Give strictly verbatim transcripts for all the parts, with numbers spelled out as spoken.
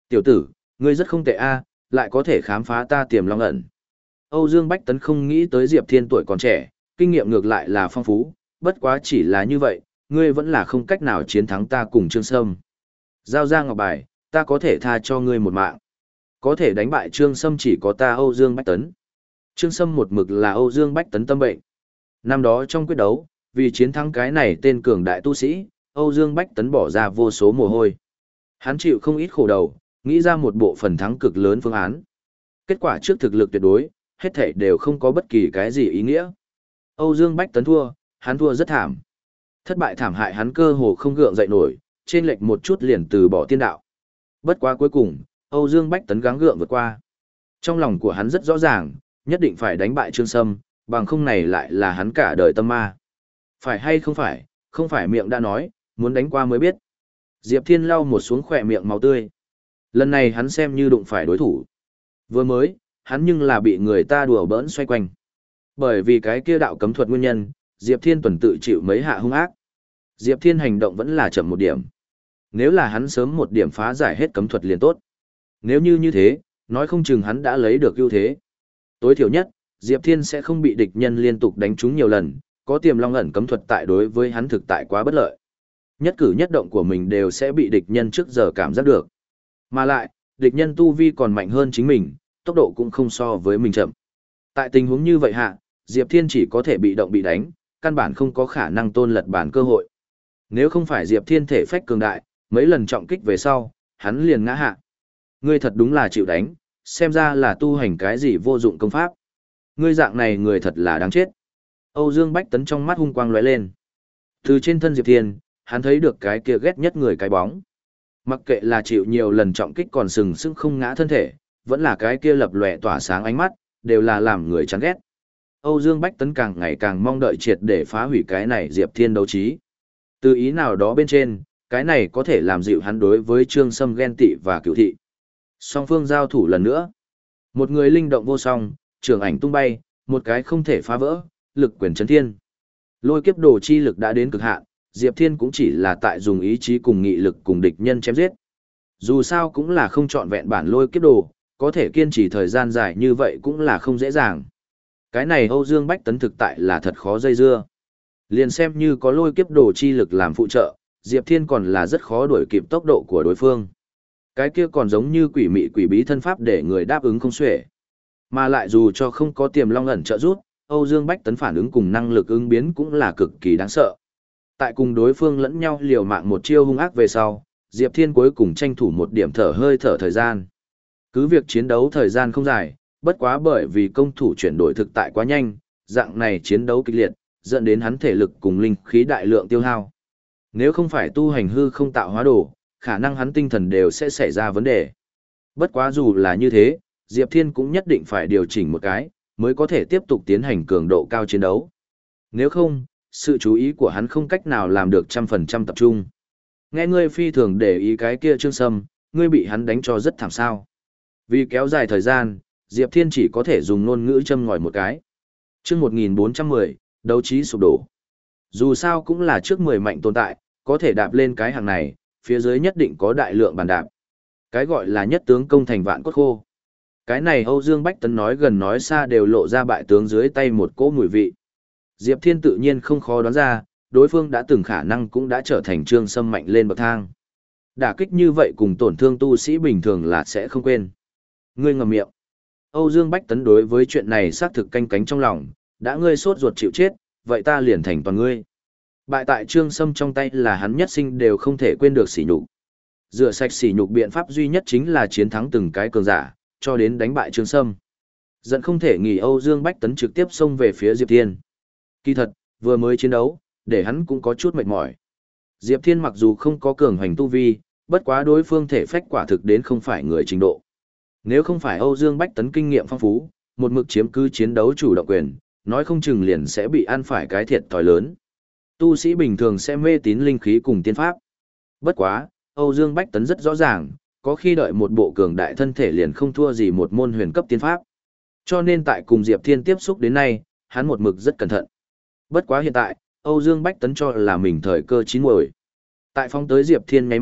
Tiểu tử, ngươi rất không tệ a, lại có thể khám phá ta tiềm long ẩn. Âu Dương Bách Tấn không nghĩ tới Diệp Thiên tuổi còn trẻ, kinh nghiệm ngược lại là phong phú, bất quá chỉ là như vậy, ngươi vẫn là không cách nào chiến thắng ta cùng Trương Sâm. Giao ra ngọc bài, ta có thể tha cho ngươi một mạng. Có thể đánh bại Trương Sâm chỉ có ta Âu Dương Bách Tấn. Trương Sâm một mực là Âu Dương Bách Tấn tâm bệnh. Năm đó trong quyết đấu, vì chiến thắng cái này tên cường đại tu sĩ, Âu Dương Bách Tấn bỏ ra vô số mồ hôi. Hắn chịu không ít khổ đầu, nghĩ ra một bộ phần thắng cực lớn phương án. Kết quả trước thực lực tuyệt đối, hết thảy đều không có bất kỳ cái gì ý nghĩa. Âu Dương Bách Tấn thua, hắn thua rất thảm. Thất bại thảm hại hắn cơ hồ không gượng dậy nổi, trên lệch một chút liền từ bỏ tiên đạo. Bất quá cuối cùng, Âu Dương Bách Tấn gắng gượng vượt qua. Trong lòng của hắn rất rõ ràng, nhất định phải đánh bại Trương Sâm, bằng không này lại là hắn cả đời tâm ma. Phải hay không phải, không phải miệng đã nói, muốn đánh qua mới biết. Diệp Thiên lau một xuống khỏe miệng máu tươi. Lần này hắn xem như đụng phải đối thủ. Vừa mới, hắn nhưng là bị người ta đùa bỡn xoay quanh. Bởi vì cái kia đạo cấm thuật nguyên nhân, Diệp Thiên tuần tự chịu mấy hạ hung ác. Diệp Thiên hành động vẫn là chậm một điểm. Nếu là hắn sớm một điểm phá giải hết cấm thuật liền tốt. Nếu như như thế, nói không chừng hắn đã lấy được ưu thế. Tối thiểu nhất, Diệp Thiên sẽ không bị địch nhân liên tục đánh trúng nhiều lần, có tiềm long ẩn cấm thuật tại đối với hắn thực tại quá bất lợi. Nhất cử nhất động của mình đều sẽ bị địch nhân trước giờ cảm giác được. Mà lại, địch nhân tu vi còn mạnh hơn chính mình, tốc độ cũng không so với mình chậm. Tại tình huống như vậy hạ, Diệp Thiên chỉ có thể bị động bị đánh, căn bản không có khả năng tôn lật bản cơ hội. Nếu không phải Diệp Thiên thể phách cường đại, mấy lần trọng kích về sau, hắn liền ngã hạ. Ngươi thật đúng là chịu đánh, xem ra là tu hành cái gì vô dụng công pháp. Ngươi dạng này người thật là đáng chết. Âu Dương Bách Tấn trong mắt hung quang lóe lên. Từ trên thân Diệp Thiên, hắn thấy được cái kia ghét nhất người cái bóng. Mặc kệ là chịu nhiều lần trọng kích còn sừng sững không ngã thân thể, vẫn là cái kia lập lòe tỏa sáng ánh mắt, đều là làm người chán ghét. Âu Dương Bách Tấn càng ngày càng mong đợi triệt để phá hủy cái này Diệp Thiên đấu trí. Từ ý nào đó bên trên, cái này có thể làm dịu hắn đối với Trương Sâm ghen tị và cựu thị. Song phương giao thủ lần nữa. Một người linh động vô song, trường ảnh tung bay, một cái không thể phá vỡ, lực quyền chấn thiên. Lôi kiếp đồ chi lực đã đến cực hạn, Diệp Thiên cũng chỉ là tại dùng ý chí cùng nghị lực cùng địch nhân chém giết. Dù sao cũng là không chọn vẹn bản lôi kiếp đồ, có thể kiên trì thời gian dài như vậy cũng là không dễ dàng. Cái này Âu Dương Bách Tấn thực tại là thật khó dây dưa. Liền xem như có lôi kiếp đồ chi lực làm phụ trợ, Diệp Thiên còn là rất khó đuổi kịp tốc độ của đối phương. Cái kia còn giống như quỷ mị quỷ bí thân pháp để người đáp ứng không xuể. Mà lại dù cho không có tiềm long ẩn trợ giúp, Âu Dương Bách Tấn phản ứng cùng năng lực ứng biến cũng là cực kỳ đáng sợ. Tại cùng đối phương lẫn nhau liều mạng một chiêu hung ác về sau, Diệp Thiên cuối cùng tranh thủ một điểm thở hơi thở thời gian. Cứ việc chiến đấu thời gian không dài, bất quá bởi vì công thủ chuyển đổi thực tại quá nhanh, dạng này chiến đấu kịch liệt, dẫn đến hắn thể lực cùng linh khí đại lượng tiêu hao. Nếu không phải tu hành hư không tạo hóa đồ, khả năng hắn tinh thần đều sẽ xảy ra vấn đề. Bất quá dù là như thế, Diệp Thiên cũng nhất định phải điều chỉnh một cái, mới có thể tiếp tục tiến hành cường độ cao chiến đấu. Nếu không, sự chú ý của hắn không cách nào làm được trăm phần trăm tập trung. Nghe ngươi phi thường để ý cái kia Trương Sâm, ngươi bị hắn đánh cho rất thảm sao. Vì kéo dài thời gian, Diệp Thiên chỉ có thể dùng ngôn ngữ châm ngòi một cái. Chương một nghìn bốn trăm mười, đấu trí sụp đổ. Dù sao cũng là trước mười mạnh tồn tại, có thể đạp lên cái hàng này, phía dưới nhất định có đại lượng bàn đạp. Cái gọi là nhất tướng công thành vạn cốt khô. Cái này Âu Dương Bách Tấn nói gần nói xa đều lộ ra bại tướng dưới tay một cỗ mùi vị. Diệp Thiên tự nhiên không khó đoán ra, đối phương đã từng khả năng cũng đã trở thành Trương Sâm mạnh lên bậc thang. Đả kích như vậy cùng tổn thương tu sĩ bình thường là sẽ không quên. Ngươi ngậm miệng. Âu Dương Bách Tấn đối với chuyện này xác thực canh cánh trong lòng, đã ngươi sốt ruột chịu chết, vậy ta liền thành toàn ngươi. Bại tại Trương Sâm trong tay là hắn nhất sinh đều không thể quên được sỉ nhục. Rửa sạch sỉ nhục biện pháp duy nhất chính là chiến thắng từng cái cường giả, cho đến đánh bại Trương Sâm. Giận không thể nghỉ Âu Dương Bách Tấn trực tiếp xông về phía Diệp Thiên. Kỳ thật, vừa mới chiến đấu, để hắn cũng có chút mệt mỏi. Diệp Thiên mặc dù không có cường hành tu vi, bất quá đối phương thể phách quả thực đến không phải người trình độ. Nếu không phải Âu Dương Bách Tấn kinh nghiệm phong phú, một mực chiếm cứ chiến đấu chủ động quyền, nói không chừng liền sẽ bị ăn phải cái thiệt thòi lớn. Tu sĩ bình thường sẽ mê tín linh khí cùng tiên pháp. Bất quá, Âu Dương Bách Tấn rất rõ ràng, có khi đợi một bộ cường đại thân thể liền không thua gì một môn huyền cấp tiên pháp. Cho nên tại cùng Diệp Thiên tiếp xúc đến nay, hắn một mực rất cẩn thận. Bất quá hiện tại, Âu Dương Bách Tấn cho là mình thời cơ chín muồi. Tại phóng tới Diệp Thiên nháy mắt,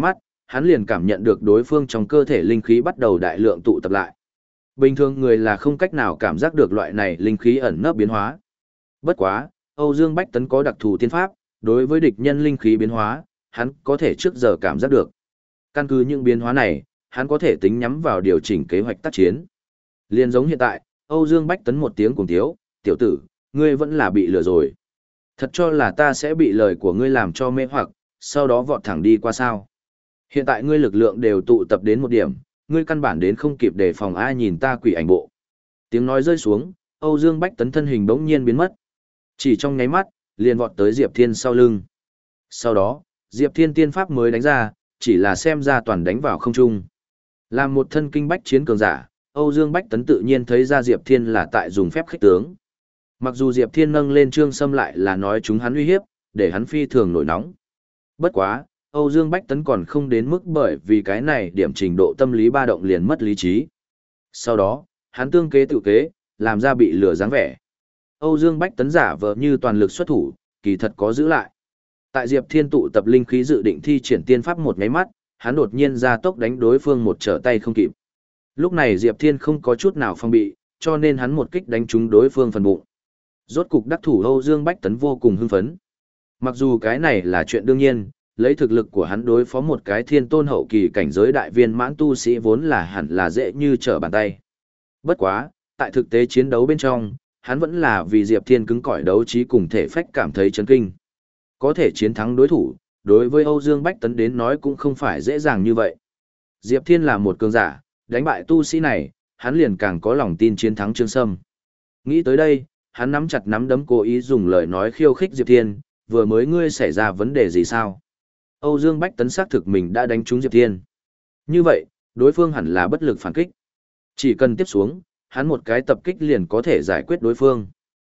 hắn liền cảm nhận được đối phương trong cơ thể linh khí bắt đầu đại lượng tụ tập lại. Bình thường người là không cách nào cảm giác được loại này linh khí ẩn nấp biến hóa. Bất quá, Âu Dương Bách Tấn có đặc thù tiên pháp, đối với địch nhân linh khí biến hóa, hắn có thể trước giờ cảm giác được. Căn cứ những biến hóa này, hắn có thể tính nhắm vào điều chỉnh kế hoạch tác chiến. Liên giống hiện tại, Âu Dương Bách Tấn một tiếng cùng tiếu, tiểu tử, ngươi vẫn là bị lừa rồi. Thật cho là ta sẽ bị lời của ngươi làm cho mê hoặc, sau đó vọt thẳng đi qua sao. Hiện tại ngươi lực lượng đều tụ tập đến một điểm, ngươi căn bản đến không kịp đề phòng ai nhìn ta quỷ ảnh bộ. Tiếng nói rơi xuống, Âu Dương Bách Tấn thân hình bỗng nhiên biến mất. Chỉ trong nháy mắt, liền vọt tới Diệp Thiên sau lưng. Sau đó, Diệp Thiên tiên pháp mới đánh ra, chỉ là xem ra toàn đánh vào không trung. Làm một thân kinh bách chiến cường giả, Âu Dương Bách Tấn tự nhiên thấy ra Diệp Thiên là tại dùng phép khích tướng. Mặc dù Diệp Thiên nâng lên Trương Sâm lại là nói chúng hắn uy hiếp, để hắn phi thường nổi nóng. Bất quá, Âu Dương Bách Tấn còn không đến mức bởi vì cái này điểm trình độ tâm lý ba động liền mất lý trí. Sau đó, hắn tương kế tự kế, làm ra bị lừa dáng vẻ. Âu Dương Bách Tấn giả vờ như toàn lực xuất thủ, kỳ thật có giữ lại. Tại Diệp Thiên tụ tập linh khí dự định thi triển tiên pháp một nháy mắt, hắn đột nhiên ra tốc đánh đối phương một trở tay không kịp. Lúc này Diệp Thiên không có chút nào phòng bị, cho nên hắn một kích đánh trúng đối phương phần bụng. Rốt cục đắc thủ Âu Dương Bách Tấn vô cùng hưng phấn. Mặc dù cái này là chuyện đương nhiên, lấy thực lực của hắn đối phó một cái thiên tôn hậu kỳ cảnh giới đại viên mãn tu sĩ vốn là hẳn là dễ như trở bàn tay. Bất quá, tại thực tế chiến đấu bên trong, hắn vẫn là vì Diệp Thiên cứng cỏi đấu trí cùng thể phách cảm thấy chấn kinh. Có thể chiến thắng đối thủ, đối với Âu Dương Bách Tấn đến nói cũng không phải dễ dàng như vậy. Diệp Thiên là một cường giả, đánh bại tu sĩ này, hắn liền càng có lòng tin chiến thắng Trương Sâm. Nghĩ tới đây, hắn nắm chặt nắm đấm cố ý dùng lời nói khiêu khích Diệp Thiên, vừa mới ngươi xảy ra vấn đề gì sao? Âu Dương Bách Tấn xác thực mình đã đánh trúng Diệp Thiên. Như vậy, đối phương hẳn là bất lực phản kích. Chỉ cần tiếp xuống, hắn một cái tập kích liền có thể giải quyết đối phương.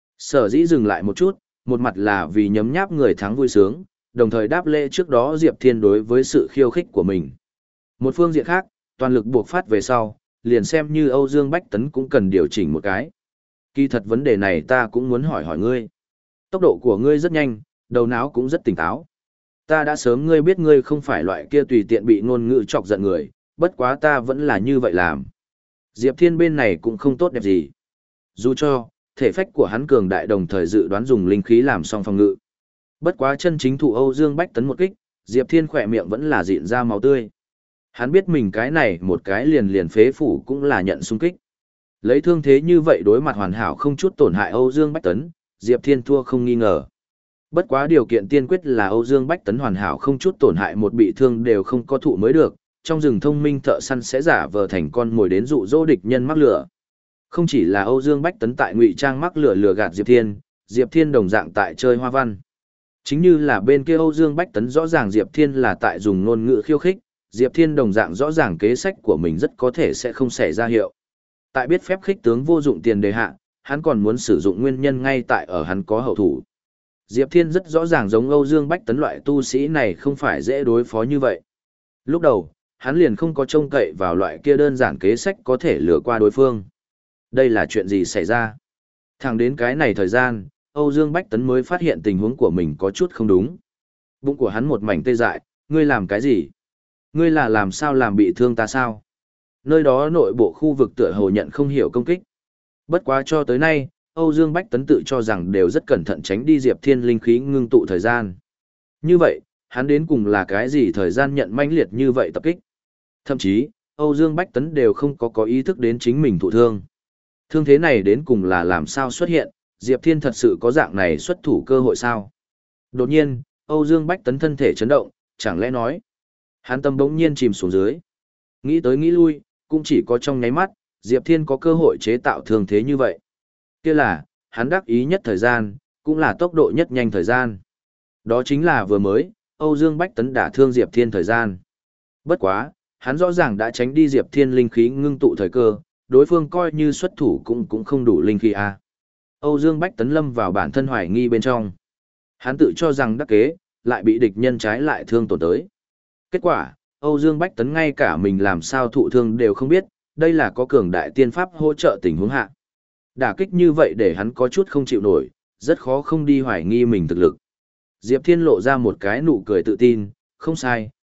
Sở dĩ dừng lại một chút, một mặt là vì nhấm nháp người thắng vui sướng, đồng thời đáp lễ trước đó Diệp Thiên đối với sự khiêu khích của mình. Một phương diện khác, toàn lực buộc phát về sau, liền xem như Âu Dương Bách Tấn cũng cần điều chỉnh một cái. Kỳ thật vấn đề này ta cũng muốn hỏi hỏi ngươi. Tốc độ của ngươi rất nhanh, đầu não cũng rất tỉnh táo. Ta đã sớm ngươi biết ngươi không phải loại kia tùy tiện bị ngôn ngữ chọc giận người, bất quá ta vẫn là như vậy làm. Diệp Thiên bên này cũng không tốt đẹp gì. Dù cho, thể phách của hắn cường đại đồng thời dự đoán dùng linh khí làm song phòng ngự. Bất quá chân chính thụ Âu Dương Bách Tấn một kích, Diệp Thiên khỏe miệng vẫn là dịn ra máu tươi. Hắn biết mình cái này một cái liền liền phế phủ cũng là nhận xung kích. Lấy thương thế như vậy đối mặt hoàn hảo không chút tổn hại Âu Dương Bách Tấn, Diệp Thiên thua không nghi ngờ. Bất quá điều kiện tiên quyết là Âu Dương Bách Tấn hoàn hảo không chút tổn hại một bị thương đều không có thụ mới được, trong rừng thông minh thợ săn sẽ giả vờ thành con mồi đến dụ dỗ địch nhân mắc lửa. Không chỉ là Âu Dương Bách Tấn tại ngụy trang mắc lửa lừa gạt Diệp Thiên, Diệp Thiên đồng dạng tại chơi hoa văn. Chính như là bên kia Âu Dương Bách Tấn rõ ràng Diệp Thiên là tại dùng ngôn ngữ khiêu khích, Diệp Thiên đồng dạng rõ ràng kế sách của mình rất có thể sẽ không xảy ra hiệu. Tại biết phép khích tướng vô dụng tiền đề hạ, hắn còn muốn sử dụng nguyên nhân ngay tại ở hắn có hậu thủ. Diệp Thiên rất rõ ràng giống Âu Dương Bách Tấn loại tu sĩ này không phải dễ đối phó như vậy. Lúc đầu, hắn liền không có trông cậy vào loại kia đơn giản kế sách có thể lừa qua đối phương. Đây là chuyện gì xảy ra? Thẳng đến cái này thời gian, Âu Dương Bách Tấn mới phát hiện tình huống của mình có chút không đúng. Bụng của hắn một mảnh tê dại, ngươi làm cái gì? Ngươi là làm sao làm bị thương ta sao? Nơi đó nội bộ khu vực tựa hồ nhận không hiểu công kích. Bất quá cho tới nay, Âu Dương Bách Tấn tự cho rằng đều rất cẩn thận tránh đi Diệp Thiên linh khí ngưng tụ thời gian. Như vậy, hắn đến cùng là cái gì thời gian nhận mãnh liệt như vậy tập kích? Thậm chí, Âu Dương Bách Tấn đều không có có ý thức đến chính mình thụ thương. Thương thế này đến cùng là làm sao xuất hiện, Diệp Thiên thật sự có dạng này xuất thủ cơ hội sao? Đột nhiên, Âu Dương Bách Tấn thân thể chấn động, chẳng lẽ nói. Hắn tâm bỗng nhiên chìm xuống dưới. Nghĩ tới nghĩ lui, cũng chỉ có trong nháy mắt, Diệp Thiên có cơ hội chế tạo thương thế như vậy. Kia là, hắn đắc ý nhất thời gian, cũng là tốc độ nhất nhanh thời gian. Đó chính là vừa mới, Âu Dương Bách Tấn đả thương Diệp Thiên thời gian. Bất quá, hắn rõ ràng đã tránh đi Diệp Thiên linh khí ngưng tụ thời cơ, đối phương coi như xuất thủ cũng cũng không đủ linh khí a. Âu Dương Bách Tấn lâm vào bản thân hoài nghi bên trong. Hắn tự cho rằng đắc kế, lại bị địch nhân trái lại thương tổn tới. Kết quả, Âu Dương Bách Tấn ngay cả mình làm sao thụ thương đều không biết, đây là có cường đại tiên pháp hỗ trợ tình huống hạ. Đả kích như vậy để hắn có chút không chịu nổi, rất khó không đi hoài nghi mình thực lực. Diệp Thiên lộ ra một cái nụ cười tự tin, không sai,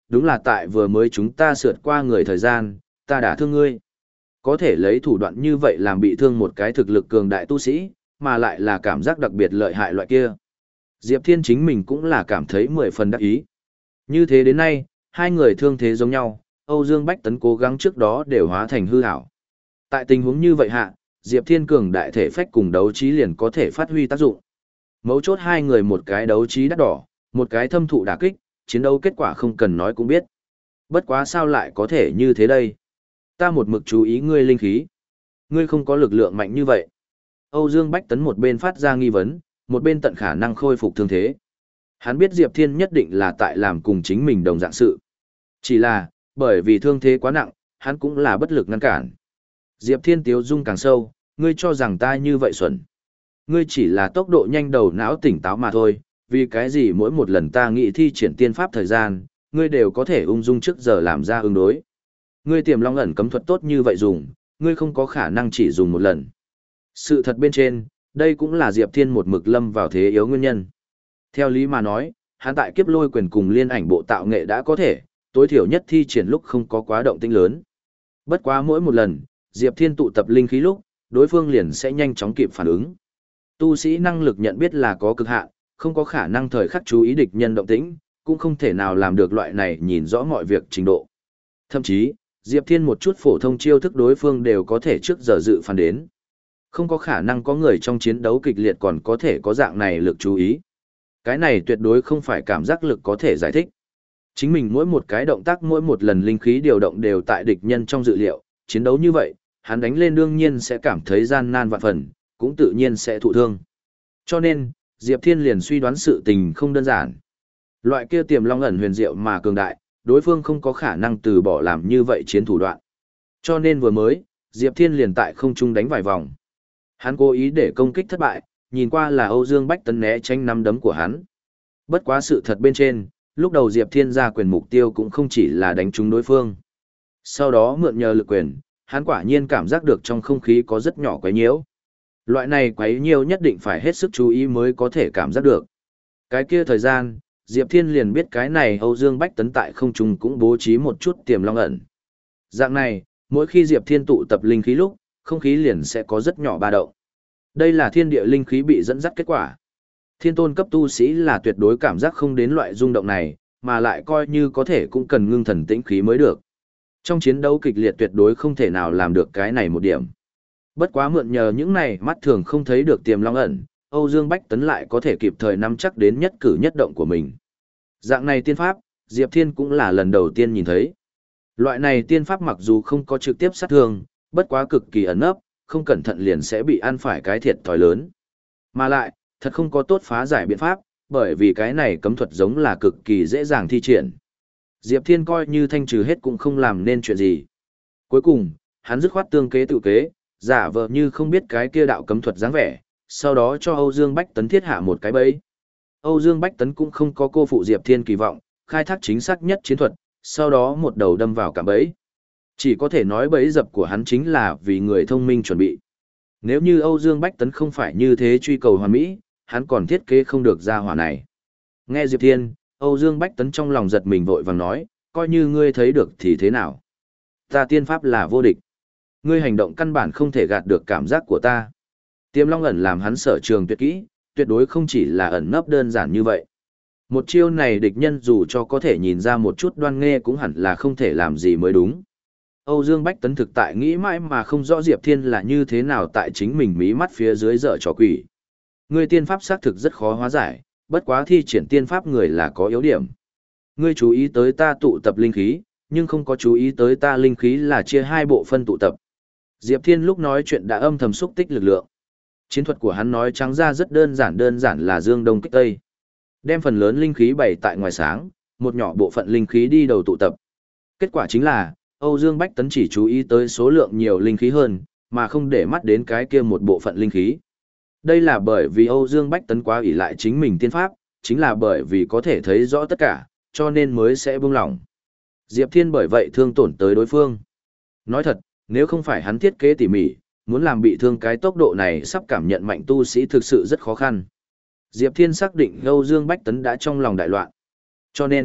đúng là tại vừa mới chúng ta sượt qua người thời gian, ta đã thương ngươi. Có thể lấy thủ đoạn như vậy làm bị thương một cái thực lực cường đại tu sĩ, mà lại là cảm giác đặc biệt lợi hại loại kia. Diệp Thiên chính mình cũng là cảm thấy mười phần đắc ý. Như thế đến nay, hai người thương thế giống nhau, Âu Dương Bách Tấn cố gắng trước đó đều hóa thành hư ảo. Tại tình huống như vậy hạ, Diệp Thiên cường đại thể phách cùng đấu trí liền có thể phát huy tác dụng. Mấu chốt hai người một cái đấu trí đắt đỏ, một cái thâm thụ đả kích, chiến đấu kết quả không cần nói cũng biết. Bất quá sao lại có thể như thế đây? Ta một mực chú ý ngươi linh khí. Ngươi không có lực lượng mạnh như vậy. Âu Dương Bách Tấn một bên phát ra nghi vấn, một bên tận khả năng khôi phục thương thế. Hắn biết Diệp Thiên nhất định là tại làm cùng chính mình đồng dạng sự. Chỉ là, bởi vì thương thế quá nặng, hắn cũng là bất lực ngăn cản. Diệp Thiên tiếu dung càng sâu, ngươi cho rằng ta như vậy xuẩn. Ngươi chỉ là tốc độ nhanh đầu não tỉnh táo mà thôi, vì cái gì mỗi một lần ta nghĩ thi triển tiên pháp thời gian, ngươi đều có thể ung dung trước giờ làm ra ứng đối. Ngươi tiềm long ẩn cấm thuật tốt như vậy dùng, ngươi không có khả năng chỉ dùng một lần. Sự thật bên trên, đây cũng là Diệp Thiên một mực lâm vào thế yếu nguyên nhân. Theo lý mà nói, hắn tại kiếp lôi quyền cùng liên ảnh bộ tạo nghệ đã có thể, tối thiểu nhất thi triển lúc không có quá động tĩnh lớn. Bất quá mỗi một lần, Diệp Thiên tụ tập linh khí lúc, đối phương liền sẽ nhanh chóng kịp phản ứng. Tu sĩ năng lực nhận biết là có cực hạn, không có khả năng thời khắc chú ý địch nhân động tĩnh, cũng không thể nào làm được loại này nhìn rõ mọi việc trình độ. Thậm chí, Diệp Thiên một chút phổ thông chiêu thức đối phương đều có thể trước giờ dự phán đến. Không có khả năng có người trong chiến đấu kịch liệt còn có thể có dạng này lực chú ý. Cái này tuyệt đối không phải cảm giác lực có thể giải thích. Chính mình mỗi một cái động tác mỗi một lần linh khí điều động đều tại địch nhân trong dự liệu, chiến đấu như vậy, hắn đánh lên đương nhiên sẽ cảm thấy gian nan vạn phần, cũng tự nhiên sẽ thụ thương. Cho nên, Diệp Thiên liền suy đoán sự tình không đơn giản. Loại kia tiềm long ẩn huyền diệu mà cường đại, đối phương không có khả năng từ bỏ làm như vậy chiến thủ đoạn. Cho nên vừa mới, Diệp Thiên liền tại không trung đánh vài vòng. Hắn cố ý để công kích thất bại, nhìn qua là Âu Dương Bách Tấn né tránh nắm đấm của hắn. Bất quá sự thật bên trên, lúc đầu Diệp Thiên ra quyền mục tiêu cũng không chỉ là đánh trúng đối phương. Sau đó mượn nhờ lực quyền, hắn quả nhiên cảm giác được trong không khí có rất nhỏ quấy nhiễu. Loại này quấy nhiễu nhất định phải hết sức chú ý mới có thể cảm giác được. Cái kia thời gian, Diệp Thiên liền biết cái này Âu Dương Bách Tấn tại không trung cũng bố trí một chút tiềm long ẩn. Dạng này, mỗi khi Diệp Thiên tụ tập linh khí lúc, không khí liền sẽ có rất nhỏ ba động. Đây là thiên địa linh khí bị dẫn dắt kết quả. Thiên tôn cấp tu sĩ là tuyệt đối cảm giác không đến loại rung động này, mà lại coi như có thể cũng cần ngưng thần tĩnh khí mới được. Trong chiến đấu kịch liệt tuyệt đối không thể nào làm được cái này một điểm. Bất quá mượn nhờ những này mắt thường không thấy được tiềm long ẩn, Âu Dương Bách Tấn lại có thể kịp thời nắm chắc đến nhất cử nhất động của mình. Dạng này tiên pháp, Diệp Thiên cũng là lần đầu tiên nhìn thấy. Loại này tiên pháp mặc dù không có trực tiếp sát thương, bất quá cực kỳ ẩn nấp, không cẩn thận liền sẽ bị ăn phải cái thiệt thòi lớn. Mà lại, thật không có tốt phá giải biện pháp, bởi vì cái này cấm thuật giống là cực kỳ dễ dàng thi triển. Diệp Thiên coi như thanh trừ hết cũng không làm nên chuyện gì. Cuối cùng, hắn dứt khoát tương kế tự kế, giả vờ như không biết cái kia đạo cấm thuật dáng vẻ, sau đó cho Âu Dương Bách Tấn thiết hạ một cái bẫy. Âu Dương Bách Tấn cũng không có cô phụ Diệp Thiên kỳ vọng, khai thác chính xác nhất chiến thuật, sau đó một đầu đâm vào cả bẫy. Chỉ có thể nói bẫy dập của hắn chính là vì người thông minh chuẩn bị. Nếu như Âu Dương Bách Tấn không phải như thế truy cầu hoàn mỹ, hắn còn thiết kế không được ra hỏa này. Nghe Diệp Thiên, Âu Dương Bách Tấn trong lòng giật mình vội vàng nói, coi như ngươi thấy được thì thế nào. Ta tiên pháp là vô địch. Ngươi hành động căn bản không thể gạt được cảm giác của ta. Tiềm long ẩn làm hắn sở trường tuyệt kỹ, tuyệt đối không chỉ là ẩn nấp đơn giản như vậy. Một chiêu này địch nhân dù cho có thể nhìn ra một chút đoan nghe cũng hẳn là không thể làm gì mới đúng. Âu Dương Bách Tấn thực tại nghĩ mãi mà không rõ Diệp Thiên là như thế nào tại chính mình mí mắt phía dưới dở trò quỷ. Ngươi tiên pháp xác thực rất khó hóa giải, bất quá thi triển tiên pháp người là có yếu điểm. Ngươi chú ý tới ta tụ tập linh khí, nhưng không có chú ý tới ta linh khí là chia hai bộ phân tụ tập. Diệp Thiên lúc nói chuyện đã âm thầm xúc tích lực lượng. Chiến thuật của hắn nói trắng ra rất đơn giản đơn giản là dương đông kích tây. Đem phần lớn linh khí bày tại ngoài sáng, một nhỏ bộ phận linh khí đi đầu tụ tập. Kết quả chính là, Âu Dương Bách Tấn chỉ chú ý tới số lượng nhiều linh khí hơn, mà không để mắt đến cái kia một bộ phận linh khí. Đây là bởi vì Âu Dương Bách Tấn quá ỷ lại chính mình tiên pháp, chính là bởi vì có thể thấy rõ tất cả, cho nên mới sẽ buông lỏng. Diệp Thiên bởi vậy thương tổn tới đối phương. Nói thật, nếu không phải hắn thiết kế tỉ mỉ, muốn làm bị thương cái tốc độ này sắp cảm nhận mạnh tu sĩ thực sự rất khó khăn. Diệp Thiên xác định Âu Dương Bách Tấn đã trong lòng đại loạn. Cho nên,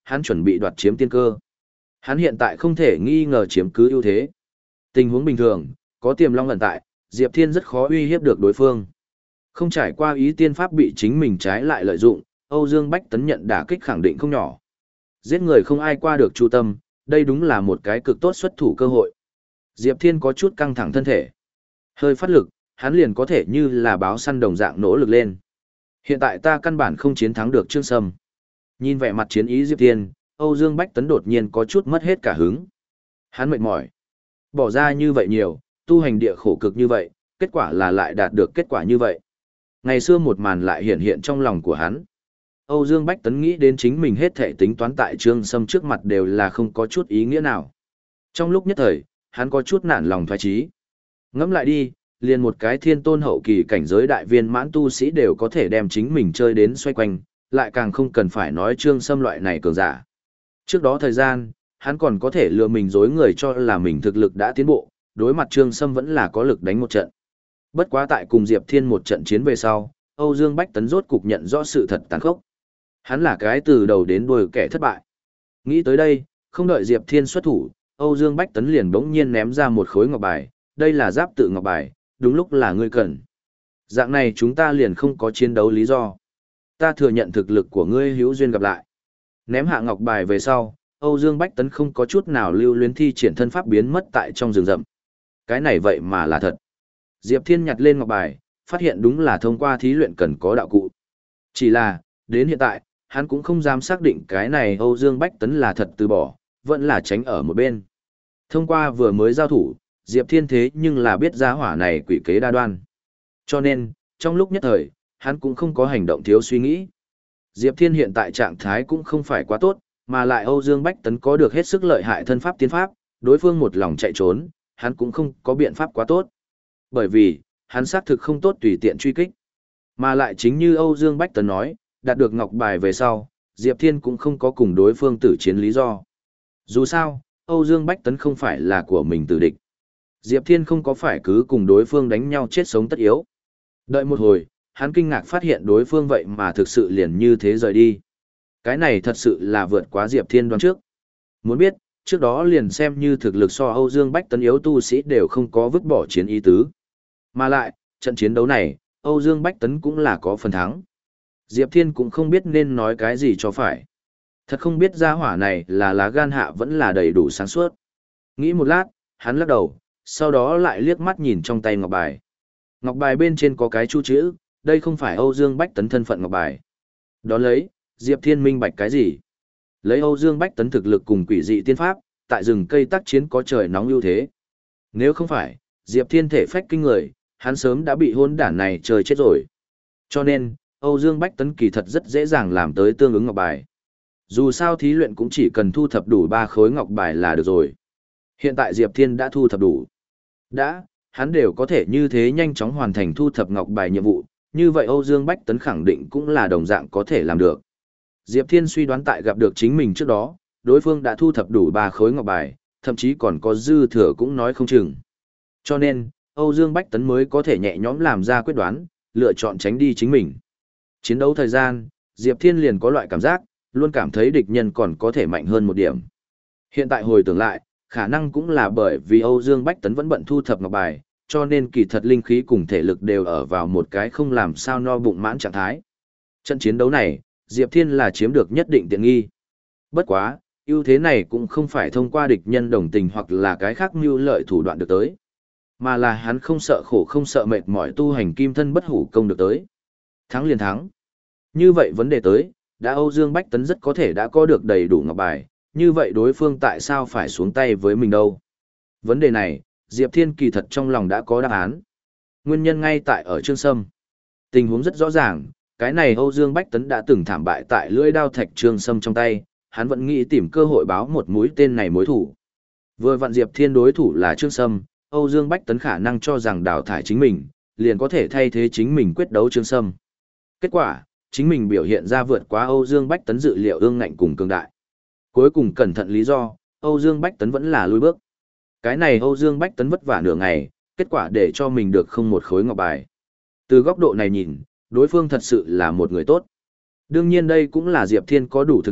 hắn chuẩn bị đoạt chiếm tiên cơ. Hắn hiện tại không thể nghi ngờ chiếm cứ ưu thế. Tình huống bình thường, có tiềm long ẩn tại, Diệp Thiên rất khó uy hiếp được đối phương. Không trải qua ý tiên pháp bị chính mình trái lại lợi dụng, Âu Dương Bách Tấn nhận đả kích khẳng định không nhỏ. Giết người không ai qua được Chu Tâm, đây đúng là một cái cực tốt xuất thủ cơ hội. Diệp Thiên có chút căng thẳng thân thể. Hơi phát lực, hắn liền có thể như là báo săn đồng dạng nỗ lực lên. Hiện tại ta căn bản không chiến thắng được Trương Sâm. Nhìn vẻ mặt chiến ý Diệp Thiên, Âu Dương Bách Tấn đột nhiên có chút mất hết cả hứng. Hắn mệt mỏi. Bỏ ra như vậy nhiều, tu hành địa khổ cực như vậy, kết quả là lại đạt được kết quả như vậy. Ngày xưa một màn lại hiện hiện trong lòng của hắn. Âu Dương Bách Tấn nghĩ đến chính mình hết thể tính toán tại Trương Sâm trước mặt đều là không có chút ý nghĩa nào. Trong lúc nhất thời, hắn có chút nản lòng thoái chí. Ngẫm lại đi, liền một cái thiên tôn hậu kỳ cảnh giới đại viên mãn tu sĩ đều có thể đem chính mình chơi đến xoay quanh, lại càng không cần phải nói Trương Sâm loại này cường giả. Trước đó thời gian, hắn còn có thể lừa mình dối người cho là mình thực lực đã tiến bộ, đối mặt Trương Sâm vẫn là có lực đánh một trận. Bất quá tại cùng Diệp Thiên một trận chiến về sau, Âu Dương Bách Tấn rốt cục nhận rõ sự thật tàn khốc. Hắn là cái từ đầu đến đuôi kẻ thất bại. Nghĩ tới đây, không đợi Diệp Thiên xuất thủ, Âu Dương Bách Tấn liền bỗng nhiên ném ra một khối ngọc bài, đây là giáp tự ngọc bài, đúng lúc là ngươi cần. Dạng này chúng ta liền không có chiến đấu lý do. Ta thừa nhận thực lực của ngươi hữu duyên gặp lại. Ném hạ ngọc bài về sau, Âu Dương Bách Tấn không có chút nào lưu luyến thi triển thân pháp biến mất tại trong rừng rậm. Cái này vậy mà là thật. Diệp Thiên nhặt lên ngọc bài, phát hiện đúng là thông qua thí luyện cần có đạo cụ. Chỉ là, đến hiện tại, hắn cũng không dám xác định cái này Âu Dương Bách Tấn là thật từ bỏ, vẫn là tránh ở một bên. Thông qua vừa mới giao thủ, Diệp Thiên thế nhưng là biết giá hỏa này quỷ kế đa đoan. Cho nên, trong lúc nhất thời, hắn cũng không có hành động thiếu suy nghĩ. Diệp Thiên hiện tại trạng thái cũng không phải quá tốt, mà lại Âu Dương Bách Tấn có được hết sức lợi hại thân pháp tiến pháp, đối phương một lòng chạy trốn, hắn cũng không có biện pháp quá tốt. Bởi vì, hắn xác thực không tốt tùy tiện truy kích. Mà lại chính như Âu Dương Bách Tấn nói, đạt được ngọc bài về sau, Diệp Thiên cũng không có cùng đối phương tử chiến lý do. Dù sao, Âu Dương Bách Tấn không phải là của mình tử địch. Diệp Thiên không có phải cứ cùng đối phương đánh nhau chết sống tất yếu. Đợi một hồi, hắn kinh ngạc phát hiện đối phương vậy mà thực sự liền như thế rời đi. Cái này thật sự là vượt quá Diệp Thiên đoán trước. Muốn biết, trước đó liền xem như thực lực so Âu Dương Bách Tấn yếu tu sĩ đều không có vứt bỏ chiến ý tứ. Mà lại, trận chiến đấu này, Âu Dương Bách Tấn cũng là có phần thắng. Diệp Thiên cũng không biết nên nói cái gì cho phải. Thật không biết gia hỏa này là lá gan hạ vẫn là đầy đủ sáng suốt. Nghĩ một lát, hắn lắc đầu, sau đó lại liếc mắt nhìn trong tay ngọc bài. Ngọc bài bên trên có cái chu chữ, đây không phải Âu Dương Bách Tấn thân phận ngọc bài. Đón lấy, Diệp Thiên minh bạch cái gì? Lấy Âu Dương Bách Tấn thực lực cùng quỷ dị tiên pháp, tại rừng cây tác chiến có trời nóng ưu thế. Nếu không phải, Diệp Thiên thể phách kinh người, hắn sớm đã bị hôn đản này chơi chết rồi. Cho nên, Âu Dương Bách Tấn kỳ thật rất dễ dàng làm tới tương ứng ngọc bài. Dù sao thí luyện cũng chỉ cần thu thập đủ ba khối ngọc bài là được rồi. Hiện tại Diệp Thiên đã thu thập đủ. Đã, hắn đều có thể như thế nhanh chóng hoàn thành thu thập ngọc bài nhiệm vụ, như vậy Âu Dương Bách Tấn khẳng định cũng là đồng dạng có thể làm được. Diệp Thiên suy đoán tại gặp được chính mình trước đó, đối phương đã thu thập đủ ba khối ngọc bài, thậm chí còn có dư thừa cũng nói không chừng. Cho nên, Âu Dương Bách Tấn mới có thể nhẹ nhõm làm ra quyết đoán, lựa chọn tránh đi chính mình. Chiến đấu thời gian, Diệp Thiên liền có loại cảm giác, luôn cảm thấy địch nhân còn có thể mạnh hơn một điểm. Hiện tại hồi tưởng lại, khả năng cũng là bởi vì Âu Dương Bách Tấn vẫn bận thu thập ngọc bài, cho nên kỳ thật linh khí cùng thể lực đều ở vào một cái không làm sao no bụng mãn trạng thái. Trận chiến đấu này, Diệp Thiên là chiếm được nhất định tiện nghi. Bất quá, ưu thế này cũng không phải thông qua địch nhân đồng tình hoặc là cái khác mưu lợi thủ đoạn được tới, mà là hắn không sợ khổ không sợ mệt mỏi tu hành kim thân bất hủ công được tới. Thắng liền thắng. Như vậy vấn đề tới, đã Âu Dương Bách Tấn rất có thể đã có được đầy đủ ngọc bài, như vậy đối phương tại sao phải xuống tay với mình đâu? Vấn đề này, Diệp Thiên kỳ thật trong lòng đã có đáp án. Nguyên nhân ngay tại ở Trương Sâm. Tình huống rất rõ ràng, cái này Âu Dương Bách Tấn đã từng thảm bại tại lưỡi đao thạch Trương Sâm trong tay, hắn vẫn nghĩ tìm cơ hội báo một mũi tên này mối thủ. Vừa vặn Diệp Thiên đối thủ là Trương Sâm, Âu Dương Bách Tấn khả năng cho rằng đào thải chính mình, liền có thể thay thế chính mình quyết đấu Trương Sâm. Kết quả, chính mình biểu hiện ra vượt quá Âu Dương Bách Tấn dự liệu ương ngạnh cùng cường đại. Cuối cùng cẩn thận lý do, Âu Dương Bách Tấn vẫn là lùi bước. Cái này Âu Dương Bách Tấn vất vả nửa ngày, kết quả để cho mình được không một khối ngọc bài. Từ góc độ này nhìn, đối phương thật sự là một người tốt. Đương nhiên đây cũng là Diệp Thiên có đủ thực lực,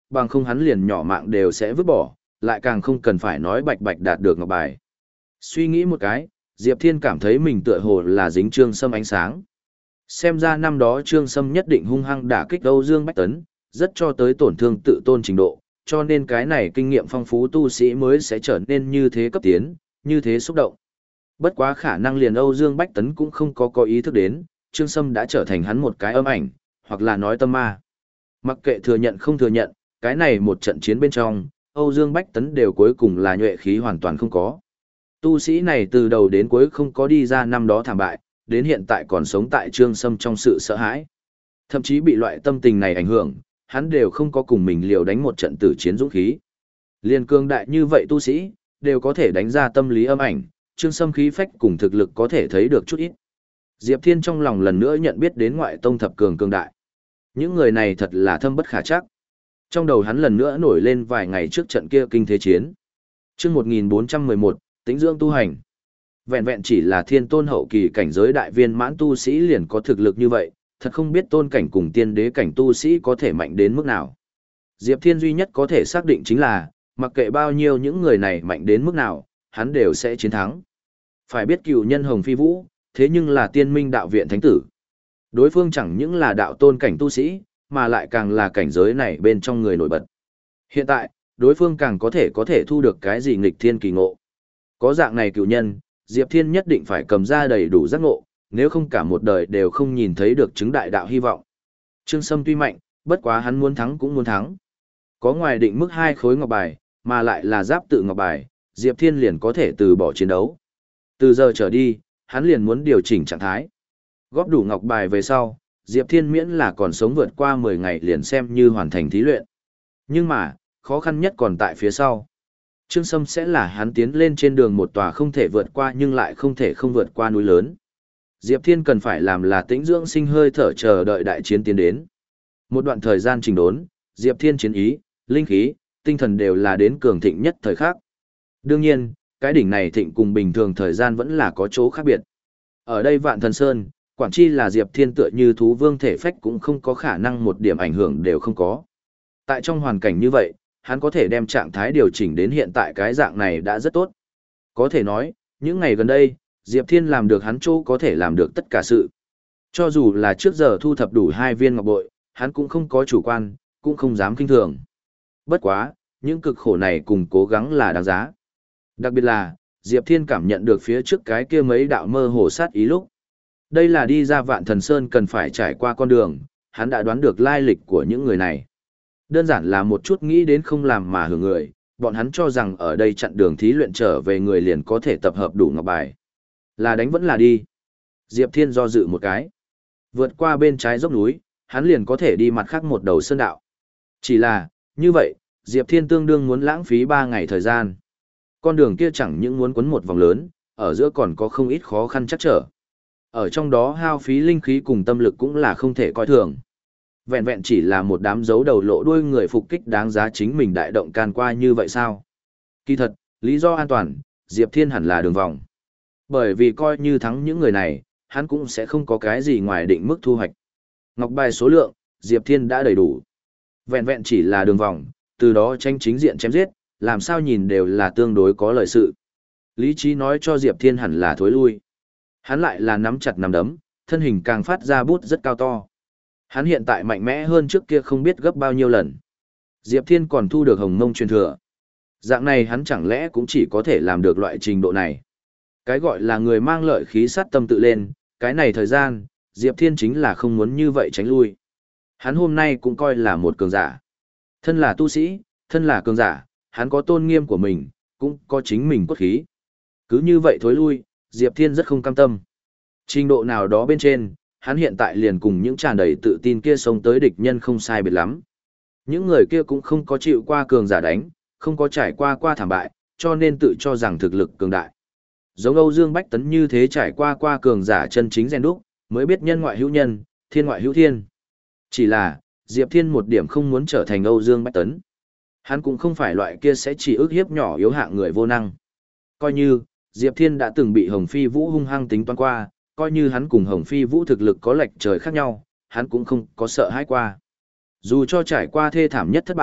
bằng không hắn liền nhỏ mạng đều sẽ vứt bỏ, lại càng không cần phải nói bạch bạch đạt được ngọc bài. Suy nghĩ một cái, Diệp Thiên cảm thấy mình tựa hồ là dính Trương Sâm ánh sáng. Xem ra năm đó Trương Sâm nhất định hung hăng đả kích Âu Dương Bách Tấn, rất cho tới tổn thương tự tôn trình độ, cho nên cái này kinh nghiệm phong phú tu sĩ mới sẽ trở nên như thế cấp tiến, như thế xúc động. Bất quá khả năng liền Âu Dương Bách Tấn cũng không có có ý thức đến, Trương Sâm đã trở thành hắn một cái âm ảnh, hoặc là nói tâm ma. Mặc kệ thừa nhận không thừa nhận, cái này một trận chiến bên trong, Âu Dương Bách Tấn đều cuối cùng là nhuệ khí hoàn toàn không có. Tu sĩ này từ đầu đến cuối không có đi ra năm đó thảm bại, đến hiện tại còn sống tại Trương Sâm trong sự sợ hãi. Thậm chí bị loại tâm tình này ảnh hưởng, hắn đều không có cùng mình liều đánh một trận tử chiến dũng khí. Liên cương đại như vậy tu sĩ, đều có thể đánh ra tâm lý âm ảnh, Trương Sâm khí phách cùng thực lực có thể thấy được chút ít. Diệp Thiên trong lòng lần nữa nhận biết đến ngoại tông thập cường cường đại. Những người này thật là thâm bất khả trắc. Trong đầu hắn lần nữa nổi lên vài ngày trước trận kia kinh thế chiến. Chương một nghìn bốn trăm mười một, Tĩnh dưỡng tu hành. Vẹn vẹn chỉ là thiên tôn hậu kỳ cảnh giới đại viên mãn tu sĩ liền có thực lực như vậy, thật không biết tôn cảnh cùng tiên đế cảnh tu sĩ có thể mạnh đến mức nào. Diệp Thiên duy nhất có thể xác định chính là, mặc kệ bao nhiêu những người này mạnh đến mức nào, hắn đều sẽ chiến thắng. Phải biết cựu nhân Hồng Phi Vũ, thế nhưng là tiên minh đạo viện thánh tử. Đối phương chẳng những là đạo tôn cảnh tu sĩ, mà lại càng là cảnh giới này bên trong người nổi bật. Hiện tại, đối phương càng có thể có thể thu được cái gì nghịch thiên kỳ ngộ. Có dạng này cựu nhân, Diệp Thiên nhất định phải cầm ra đầy đủ giác ngộ, nếu không cả một đời đều không nhìn thấy được chứng đại đạo hy vọng. Trương Sâm tuy mạnh, bất quá hắn muốn thắng cũng muốn thắng. Có ngoài định mức hai khối ngọc bài, mà lại là giáp tự ngọc bài, Diệp Thiên liền có thể từ bỏ chiến đấu. Từ giờ trở đi, hắn liền muốn điều chỉnh trạng thái. Góp đủ ngọc bài về sau, Diệp Thiên miễn là còn sống vượt qua mười ngày liền xem như hoàn thành thí luyện. Nhưng mà, khó khăn nhất còn tại phía sau. Trương Sâm sẽ là hắn tiến lên trên đường một tòa không thể vượt qua nhưng lại không thể không vượt qua núi lớn. Diệp Thiên cần phải làm là tĩnh dưỡng sinh hơi thở chờ đợi đại chiến tiến đến. Một đoạn thời gian trình đốn, Diệp Thiên chiến ý, linh khí, tinh thần đều là đến cường thịnh nhất thời khắc. Đương nhiên, cái đỉnh này thịnh cùng bình thường thời gian vẫn là có chỗ khác biệt. Ở đây Vạn Thần Sơn, quản chi là Diệp Thiên tựa như thú vương thể phách cũng không có khả năng một điểm ảnh hưởng đều không có. Tại trong hoàn cảnh như vậy, hắn có thể đem trạng thái điều chỉnh đến hiện tại cái dạng này đã rất tốt. Có thể nói, những ngày gần đây, Diệp Thiên làm được hắn chỗ có thể làm được tất cả sự. Cho dù là trước giờ thu thập đủ hai viên ngọc bội, hắn cũng không có chủ quan, cũng không dám kinh thường. Bất quá, những cực khổ này cùng cố gắng là đáng giá. Đặc biệt là, Diệp Thiên cảm nhận được phía trước cái kia mấy đạo mơ hồ sát ý lúc. Đây là đi ra Vạn Thần Sơn cần phải trải qua con đường, hắn đã đoán được lai lịch của những người này. Đơn giản là một chút nghĩ đến không làm mà hưởng người, bọn hắn cho rằng ở đây chặn đường thí luyện trở về người liền có thể tập hợp đủ ngọc bài. Là đánh vẫn là đi. Diệp Thiên do dự một cái. Vượt qua bên trái dốc núi, hắn liền có thể đi mặt khác một đầu sơn đạo. Chỉ là, như vậy, Diệp Thiên tương đương muốn lãng phí ba ngày thời gian. Con đường kia chẳng những muốn quấn một vòng lớn, ở giữa còn có không ít khó khăn chắc trở. Ở trong đó hao phí linh khí cùng tâm lực cũng là không thể coi thường. Vẹn vẹn chỉ là một đám dấu đầu lộ đuôi người phục kích đáng giá chính mình đại động can qua như vậy sao? Kỳ thật, lý do an toàn, Diệp Thiên hẳn là đường vòng. Bởi vì coi như thắng những người này, hắn cũng sẽ không có cái gì ngoài định mức thu hoạch. Ngọc bài số lượng, Diệp Thiên đã đầy đủ. Vẹn vẹn chỉ là đường vòng, từ đó tranh chính diện chém giết, làm sao nhìn đều là tương đối có lợi sự. Lý trí nói cho Diệp Thiên hẳn là thối lui. Hắn lại là nắm chặt nắm đấm, thân hình càng phát ra bút rất cao to. Hắn hiện tại mạnh mẽ hơn trước kia không biết gấp bao nhiêu lần. Diệp Thiên còn thu được hồng mông truyền thừa. Dạng này hắn chẳng lẽ cũng chỉ có thể làm được loại trình độ này. Cái gọi là người mang lợi khí sát tâm tự lên, cái này thời gian, Diệp Thiên chính là không muốn như vậy tránh lui. Hắn hôm nay cũng coi là một cường giả. Thân là tu sĩ, thân là cường giả, hắn có tôn nghiêm của mình, cũng có chính mình cốt khí. Cứ như vậy thối lui, Diệp Thiên rất không cam tâm. Trình độ nào đó bên trên, hắn hiện tại liền cùng những tràn đầy tự tin kia sống tới địch nhân không sai biệt lắm. Những người kia cũng không có chịu qua cường giả đánh, không có trải qua qua thảm bại, cho nên tự cho rằng thực lực cường đại. Giống Âu Dương Bách Tấn như thế trải qua qua cường giả chân chính rèn đúc, mới biết nhân ngoại hữu nhân, thiên ngoại hữu thiên. Chỉ là, Diệp Thiên một điểm không muốn trở thành Âu Dương Bách Tấn. Hắn cũng không phải loại kia sẽ chỉ ước hiếp nhỏ yếu hạng người vô năng. Coi như, Diệp Thiên đã từng bị Hồng Phi Vũ hung hăng tính toán qua, coi như hắn cùng Hồng Phi Vũ thực lực có lệch trời khác nhau, hắn cũng không có sợ hãi qua. Dù cho trải qua thê thảm nhất thất bại,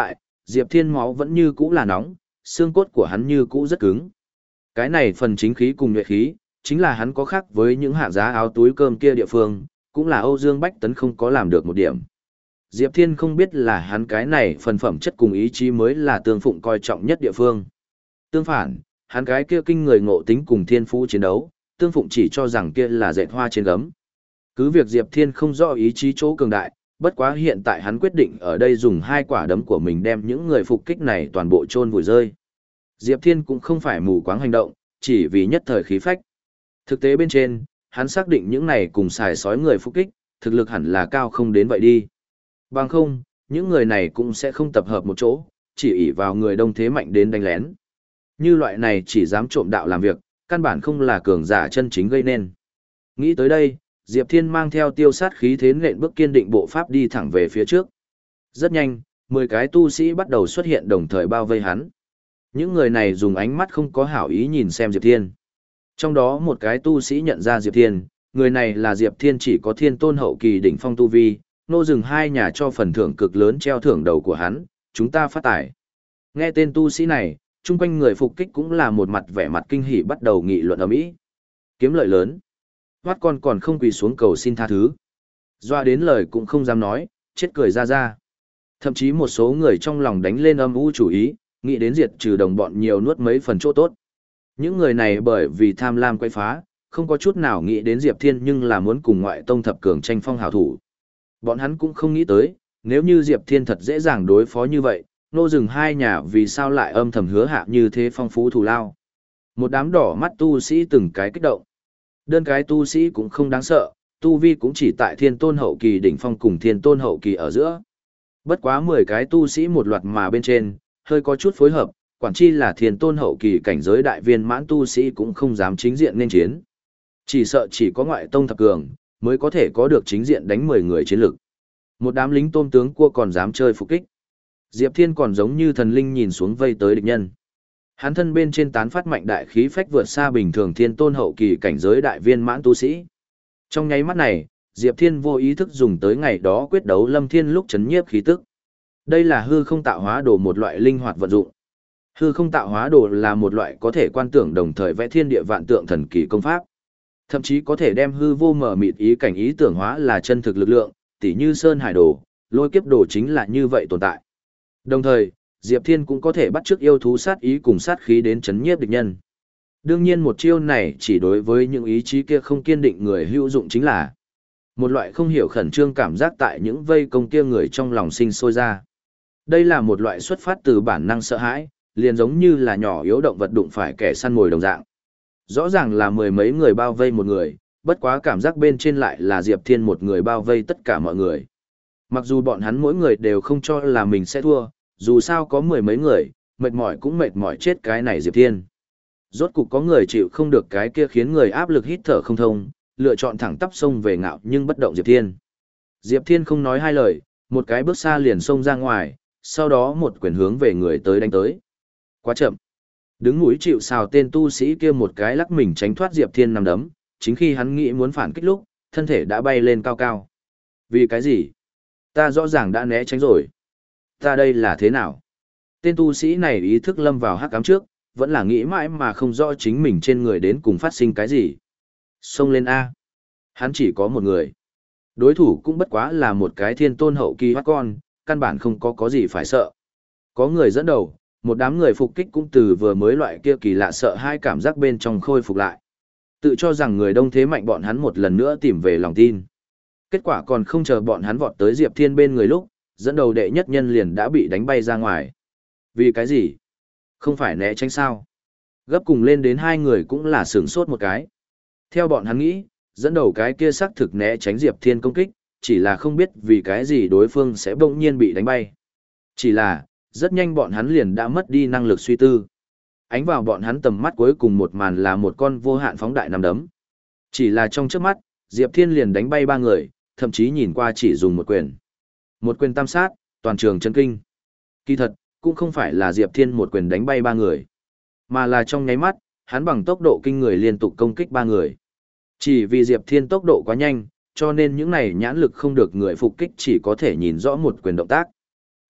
Diệp Thiên máu vẫn như cũ là nóng, xương cốt của hắn như cũ rất cứng. Cái này phần chính khí cùng nhuệ khí, chính là hắn có khác với những hạ giá áo túi cơm kia địa phương, cũng là Âu Dương Bách Tấn không có làm được một điểm. Diệp Thiên không biết là hắn cái này phần phẩm chất cùng ý chí mới là Tương Phụng coi trọng nhất địa phương. Tương phản, hắn cái kia kinh người ngộ tính cùng thiên phú chiến đấu, Tương Phụng chỉ cho rằng kia là dệt hoa trên gấm. Cứ việc Diệp Thiên không rõ ý chí chỗ cường đại, bất quá hiện tại hắn quyết định ở đây dùng hai quả đấm của mình đem những người phục kích này toàn bộ chôn vùi rơi. Diệp Thiên cũng không phải mù quáng hành động, chỉ vì nhất thời khí phách. Thực tế bên trên, hắn xác định những này cùng xài sói người phục kích, thực lực hẳn là cao không đến vậy đi. Bằng không, những người này cũng sẽ không tập hợp một chỗ, chỉ ỷ vào người đông thế mạnh đến đánh lén. Như loại này chỉ dám trộm đạo làm việc, căn bản không là cường giả chân chính gây nên. Nghĩ tới đây, Diệp Thiên mang theo tiêu sát khí thế nện bước kiên định bộ pháp đi thẳng về phía trước. Rất nhanh, mười cái tu sĩ bắt đầu xuất hiện đồng thời bao vây hắn. Những người này dùng ánh mắt không có hảo ý nhìn xem Diệp Thiên. Trong đó một cái tu sĩ nhận ra Diệp Thiên, người này là Diệp Thiên chỉ có thiên tôn hậu kỳ đỉnh phong tu vi, nô rừng hai nhà cho phần thưởng cực lớn treo thưởng đầu của hắn, chúng ta phát tài. Nghe tên tu sĩ này, chung quanh người phục kích cũng là một mặt vẻ mặt kinh hỉ bắt đầu nghị luận ầm ĩ. Kiếm lợi lớn. Hoát con còn không quỳ xuống cầu xin tha thứ. Doa đến lời cũng không dám nói, chết cười ra ra. Thậm chí một số người trong lòng đánh lên âm u chủ ý, nghĩ đến diệt trừ đồng bọn nhiều nuốt mấy phần chỗ tốt. Những người này bởi vì tham lam quay phá, không có chút nào nghĩ đến Diệp Thiên nhưng là muốn cùng ngoại tông thập cường tranh phong hảo thủ. Bọn hắn cũng không nghĩ tới, nếu như Diệp Thiên thật dễ dàng đối phó như vậy, nô rừng hai nhà vì sao lại âm thầm hứa hạ như thế phong phú thù lao. Một đám đỏ mắt tu sĩ từng cái kích động. Đơn cái tu sĩ cũng không đáng sợ, tu vi cũng chỉ tại thiên tôn hậu kỳ đỉnh phong cùng thiên tôn hậu kỳ ở giữa. Bất quá mười cái tu sĩ một loạt mà bên trên, hơi có chút phối hợp, quản chi là thiên tôn hậu kỳ cảnh giới đại viên mãn tu sĩ cũng không dám chính diện nên chiến. Chỉ sợ chỉ có ngoại tông thập cường, mới có thể có được chính diện đánh mười người chiến lực. Một đám lính tôm tướng cua còn dám chơi phục kích. Diệp Thiên còn giống như thần linh nhìn xuống vây tới địch nhân. Hắn thân bên trên tán phát mạnh đại khí phách vượt xa bình thường thiên tôn hậu kỳ cảnh giới đại viên mãn tu sĩ. Trong nháy mắt này, Diệp Thiên vô ý thức dùng tới ngày đó quyết đấu Lâm Thiên lúc chấn nhiếp khí tức. Đây là hư không tạo hóa đồ một loại linh hoạt vận dụng. Hư không tạo hóa đồ là một loại có thể quan tưởng đồng thời vẽ thiên địa vạn tượng thần kỳ công pháp. Thậm chí có thể đem hư vô mở mịt ý cảnh ý tưởng hóa là chân thực lực lượng, tỉ như sơn hải đồ, lôi kiếp đồ chính là như vậy tồn tại. Đồng thời, Diệp Thiên cũng có thể bắt chước yêu thú sát ý cùng sát khí đến chấn nhiếp địch nhân. Đương nhiên một chiêu này chỉ đối với những ý chí kia không kiên định người hữu dụng chính là một loại không hiểu khẩn trương cảm giác tại những vây công kia người trong lòng sinh sôi ra. Đây là một loại xuất phát từ bản năng sợ hãi, liền giống như là nhỏ yếu động vật đụng phải kẻ săn mồi đồng dạng. Rõ ràng là mười mấy người bao vây một người, bất quá cảm giác bên trên lại là Diệp Thiên một người bao vây tất cả mọi người. Mặc dù bọn hắn mỗi người đều không cho là mình sẽ thua, dù sao có mười mấy người, mệt mỏi cũng mệt mỏi chết cái này Diệp Thiên. Rốt cục có người chịu không được cái kia khiến người áp lực hít thở không thông, lựa chọn thẳng tắp xông về ngạo nhưng bất động Diệp Thiên. Diệp Thiên không nói hai lời, một cái bước xa liền xông ra ngoài, sau đó một quyền hướng về người tới đánh tới. Quá chậm. Đứng mũi chịu sào tên tu sĩ kia một cái lắc mình tránh thoát Diệp Thiên nằm đấm, chính khi hắn nghĩ muốn phản kích lúc, thân thể đã bay lên cao cao. Vì cái gì? Ta rõ ràng đã né tránh rồi. Ta đây là thế nào? Tên tu sĩ này ý thức lâm vào hắc ám trước, vẫn là nghĩ mãi mà không rõ chính mình trên người đến cùng phát sinh cái gì. Xông lên A. Hắn chỉ có một người. Đối thủ cũng bất quá là một cái thiên tôn hậu kỳ hoát con, căn bản không có có gì phải sợ. Có người dẫn đầu, một đám người phục kích cũng từ vừa mới loại kia kỳ lạ sợ hai cảm giác bên trong khôi phục lại. Tự cho rằng người đông thế mạnh bọn hắn một lần nữa tìm về lòng tin. Kết quả còn không chờ bọn hắn vọt tới Diệp Thiên bên người lúc, dẫn đầu đệ nhất nhân liền đã bị đánh bay ra ngoài. Vì cái gì? Không phải né tránh sao? Gấp cùng lên đến hai người cũng là sửng sốt một cái. Theo bọn hắn nghĩ, dẫn đầu cái kia xác thực né tránh Diệp Thiên công kích, chỉ là không biết vì cái gì đối phương sẽ bỗng nhiên bị đánh bay. Chỉ là, rất nhanh bọn hắn liền đã mất đi năng lực suy tư. Ánh vào bọn hắn tầm mắt cuối cùng một màn là một con vô hạn phóng đại nằm đấm. Chỉ là trong chớp mắt, Diệp Thiên liền đánh bay ba người, thậm chí nhìn qua chỉ dùng một quyền. Một quyền tam sát, toàn trường chấn kinh. Kỳ thật, cũng không phải là Diệp Thiên một quyền đánh bay ba người, mà là trong nháy mắt, hắn bằng tốc độ kinh người liên tục công kích ba người. Chỉ vì Diệp Thiên tốc độ quá nhanh, cho nên những này nhãn lực không được người phục kích chỉ có thể nhìn rõ một quyền động tác.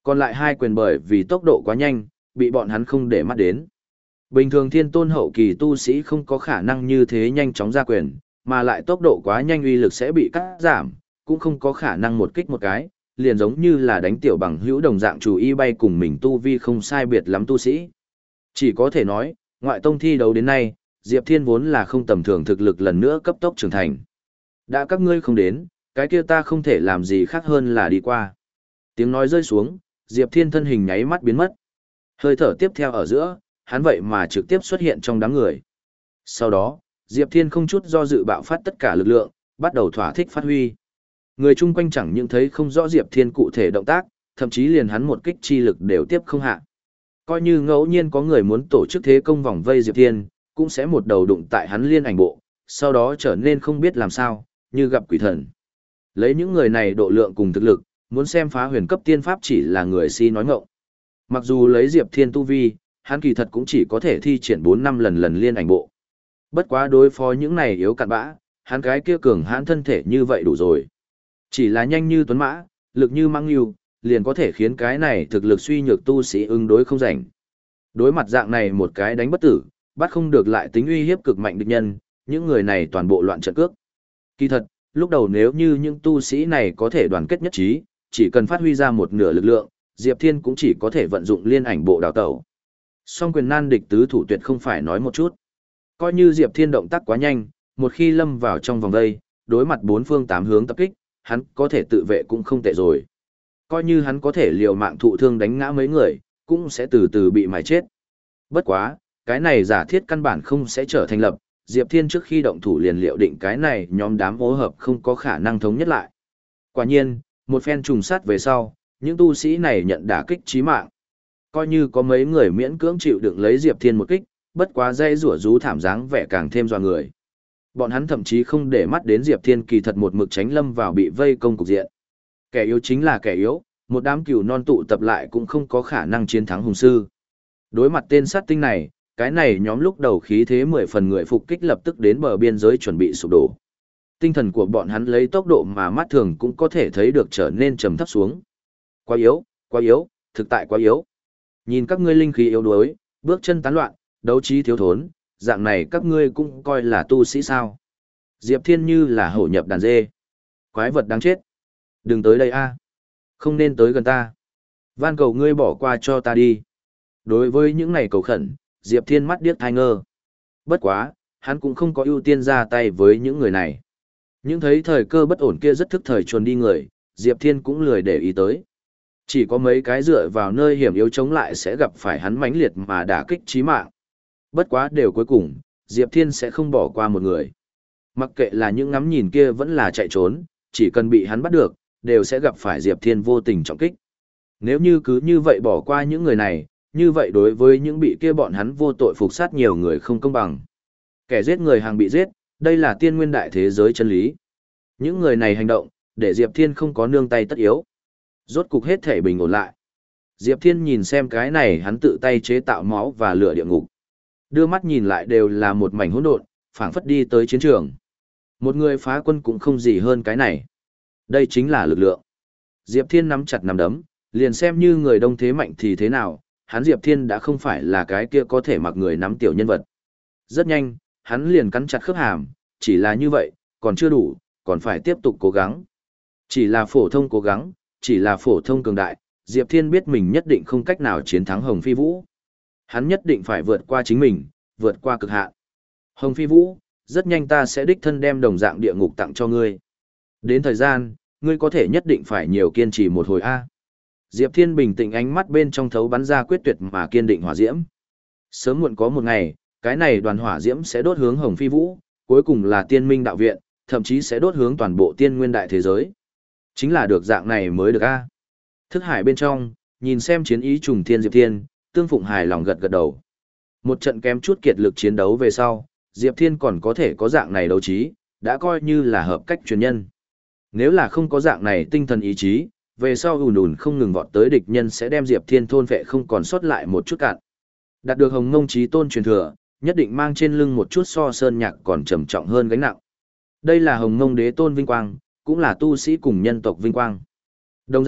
Còn lại hai quyền bởi vì tốc độ quá nhanh, bị bọn hắn không để mắt đến. Bình thường thiên tôn hậu kỳ tu sĩ không có khả năng như thế nhanh chóng ra quyền, mà lại tốc độ quá nhanh uy lực sẽ bị cắt giảm, cũng không có khả năng một kích một cái, liền giống như là đánh tiểu bằng hữu đồng dạng chủ y bay cùng mình tu vi không sai biệt lắm tu sĩ. Chỉ có thể nói, ngoại tông thi đấu đến nay, Diệp Thiên vốn là không tầm thường thực lực lần nữa cấp tốc trưởng thành. Đã các ngươi không đến, cái kia ta không thể làm gì khác hơn là đi qua. Tiếng nói rơi xuống, Diệp Thiên thân hình nháy mắt biến mất. Hơi thở tiếp theo ở giữa, hắn vậy mà trực tiếp xuất hiện trong đám người. Sau đó, Diệp Thiên không chút do dự bạo phát tất cả lực lượng, bắt đầu thỏa thích phát huy. Người chung quanh chẳng những thấy không rõ Diệp Thiên cụ thể động tác, thậm chí liền hắn một kích chi lực đều tiếp không hạ. Coi như ngẫu nhiên có người muốn tổ chức thế công vòng vây Diệp Thiên, cũng sẽ một đầu đụng tại hắn liên ảnh bộ, sau đó trở nên không biết làm sao, như gặp quỷ thần. Lấy những người này độ lượng cùng thực lực, muốn xem phá huyền cấp tiên pháp chỉ là người si nói ngọng. Mặc dù lấy Diệp Thiên tu vi, hắn kỳ thật cũng chỉ có thể thi triển bốn năm lần lần liên ảnh bộ. Bất quá đối phó những này yếu cặn bã, hắn cái kia cường hãn thân thể như vậy đủ rồi. Chỉ là nhanh như tuấn mã, lực như mãng lưu, liền có thể khiến cái này thực lực suy nhược tu sĩ ứng đối không rảnh. Đối mặt dạng này một cái đánh bất tử, bắt không được lại tính uy hiếp cực mạnh địch nhân, những người này toàn bộ loạn trận cước. Kỳ thật, lúc đầu nếu như những tu sĩ này có thể đoàn kết nhất trí, chỉ cần phát huy ra một nửa lực lượng, Diệp Thiên cũng chỉ có thể vận dụng liên ảnh bộ đào tẩu. Song quyền nan địch tứ thủ tuyệt không phải nói một chút. Coi như Diệp Thiên động tác quá nhanh, một khi lâm vào trong vòng vây, đối mặt bốn phương tám hướng tập kích, hắn có thể tự vệ cũng không tệ rồi. Coi như hắn có thể liều mạng thụ thương đánh ngã mấy người, cũng sẽ từ từ bị mài chết. Bất quá, cái này giả thiết căn bản không sẽ trở thành lập, Diệp Thiên trước khi động thủ liền liệu định cái này nhóm đám hỗ hợp không có khả năng thống nhất lại. Quả nhiên, một phen trùng sát về sau, những tu sĩ này nhận đả kích chí mạng. Coi như có mấy người miễn cưỡng chịu đựng lấy Diệp Thiên một kích, bất quá dây rủa rú thảm dáng vẻ càng thêm dọa người. Bọn hắn thậm chí không để mắt đến Diệp Thiên kỳ thật một mực tránh lâm vào bị vây công cục diện. Kẻ yếu chính là kẻ yếu, một đám cừu non tụ tập lại cũng không có khả năng chiến thắng hùng sư. Đối mặt tên sát tinh này, cái này nhóm lúc đầu khí thế mười phần người phục kích lập tức đến bờ biên giới chuẩn bị sụp đổ. Tinh thần của bọn hắn lấy tốc độ mà mắt thường cũng có thể thấy được trở nên trầm thấp xuống. Quá yếu, quá yếu, thực tại quá yếu. Nhìn các ngươi linh khí yếu đuối, bước chân tán loạn, đấu trí thiếu thốn, dạng này các ngươi cũng coi là tu sĩ sao. Diệp Thiên như là hổ nhập đàn dê. Quái vật đáng chết. Đừng tới đây a, không nên tới gần ta. Van cầu ngươi bỏ qua cho ta đi. Đối với những này cầu khẩn, Diệp Thiên mắt điếc thai ngơ. Bất quá, hắn cũng không có ưu tiên ra tay với những người này. Những thấy thời cơ bất ổn kia rất thức thời chuồn đi người, Diệp Thiên cũng lười để ý tới. Chỉ có mấy cái dựa vào nơi hiểm yếu chống lại sẽ gặp phải hắn mãnh liệt mà đả kích chí mạng. Bất quá đều cuối cùng, Diệp Thiên sẽ không bỏ qua một người. Mặc kệ là những ngắm nhìn kia vẫn là chạy trốn, chỉ cần bị hắn bắt được, đều sẽ gặp phải Diệp Thiên vô tình trọng kích. Nếu như cứ như vậy bỏ qua những người này, như vậy đối với những bị kia bọn hắn vô tội phục sát nhiều người không công bằng. Kẻ giết người hàng bị giết, đây là tiên nguyên đại thế giới chân lý. Những người này hành động, để Diệp Thiên không có nương tay tất yếu. Rốt cục hết thể bình ổn lại. Diệp Thiên nhìn xem cái này hắn tự tay chế tạo máu và lửa địa ngục. Đưa mắt nhìn lại đều là một mảnh hỗn độn, phảng phất đi tới chiến trường. Một người phá quân cũng không gì hơn cái này. Đây chính là lực lượng. Diệp Thiên nắm chặt nắm đấm, liền xem như người đông thế mạnh thì thế nào, hắn Diệp Thiên đã không phải là cái kia có thể mặc người nắm tiểu nhân vật. Rất nhanh, hắn liền cắn chặt khớp hàm, chỉ là như vậy, còn chưa đủ, còn phải tiếp tục cố gắng. Chỉ là phổ thông cố gắng, chỉ là phổ thông cường đại, Diệp Thiên biết mình nhất định không cách nào chiến thắng Hồng Phi Vũ. Hắn nhất định phải vượt qua chính mình, vượt qua cực hạn. Hồng Phi Vũ, rất nhanh ta sẽ đích thân đem đồng dạng địa ngục tặng cho ngươi. Đến thời gian, ngươi có thể nhất định phải nhiều kiên trì một hồi A. Diệp Thiên bình tĩnh ánh mắt bên trong thấu bắn ra quyết tuyệt mà kiên định hỏa diễm. Sớm muộn có một ngày, cái này đoàn hỏa diễm sẽ đốt hướng Hồng Phi Vũ, cuối cùng là tiên minh đạo viện, thậm chí sẽ đốt hướng toàn bộ tiên nguyên đại thế giới. Chính là được dạng này mới được A. Thức hải bên trong, nhìn xem chiến ý trùng thiên Diệp Thiên, Tương Phụng hài lòng gật gật đầu. Một trận kém chút kiệt lực chiến đấu về sau, Diệp Thiên còn có thể có dạng này đấu trí, đã coi như là hợp cách truyền nhân. Nếu là không có dạng này tinh thần ý chí, về sau ùn ùn không ngừng vọt tới địch nhân sẽ đem Diệp Thiên thôn vệ không còn sót lại một chút cạn. Đạt được Hồng Ngông Chí Tôn truyền thừa, nhất định mang trên lưng một chút so sơn nhạc còn trầm trọng hơn gánh nặng. Đây là Hồng Ngông Đế Tôn vinh quang, cũng là tu sĩ cùng nhân tộc vinh quang. Đồng dạng,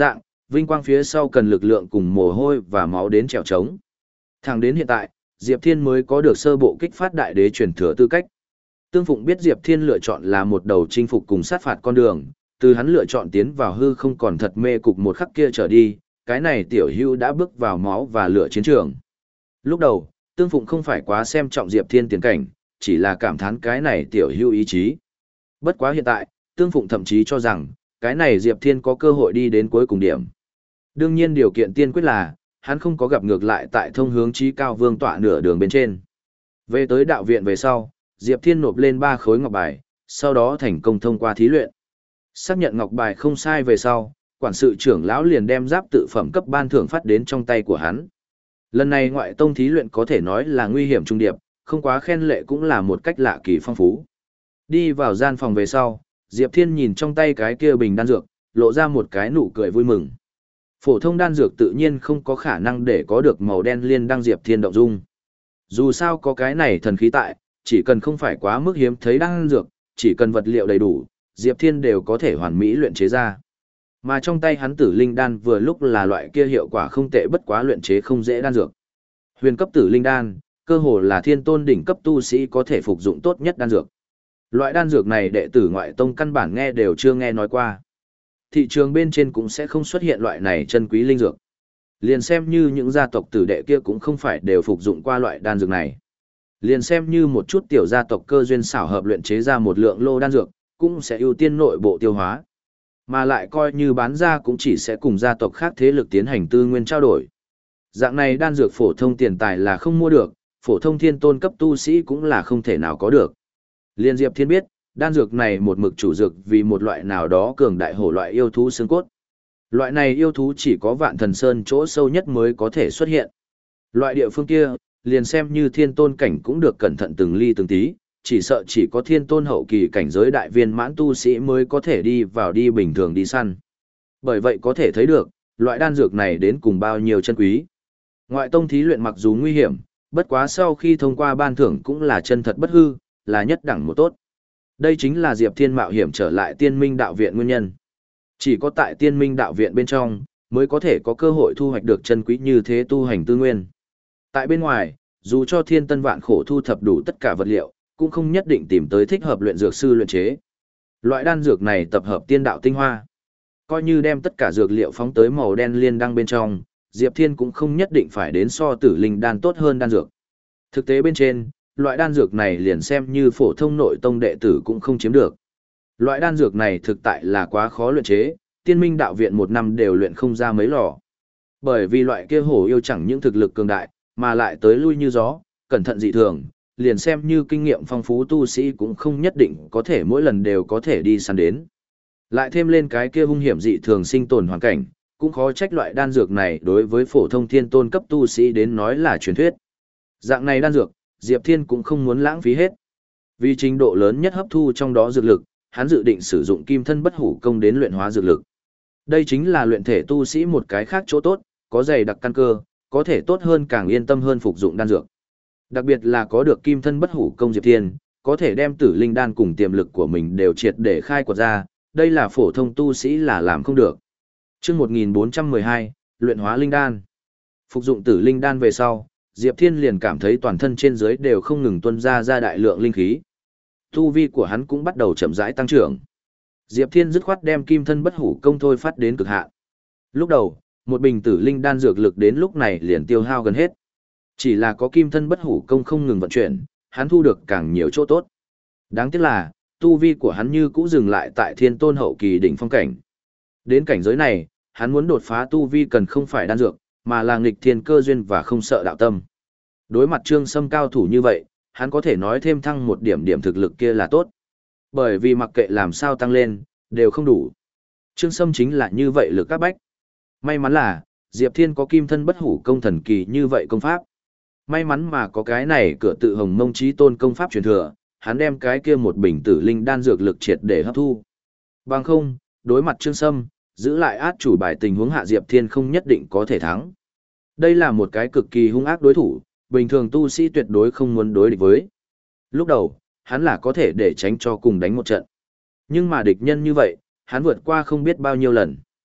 vinh quang phía sau cần lực lượng cùng mồ hôi và máu đến trèo trống. Thẳng đến hiện tại, Diệp Thiên mới có được sơ bộ kích phát đại đế truyền thừa tư cách. Tương Phụng biết Diệp Thiên lựa chọn là một đầu chinh phục cùng sát phạt con đường, từ hắn lựa chọn tiến vào hư không còn thật mê cục một khắc kia trở đi, cái này tiểu hưu đã bước vào máu và lửa chiến trường. Lúc đầu, Tương Phụng không phải quá xem trọng Diệp Thiên tiền cảnh, chỉ là cảm thán cái này tiểu hưu ý chí. Bất quá hiện tại, Tương Phụng thậm chí cho rằng, cái này Diệp Thiên có cơ hội đi đến cuối cùng điểm. Đương nhiên điều kiện tiên quyết là, hắn không có gặp ngược lại tại thông hướng chí cao vương tọa nửa đường bên trên. Về tới đạo viện về sau, Diệp Thiên nộp lên ba khối ngọc bài, sau đó thành công thông qua thí luyện. Xác nhận ngọc bài không sai về sau, quản sự trưởng lão liền đem giáp tự phẩm cấp ban thưởng phát đến trong tay của hắn. Lần này ngoại tông thí luyện có thể nói là nguy hiểm trung điệp, không quá khen lệ cũng là một cách lạ kỳ phong phú. Đi vào gian phòng về sau, Diệp Thiên nhìn trong tay cái kia bình đan dược, lộ ra một cái nụ cười vui mừng. Phổ thông đan dược tự nhiên không có khả năng để có được màu đen liên đăng Diệp Thiên động dung. Dù sao có cái này thần khí tại, chỉ cần không phải quá mức hiếm thấy đan dược, chỉ cần vật liệu đầy đủ, Diệp Thiên đều có thể hoàn mỹ luyện chế ra. Mà trong tay hắn tử linh đan vừa lúc là loại kia hiệu quả không tệ bất quá luyện chế không dễ đan dược. Huyền cấp tử linh đan, cơ hồ là thiên tôn đỉnh cấp tu sĩ có thể phục dụng tốt nhất đan dược. Loại đan dược này đệ tử ngoại tông căn bản nghe đều chưa nghe nói qua. Thị trường bên trên cũng sẽ không xuất hiện loại này chân quý linh dược. Liền xem như những gia tộc tử đệ kia cũng không phải đều phục dụng qua loại đan dược này. Liền xem như một chút tiểu gia tộc cơ duyên xảo hợp luyện chế ra một lượng lô đan dược, cũng sẽ ưu tiên nội bộ tiêu hóa. Mà lại coi như bán ra cũng chỉ sẽ cùng gia tộc khác thế lực tiến hành tư nguyên trao đổi. Dạng này đan dược phổ thông tiền tài là không mua được, phổ thông thiên tôn cấp tu sĩ cũng là không thể nào có được. Liên Diệp Thiên biết, đan dược này một mực chủ dược vì một loại nào đó cường đại hổ loại yêu thú xương cốt. Loại này yêu thú chỉ có Vạn Thần Sơn chỗ sâu nhất mới có thể xuất hiện. Loại địa phương kia, liền xem như thiên tôn cảnh cũng được cẩn thận từng ly từng tí, chỉ sợ chỉ có thiên tôn hậu kỳ cảnh giới đại viên mãn tu sĩ mới có thể đi vào đi bình thường đi săn. Bởi vậy có thể thấy được, loại đan dược này đến cùng bao nhiêu chân quý. Ngoại tông thí luyện mặc dù nguy hiểm, bất quá sau khi thông qua ban thưởng cũng là chân thật bất hư, là nhất đẳng một tốt. Đây chính là Diệp Thiên mạo hiểm trở lại Tiên Minh Đạo Viện nguyên nhân. Chỉ có tại Tiên Minh Đạo Viện bên trong, mới có thể có cơ hội thu hoạch được chân quý như thế tu hành tư nguyên. Tại bên ngoài, dù cho thiên tân vạn khổ thu thập đủ tất cả vật liệu, cũng không nhất định tìm tới thích hợp luyện dược sư luyện chế. Loại đan dược này tập hợp tiên đạo tinh hoa. Coi như đem tất cả dược liệu phóng tới màu đen liên đăng bên trong, Diệp Thiên cũng không nhất định phải đến so tử linh đan tốt hơn đan dược. Thực tế bên trên, loại đan dược này liền xem như phổ thông nội tông đệ tử cũng không chiếm được. Loại đan dược này thực tại là quá khó luyện chế, Tiên Minh Đạo Viện một năm đều luyện không ra mấy lò. Bởi vì loại kia hổ yêu chẳng những thực lực cường đại, mà lại tới lui như gió, cẩn thận dị thường, liền xem như kinh nghiệm phong phú tu sĩ cũng không nhất định có thể mỗi lần đều có thể đi săn đến. Lại thêm lên cái kia hung hiểm dị thường sinh tồn hoàn cảnh, cũng khó trách loại đan dược này đối với phổ thông thiên tôn cấp tu sĩ đến nói là truyền thuyết. Dạng này đan dược, Diệp Thiên cũng không muốn lãng phí hết. Vì trình độ lớn nhất hấp thu trong đó dược lực, hắn dự định sử dụng kim thân bất hủ công đến luyện hóa dược lực. Đây chính là luyện thể tu sĩ một cái khác chỗ tốt, có dày đặc căn cơ, có thể tốt hơn càng yên tâm hơn phục dụng đan dược. Đặc biệt là có được kim thân bất hủ công Diệp Thiên, có thể đem tử linh đan cùng tiềm lực của mình đều triệt để khai quật ra, đây là phổ thông tu sĩ là làm không được. Chương một nghìn bốn trăm mười hai, luyện hóa linh đan. Phục dụng tử linh đan về sau, Diệp Thiên liền cảm thấy toàn thân trên dưới đều không ngừng tuôn ra ra đại lượng linh khí. Tu vi của hắn cũng bắt đầu chậm rãi tăng trưởng. Diệp Thiên dứt khoát đem kim thân bất hủ công thôi phát đến cực hạn. Lúc đầu, một bình tử linh đan dược lực đến lúc này liền tiêu hao gần hết. Chỉ là có kim thân bất hủ công không ngừng vận chuyển, hắn thu được càng nhiều chỗ tốt. Đáng tiếc là, tu vi của hắn như cũ dừng lại tại thiên tôn hậu kỳ đỉnh phong cảnh. Đến cảnh giới này, hắn muốn đột phá tu vi cần không phải đan dược, mà là nghịch thiên cơ duyên và không sợ đạo tâm. Đối mặt Trương Sâm cao thủ như vậy, hắn có thể nói thêm thăng một điểm điểm thực lực kia là tốt. Bởi vì mặc kệ làm sao tăng lên, đều không đủ. Trương Sâm chính là như vậy lực các bách. May mắn là, Diệp Thiên có kim thân bất hủ công thần kỳ như vậy công pháp. May mắn mà có cái này cửa tự hồng mông chí tôn công pháp truyền thừa, hắn đem cái kia một bình tử linh đan dược lực triệt để hấp thu. Bằng không, đối mặt Trương Sâm, giữ lại át chủ bài tình huống hạ Diệp Thiên không nhất định có thể thắng. Đây là một cái cực kỳ hung ác đối thủ, bình thường tu sĩ tuyệt đối không muốn đối địch với. Lúc đầu, hắn là có thể để tránh cho cùng đánh một trận. Nhưng mà địch nhân như vậy, hắn vượt qua không biết bao nhiêu lần.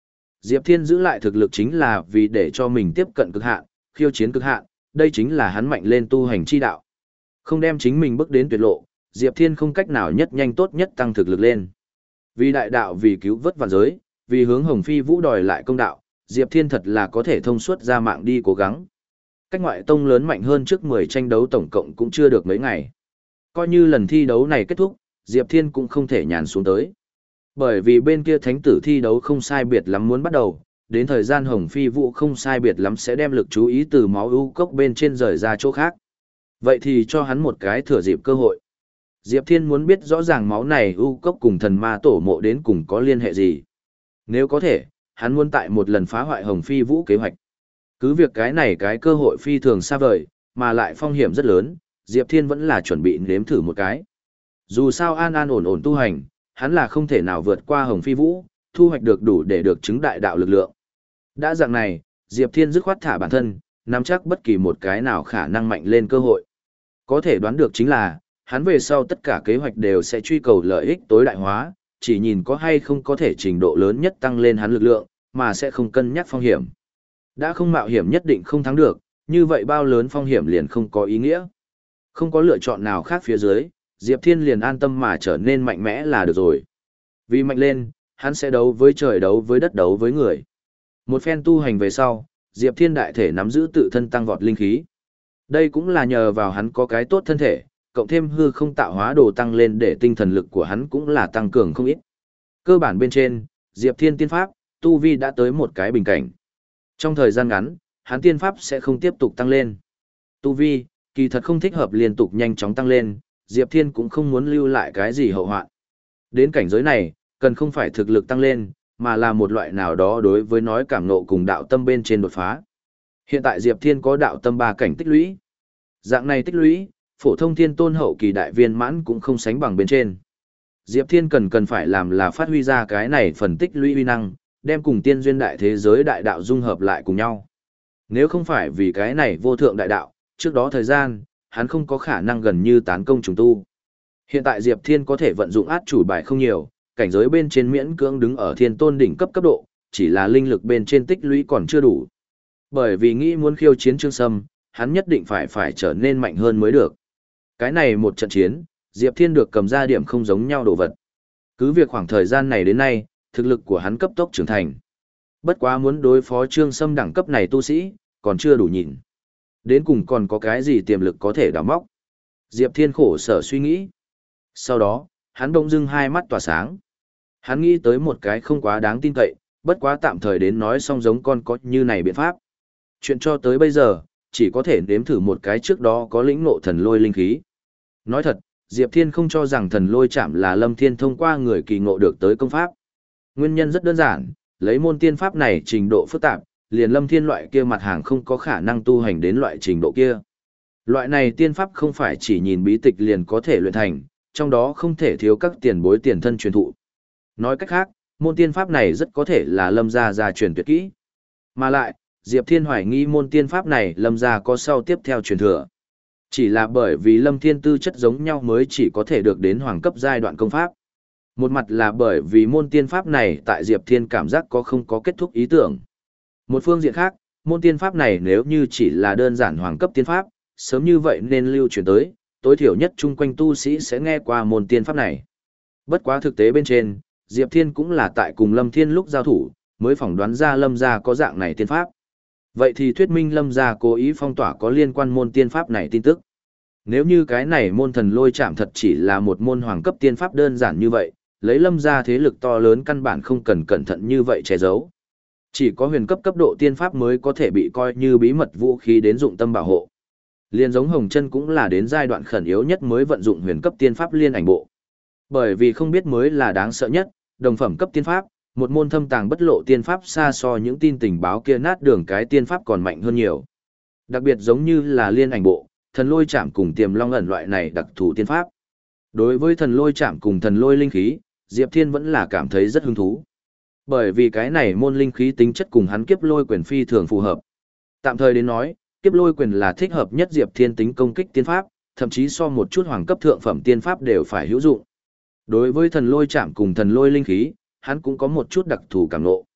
Diệp Thiên giữ lại thực lực chính là vì để cho mình tiếp cận cực hạn, khiêu chiến cực hạn, đây chính là hắn mạnh lên tu hành chi đạo. Không đem chính mình bước đến tuyệt lộ, Diệp Thiên không cách nào nhất nhanh tốt nhất tăng thực lực lên. Vì đại đạo, vì cứu vớt vạn giới, vì hướng Hồng Phi Vũ đòi lại công đạo, Diệp Thiên thật là có thể thông suốt ra mạng đi cố gắng. Cách ngoại tông lớn mạnh hơn trước mười tranh đấu tổng cộng cũng chưa được mấy ngày. Coi như lần thi đấu này kết thúc, Diệp Thiên cũng không thể nhàn xuống tới. Bởi vì bên kia thánh tử thi đấu không sai biệt lắm muốn bắt đầu, đến thời gian Hồng Phi Vũ không sai biệt lắm sẽ đem lực chú ý từ máu ưu cốc bên trên rời ra chỗ khác. Vậy thì cho hắn một cái thừa dịp cơ hội. Diệp Thiên muốn biết rõ ràng máu này ưu cốc cùng thần ma tổ mộ đến cùng có liên hệ gì. Nếu có thể, hắn muốn tại một lần phá hoại Hồng Phi Vũ kế hoạch. Cứ việc cái này cái cơ hội phi thường xa vời, mà lại phong hiểm rất lớn, Diệp Thiên vẫn là chuẩn bị nếm thử một cái. Dù sao an an ổn ổn tu hành, hắn là không thể nào vượt qua Hồng Phi Vũ, thu hoạch được đủ để được chứng đại đạo lực lượng. Đã dạng này, Diệp Thiên dứt khoát thả bản thân, nắm chắc bất kỳ một cái nào khả năng mạnh lên cơ hội. Có thể đoán được chính là, hắn về sau tất cả kế hoạch đều sẽ truy cầu lợi ích tối đại hóa, chỉ nhìn có hay không có thể trình độ lớn nhất tăng lên hắn lực lượng, mà sẽ không cân nhắc phong hiểm. Đã không mạo hiểm nhất định không thắng được, như vậy bao lớn phong hiểm liền không có ý nghĩa. Không có lựa chọn nào khác phía dưới, Diệp Thiên liền an tâm mà trở nên mạnh mẽ là được rồi. Vì mạnh lên, hắn sẽ đấu với trời đấu với đất đấu với người. Một phen tu hành về sau, Diệp Thiên đại thể nắm giữ tự thân tăng vọt linh khí. Đây cũng là nhờ vào hắn có cái tốt thân thể, cộng thêm hư không tạo hóa đồ tăng lên để tinh thần lực của hắn cũng là tăng cường không ít. Cơ bản bên trên, Diệp Thiên tiên pháp, tu vi đã tới một cái bình cảnh. Trong thời gian ngắn, hắn tiên pháp sẽ không tiếp tục tăng lên. Tu vi, kỳ thật không thích hợp liên tục nhanh chóng tăng lên, Diệp Thiên cũng không muốn lưu lại cái gì hậu hoạn. Đến cảnh giới này, cần không phải thực lực tăng lên, mà là một loại nào đó đối với nói cảm ngộ cùng đạo tâm bên trên đột phá. Hiện tại Diệp Thiên có đạo tâm ba cảnh tích lũy. Dạng này tích lũy, phổ thông thiên tôn hậu kỳ đại viên mãn cũng không sánh bằng bên trên. Diệp Thiên cần cần phải làm là phát huy ra cái này phần tích lũy uy năng, đem cùng tiên duyên đại thế giới đại đạo dung hợp lại cùng nhau. Nếu không phải vì cái này vô thượng đại đạo, trước đó thời gian, hắn không có khả năng gần như tán công trùng tu. Hiện tại Diệp Thiên có thể vận dụng át chủ bài không nhiều, cảnh giới bên trên miễn cưỡng đứng ở thiên tôn đỉnh cấp cấp độ, chỉ là linh lực bên trên tích lũy còn chưa đủ. Bởi vì nghĩ muốn khiêu chiến Trương Sâm, hắn nhất định phải phải trở nên mạnh hơn mới được. Cái này một trận chiến, Diệp Thiên được cầm ra điểm không giống nhau đồ vật. Cứ việc khoảng thời gian này đến nay, thực lực của hắn cấp tốc trưởng thành. Bất quá muốn đối phó Trương Sâm đẳng cấp này tu sĩ, còn chưa đủ nhìn. Đến cùng còn có cái gì tiềm lực có thể đào móc. Diệp Thiên khổ sở suy nghĩ. Sau đó, hắn bỗng dưng hai mắt tỏa sáng. Hắn nghĩ tới một cái không quá đáng tin cậy, bất quá tạm thời đến nói xong giống con có như này biện pháp. Chuyện cho tới bây giờ, chỉ có thể nếm thử một cái trước đó có lĩnh ngộ thần lôi linh khí. Nói thật, Diệp Thiên không cho rằng thần lôi chạm là Lâm Thiên thông qua người kỳ ngộ được tới công pháp. Nguyên nhân rất đơn giản, lấy môn tiên pháp này trình độ phức tạp, liền Lâm Thiên loại kia mặt hàng không có khả năng tu hành đến loại trình độ kia. Loại này tiên pháp không phải chỉ nhìn bí tịch liền có thể luyện thành, trong đó không thể thiếu các tiền bối tiền thân truyền thụ. Nói cách khác, môn tiên pháp này rất có thể là Lâm gia gia truyền tuyệt kỹ. Mà lại, Diệp Thiên hoài nghi môn tiên pháp này Lâm gia có sau tiếp theo truyền thừa. Chỉ là bởi vì Lâm Thiên tư chất giống nhau mới chỉ có thể được đến hoàng cấp giai đoạn công pháp. Một mặt là bởi vì môn tiên pháp này tại Diệp Thiên cảm giác có không có kết thúc ý tưởng. Một phương diện khác, môn tiên pháp này nếu như chỉ là đơn giản hoàng cấp tiên pháp, sớm như vậy nên lưu truyền tới, tối thiểu nhất chung quanh tu sĩ sẽ nghe qua môn tiên pháp này. Bất quá thực tế bên trên, Diệp Thiên cũng là tại cùng Lâm Thiên lúc giao thủ, mới phỏng đoán ra Lâm gia có dạng này tiên pháp. Vậy thì thuyết minh Lâm gia cố ý phong tỏa có liên quan môn tiên pháp này tin tức. Nếu như cái này môn thần lôi chạm thật chỉ là một môn hoàng cấp tiên pháp đơn giản như vậy, lấy Lâm gia thế lực to lớn căn bản không cần cẩn thận như vậy che giấu. Chỉ có huyền cấp cấp độ tiên pháp mới có thể bị coi như bí mật vũ khí đến dụng tâm bảo hộ. Liên giống Hồng Chân cũng là đến giai đoạn khẩn yếu nhất mới vận dụng huyền cấp tiên pháp liên ảnh bộ. Bởi vì không biết mới là đáng sợ nhất, đồng phẩm cấp tiên pháp, một môn thâm tàng bất lộ tiên pháp xa so những tin tình báo kia nát đường cái tiên pháp còn mạnh hơn nhiều. Đặc biệt giống như là liên ảnh bộ, thần lôi chạm cùng tiềm long ẩn loại này đặc thù tiên pháp. Đối với thần lôi chạm cùng thần lôi linh khí, Diệp Thiên vẫn là cảm thấy rất hứng thú. Bởi vì cái này môn linh khí tính chất cùng hắn kiếp lôi quyền phi thường phù hợp. Tạm thời đến nói, kiếp lôi quyền là thích hợp nhất Diệp Thiên tính công kích tiên pháp, thậm chí so một chút hoàng cấp thượng phẩm tiên pháp đều phải hữu dụng. Đối với thần lôi chạm cùng thần lôi linh khí, hắn cũng có một chút đặc thù cảm ngộ.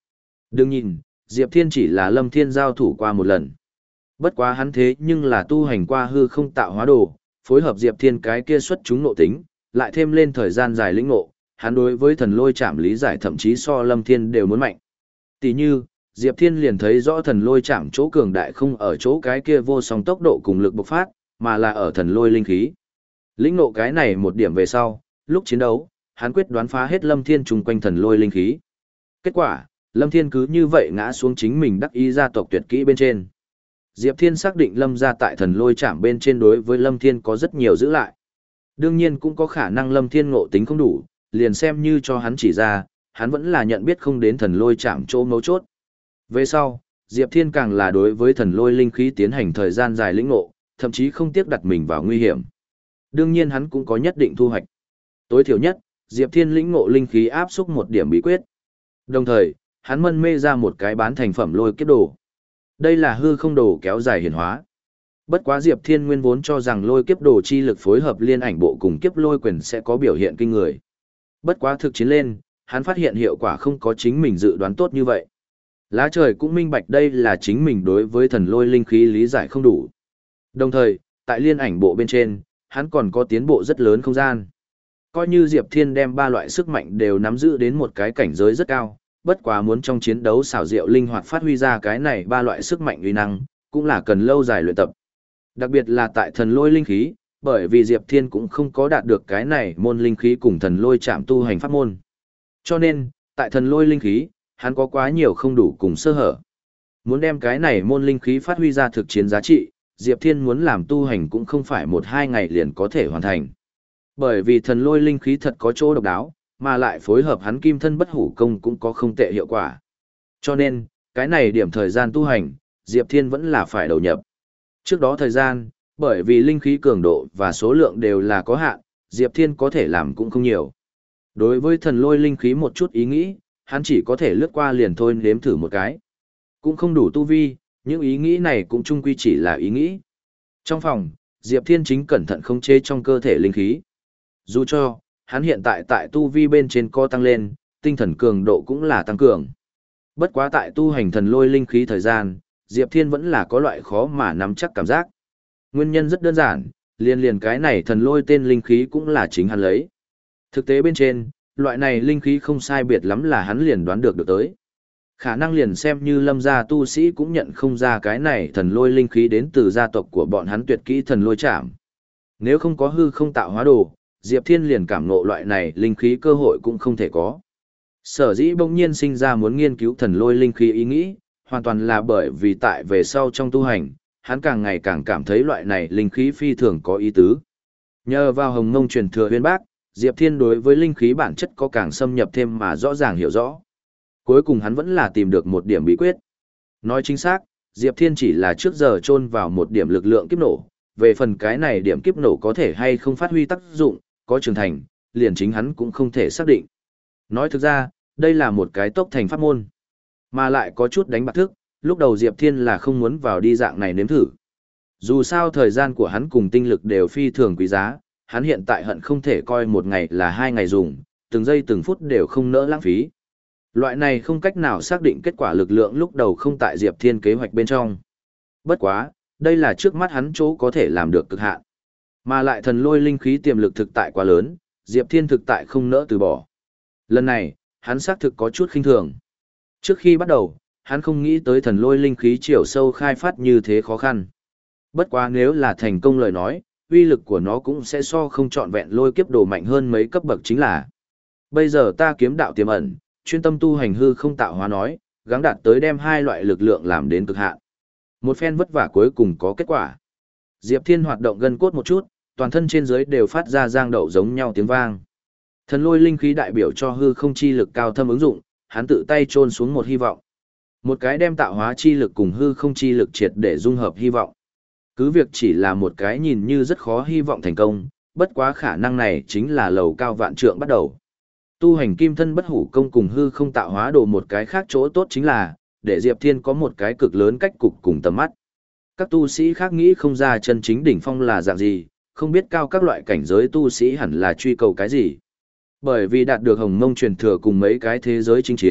Đừng nhìn, Diệp Thiên chỉ là Lâm Thiên giao thủ qua một lần. Bất quá hắn thế nhưng là tu hành qua hư không tạo hóa đồ, phối hợp Diệp Thiên cái kia xuất chúng nộ tính, lại thêm lên thời gian dài lĩnh ngộ, hắn đối với thần lôi chạm lý giải thậm chí so Lâm Thiên đều muốn mạnh. Tỷ như, Diệp Thiên liền thấy rõ thần lôi chạm chỗ cường đại không ở chỗ cái kia vô song tốc độ cùng lực bộc phát, mà là ở thần lôi linh khí. Lĩnh ngộ cái này một điểm về sau, lúc chiến đấu, hắn quyết đoán phá hết Lâm Thiên chung quanh thần lôi linh khí. Kết quả, Lâm Thiên cứ như vậy ngã xuống chính mình đắc ý gia tộc tuyệt kỹ bên trên. Diệp Thiên xác định Lâm gia tại thần lôi chạm bên trên đối với Lâm Thiên có rất nhiều giữ lại. Đương nhiên cũng có khả năng Lâm Thiên ngộ tính không đủ, liền xem như cho hắn chỉ ra, hắn vẫn là nhận biết không đến thần lôi chạm chỗ mấu chốt. Về sau, Diệp Thiên càng là đối với thần lôi linh khí tiến hành thời gian dài lĩnh ngộ, thậm chí không tiếc đặt mình vào nguy hiểm. Đương nhiên hắn cũng có nhất định thu hoạch. Tối thiểu nhất, Diệp Thiên lĩnh ngộ linh khí áp xúc một điểm bí quyết. Đồng thời, hắn mân mê ra một cái bán thành phẩm lôi kiếp đồ. Đây là hư không đồ kéo dài hiển hóa. Bất quá Diệp Thiên nguyên vốn cho rằng lôi kiếp đồ chi lực phối hợp liên ảnh bộ cùng kiếp lôi quyền sẽ có biểu hiện kinh người. Bất quá thực chiến lên, hắn phát hiện hiệu quả không có chính mình dự đoán tốt như vậy. Lá trời cũng minh bạch đây là chính mình đối với thần lôi linh khí lý giải không đủ. Đồng thời, tại liên ảnh bộ bên trên, hắn còn có tiến bộ rất lớn không gian. Coi như Diệp Thiên đem ba loại sức mạnh đều nắm giữ đến một cái cảnh giới rất cao, bất quá muốn trong chiến đấu xảo diệu linh hoạt phát huy ra cái này ba loại sức mạnh uy năng, cũng là cần lâu dài luyện tập. Đặc biệt là tại thần lôi linh khí, bởi vì Diệp Thiên cũng không có đạt được cái này môn linh khí cùng thần lôi chạm tu hành pháp môn. Cho nên, tại thần lôi linh khí, hắn có quá nhiều không đủ cùng sơ hở. Muốn đem cái này môn linh khí phát huy ra thực chiến giá trị, Diệp Thiên muốn làm tu hành cũng không phải một hai ngày liền có thể hoàn thành. Bởi vì thần lôi linh khí thật có chỗ độc đáo, mà lại phối hợp hắn kim thân bất hủ công cũng có không tệ hiệu quả. Cho nên, cái này điểm thời gian tu hành, Diệp Thiên vẫn là phải đầu nhập. Trước đó thời gian, bởi vì linh khí cường độ và số lượng đều là có hạn, Diệp Thiên có thể làm cũng không nhiều. Đối với thần lôi linh khí một chút ý nghĩ, hắn chỉ có thể lướt qua liền thôi nếm thử một cái. Cũng không đủ tu vi, những ý nghĩ này cũng chung quy chỉ là ý nghĩ. Trong phòng, Diệp Thiên chính cẩn thận khống chế trong cơ thể linh khí. Dù cho, hắn hiện tại tại tu vi bên trên co tăng lên, tinh thần cường độ cũng là tăng cường. Bất quá tại tu hành thần lôi linh khí thời gian, Diệp Thiên vẫn là có loại khó mà nắm chắc cảm giác. Nguyên nhân rất đơn giản, liền liền cái này thần lôi tên linh khí cũng là chính hắn lấy. Thực tế bên trên, loại này linh khí không sai biệt lắm là hắn liền đoán được được tới. Khả năng liền xem như Lâm gia tu sĩ cũng nhận không ra cái này thần lôi linh khí đến từ gia tộc của bọn hắn tuyệt kỹ thần lôi chạm. Nếu không có hư không tạo hóa đồ, Diệp Thiên liền cảm ngộ loại này linh khí cơ hội cũng không thể có. Sở dĩ bỗng nhiên sinh ra muốn nghiên cứu thần lôi linh khí ý nghĩ, hoàn toàn là bởi vì tại về sau trong tu hành, hắn càng ngày càng cảm thấy loại này linh khí phi thường có ý tứ. Nhờ vào Hồng Ngông truyền thừa Huyên Bác, Diệp Thiên đối với linh khí bản chất có càng xâm nhập thêm mà rõ ràng hiểu rõ. Cuối cùng hắn vẫn là tìm được một điểm bí quyết. Nói chính xác, Diệp Thiên chỉ là trước giờ chôn vào một điểm lực lượng kiếp nổ, về phần cái này điểm kiếp nổ có thể hay không phát huy tác dụng, có trưởng thành, liền chính hắn cũng không thể xác định. Nói thực ra, đây là một cái tốc thành pháp môn, mà lại có chút đánh bạc thức, lúc đầu Diệp Thiên là không muốn vào đi dạng này nếm thử. Dù sao thời gian của hắn cùng tinh lực đều phi thường quý giá, hắn hiện tại hận không thể coi một ngày là hai ngày dùng, từng giây từng phút đều không nỡ lãng phí. Loại này không cách nào xác định kết quả lực lượng lúc đầu không tại Diệp Thiên kế hoạch bên trong. Bất quá, đây là trước mắt hắn chỗ có thể làm được cực hạn. Mà lại thần lôi linh khí tiềm lực thực tại quá lớn, Diệp Thiên thực tại không nỡ từ bỏ. Lần này, hắn xác thực có chút khinh thường. Trước khi bắt đầu, hắn không nghĩ tới thần lôi linh khí chiều sâu khai phát như thế khó khăn. Bất quá nếu là thành công lời nói, uy lực của nó cũng sẽ so không trọn vẹn lôi kiếp đồ mạnh hơn mấy cấp bậc chính là. Bây giờ ta kiếm đạo tiềm ẩn, chuyên tâm tu hành hư không tạo hóa nói, gắng đạt tới đem hai loại lực lượng làm đến cực hạn. Một phen vất vả cuối cùng có kết quả. Diệp Thiên hoạt động gân cốt một chút, toàn thân trên dưới đều phát ra giang đậu giống nhau tiếng vang. Thần lôi linh khí đại biểu cho hư không chi lực cao thâm ứng dụng, hắn tự tay chôn xuống một hy vọng. Một cái đem tạo hóa chi lực cùng hư không chi lực triệt để dung hợp hy vọng. Cứ việc chỉ là một cái nhìn như rất khó hy vọng thành công, bất quá khả năng này chính là lầu cao vạn trượng bắt đầu. Tu hành kim thân bất hủ công cùng hư không tạo hóa đồ một cái khác chỗ tốt chính là, để Diệp Thiên có một cái cực lớn cách cục cùng tầm mắt. Các tu sĩ khác nghĩ không ra chân chính đỉnh phong là dạng gì, không biết cao các loại cảnh giới tu sĩ hẳn là truy cầu cái gì. Bởi vì đạt được Hồng Mông truyền thừa cùng mấy cái thế giới chinh chiến,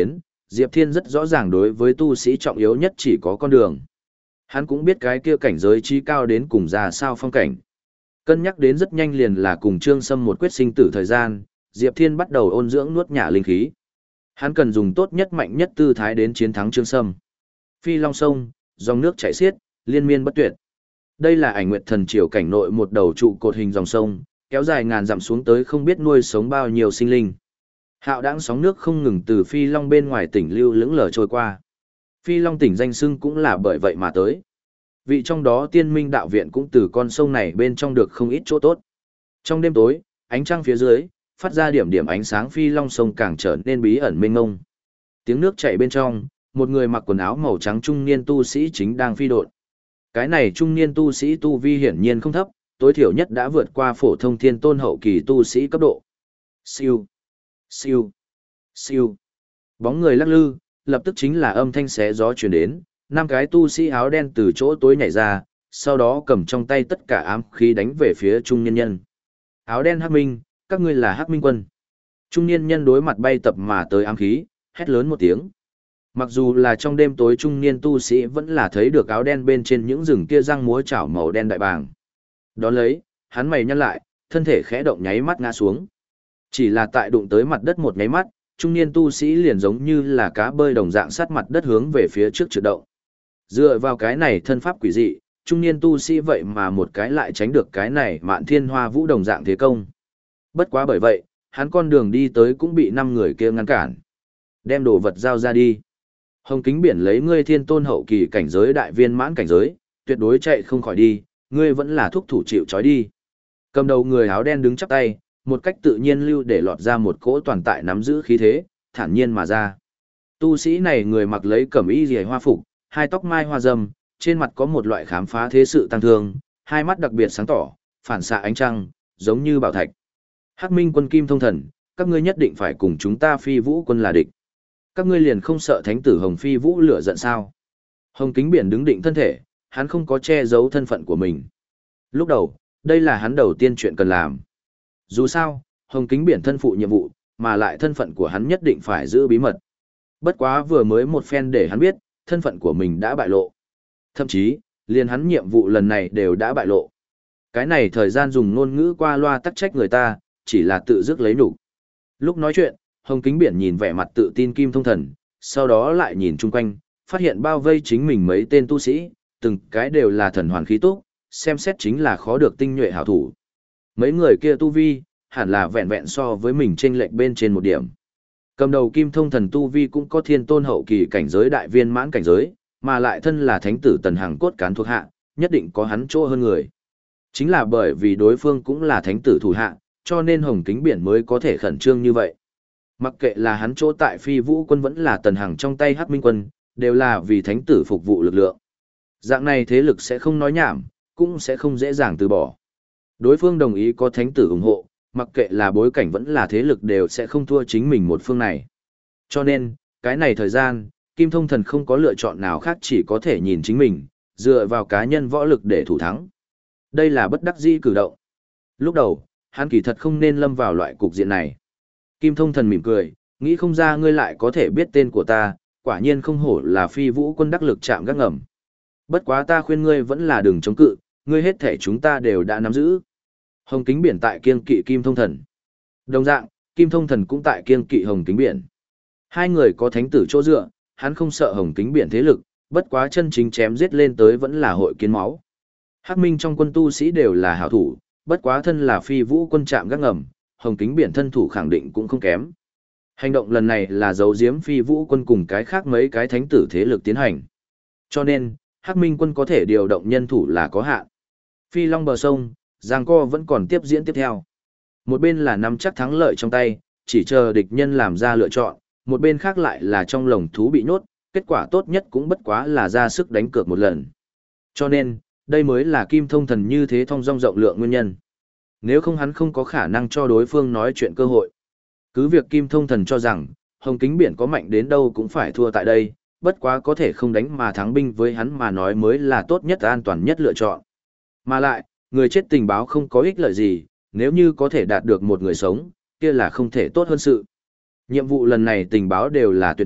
Diệp Thiên rất rõ ràng đối với tu sĩ trọng yếu nhất chỉ có con đường. Hắn cũng biết cái kia cảnh giới trí cao đến cùng ra sao phong cảnh. Cân nhắc đến rất nhanh liền là cùng Trương Sâm một quyết sinh tử thời gian, Diệp Thiên bắt đầu ôn dưỡng nuốt nhả linh khí. Hắn cần dùng tốt nhất mạnh nhất tư thái đến chiến thắng Trương Sâm. Phi Long sông, dòng nước chảy xiết, liên miên bất tuyệt. Đây là Ảnh Nguyệt Thần Triều cảnh nội một đầu trụ cột hình dòng sông, kéo dài ngàn dặm xuống tới không biết nuôi sống bao nhiêu sinh linh. Hạo đãng sóng nước không ngừng từ Phi Long bên ngoài tỉnh lưu lững lờ trôi qua. Phi Long tỉnh danh xưng cũng là bởi vậy mà tới. Vị trong đó Tiên Minh đạo viện cũng từ con sông này bên trong được không ít chỗ tốt. Trong đêm tối, ánh trăng phía dưới, phát ra điểm điểm ánh sáng Phi Long sông càng trở nên bí ẩn mênh mông. Tiếng nước chảy bên trong, một người mặc quần áo màu trắng trung niên tu sĩ chính đang phi độn. Cái này trung niên tu sĩ tu vi hiển nhiên không thấp, tối thiểu nhất đã vượt qua phổ thông thiên tôn hậu kỳ tu sĩ cấp độ. Siêu, siêu, siêu. Bóng người lắc lư, lập tức chính là âm thanh xé gió truyền đến, năm cái tu sĩ áo đen từ chỗ tối nhảy ra, sau đó cầm trong tay tất cả ám khí đánh về phía trung niên nhân. Áo đen Hắc Minh, các ngươi là Hắc Minh quân. Trung niên nhân đối mặt bay tập mà tới ám khí, hét lớn một tiếng. Mặc dù là trong đêm tối trung niên tu sĩ vẫn là thấy được áo đen bên trên những rừng kia răng múa chảo màu đen đại bàng. Đón lấy, hắn mày nhăn lại, thân thể khẽ động nháy mắt ngã xuống. Chỉ là tại đụng tới mặt đất một nháy mắt, trung niên tu sĩ liền giống như là cá bơi đồng dạng sát mặt đất hướng về phía trước trượt động. Dựa vào cái này thân pháp quỷ dị, trung niên tu sĩ vậy mà một cái lại tránh được cái này Mạn Thiên Hoa Vũ đồng dạng thế công. Bất quá bởi vậy, hắn con đường đi tới cũng bị năm người kia ngăn cản. Đem đồ vật giao ra đi. Hồng Kính Biển lấy ngươi thiên tôn hậu kỳ cảnh giới đại viên mãn cảnh giới, tuyệt đối chạy không khỏi đi, ngươi vẫn là thúc thủ chịu trói đi. Cầm đầu người áo đen đứng chắp tay, một cách tự nhiên lưu để lọt ra một cỗ toàn tại nắm giữ khí thế, thản nhiên mà ra. Tu sĩ này người mặc lấy cẩm y liễu hoa phục, hai tóc mai hoa râm, trên mặt có một loại khám phá thế sự tăng thương, hai mắt đặc biệt sáng tỏ, phản xạ ánh trăng, giống như bảo thạch. Hắc Minh quân Kim Thông Thần, các ngươi nhất định phải cùng chúng ta Phi Vũ quân là địch. Các ngươi liền không sợ thánh tử Hồng Phi Vũ lửa giận sao? Hồng Kính Biển đứng định thân thể, hắn không có che giấu thân phận của mình. Lúc đầu, đây là hắn đầu tiên chuyện cần làm. Dù sao, Hồng Kính Biển thân phụ nhiệm vụ, mà lại thân phận của hắn nhất định phải giữ bí mật. Bất quá vừa mới một phen để hắn biết, thân phận của mình đã bại lộ. Thậm chí, liền hắn nhiệm vụ lần này đều đã bại lộ. Cái này thời gian dùng ngôn ngữ qua loa tắc trách người ta, chỉ là tự dứt lấy nhục. Lúc nói chuyện, Hồng Kính Biển nhìn vẻ mặt tự tin Kim Thông Thần, sau đó lại nhìn chung quanh, phát hiện bao vây chính mình mấy tên tu sĩ, từng cái đều là thần hoàn khí túc, xem xét chính là khó được tinh nhuệ hảo thủ. Mấy người kia tu vi, hẳn là vẹn vẹn so với mình chênh lệch bên trên một điểm. Cầm đầu Kim Thông Thần tu vi cũng có thiên tôn hậu kỳ cảnh giới đại viên mãn cảnh giới, mà lại thân là thánh tử Tần Hằng cốt cán thuộc hạ, nhất định có hắn chỗ hơn người. Chính là bởi vì đối phương cũng là thánh tử thủ hạ, cho nên Hồng Kính Biển mới có thể khẩn trương như vậy. Mặc kệ là hắn chỗ tại Phi Vũ quân vẫn là Tần Hằng trong tay Hắc Minh quân, đều là vì thánh tử phục vụ lực lượng. Dạng này thế lực sẽ không nói nhảm, cũng sẽ không dễ dàng từ bỏ. Đối phương đồng ý có thánh tử ủng hộ, mặc kệ là bối cảnh vẫn là thế lực đều sẽ không thua chính mình một phương này. Cho nên, cái này thời gian, Kim Thông Thần không có lựa chọn nào khác chỉ có thể nhìn chính mình, dựa vào cá nhân võ lực để thủ thắng. Đây là bất đắc dĩ cử động. Lúc đầu, hắn kỳ thật không nên lâm vào loại cục diện này. Kim Thông Thần mỉm cười, nghĩ không ra ngươi lại có thể biết tên của ta, quả nhiên không hổ là Phi Vũ quân đắc lực chạm gác ngầm. Bất quá ta khuyên ngươi vẫn là đừng chống cự, ngươi hết thể chúng ta đều đã nắm giữ. Hồng Kính Biển tại kiêng kỵ Kim Thông Thần. Đồng dạng, Kim Thông Thần cũng tại kiêng kỵ Hồng Kính Biển. Hai người có thánh tử chỗ dựa, hắn không sợ Hồng Kính Biển thế lực, bất quá chân chính chém giết lên tới vẫn là hội kiến máu. Hắc Minh trong quân tu sĩ đều là hảo thủ, bất quá thân là Phi Vũ quân chạm gác ngầm, Hồng Kính Biển thân thủ khẳng định cũng không kém. Hành động lần này là giấu giếm Phi Vũ quân cùng cái khác mấy cái thánh tử thế lực tiến hành. Cho nên, Hắc Minh quân có thể điều động nhân thủ là có hạn. Phi Long bờ sông, giằng co vẫn còn tiếp diễn tiếp theo. Một bên là nắm chắc thắng lợi trong tay, chỉ chờ địch nhân làm ra lựa chọn, một bên khác lại là trong lồng thú bị nhốt, kết quả tốt nhất cũng bất quá là ra sức đánh cược một lần. Cho nên, đây mới là Kim Thông Thần như thế thông dong rộng lượng nguyên nhân. Nếu không hắn không có khả năng cho đối phương nói chuyện cơ hội. Cứ việc Kim Thông Thần cho rằng, Hồng Kính Biển có mạnh đến đâu cũng phải thua tại đây, bất quá có thể không đánh mà thắng binh với hắn mà nói mới là tốt nhất an toàn nhất lựa chọn. Mà lại, người chết tình báo không có ích lợi gì, nếu như có thể đạt được một người sống, kia là không thể tốt hơn sự. Nhiệm vụ lần này tình báo đều là tuyệt mật,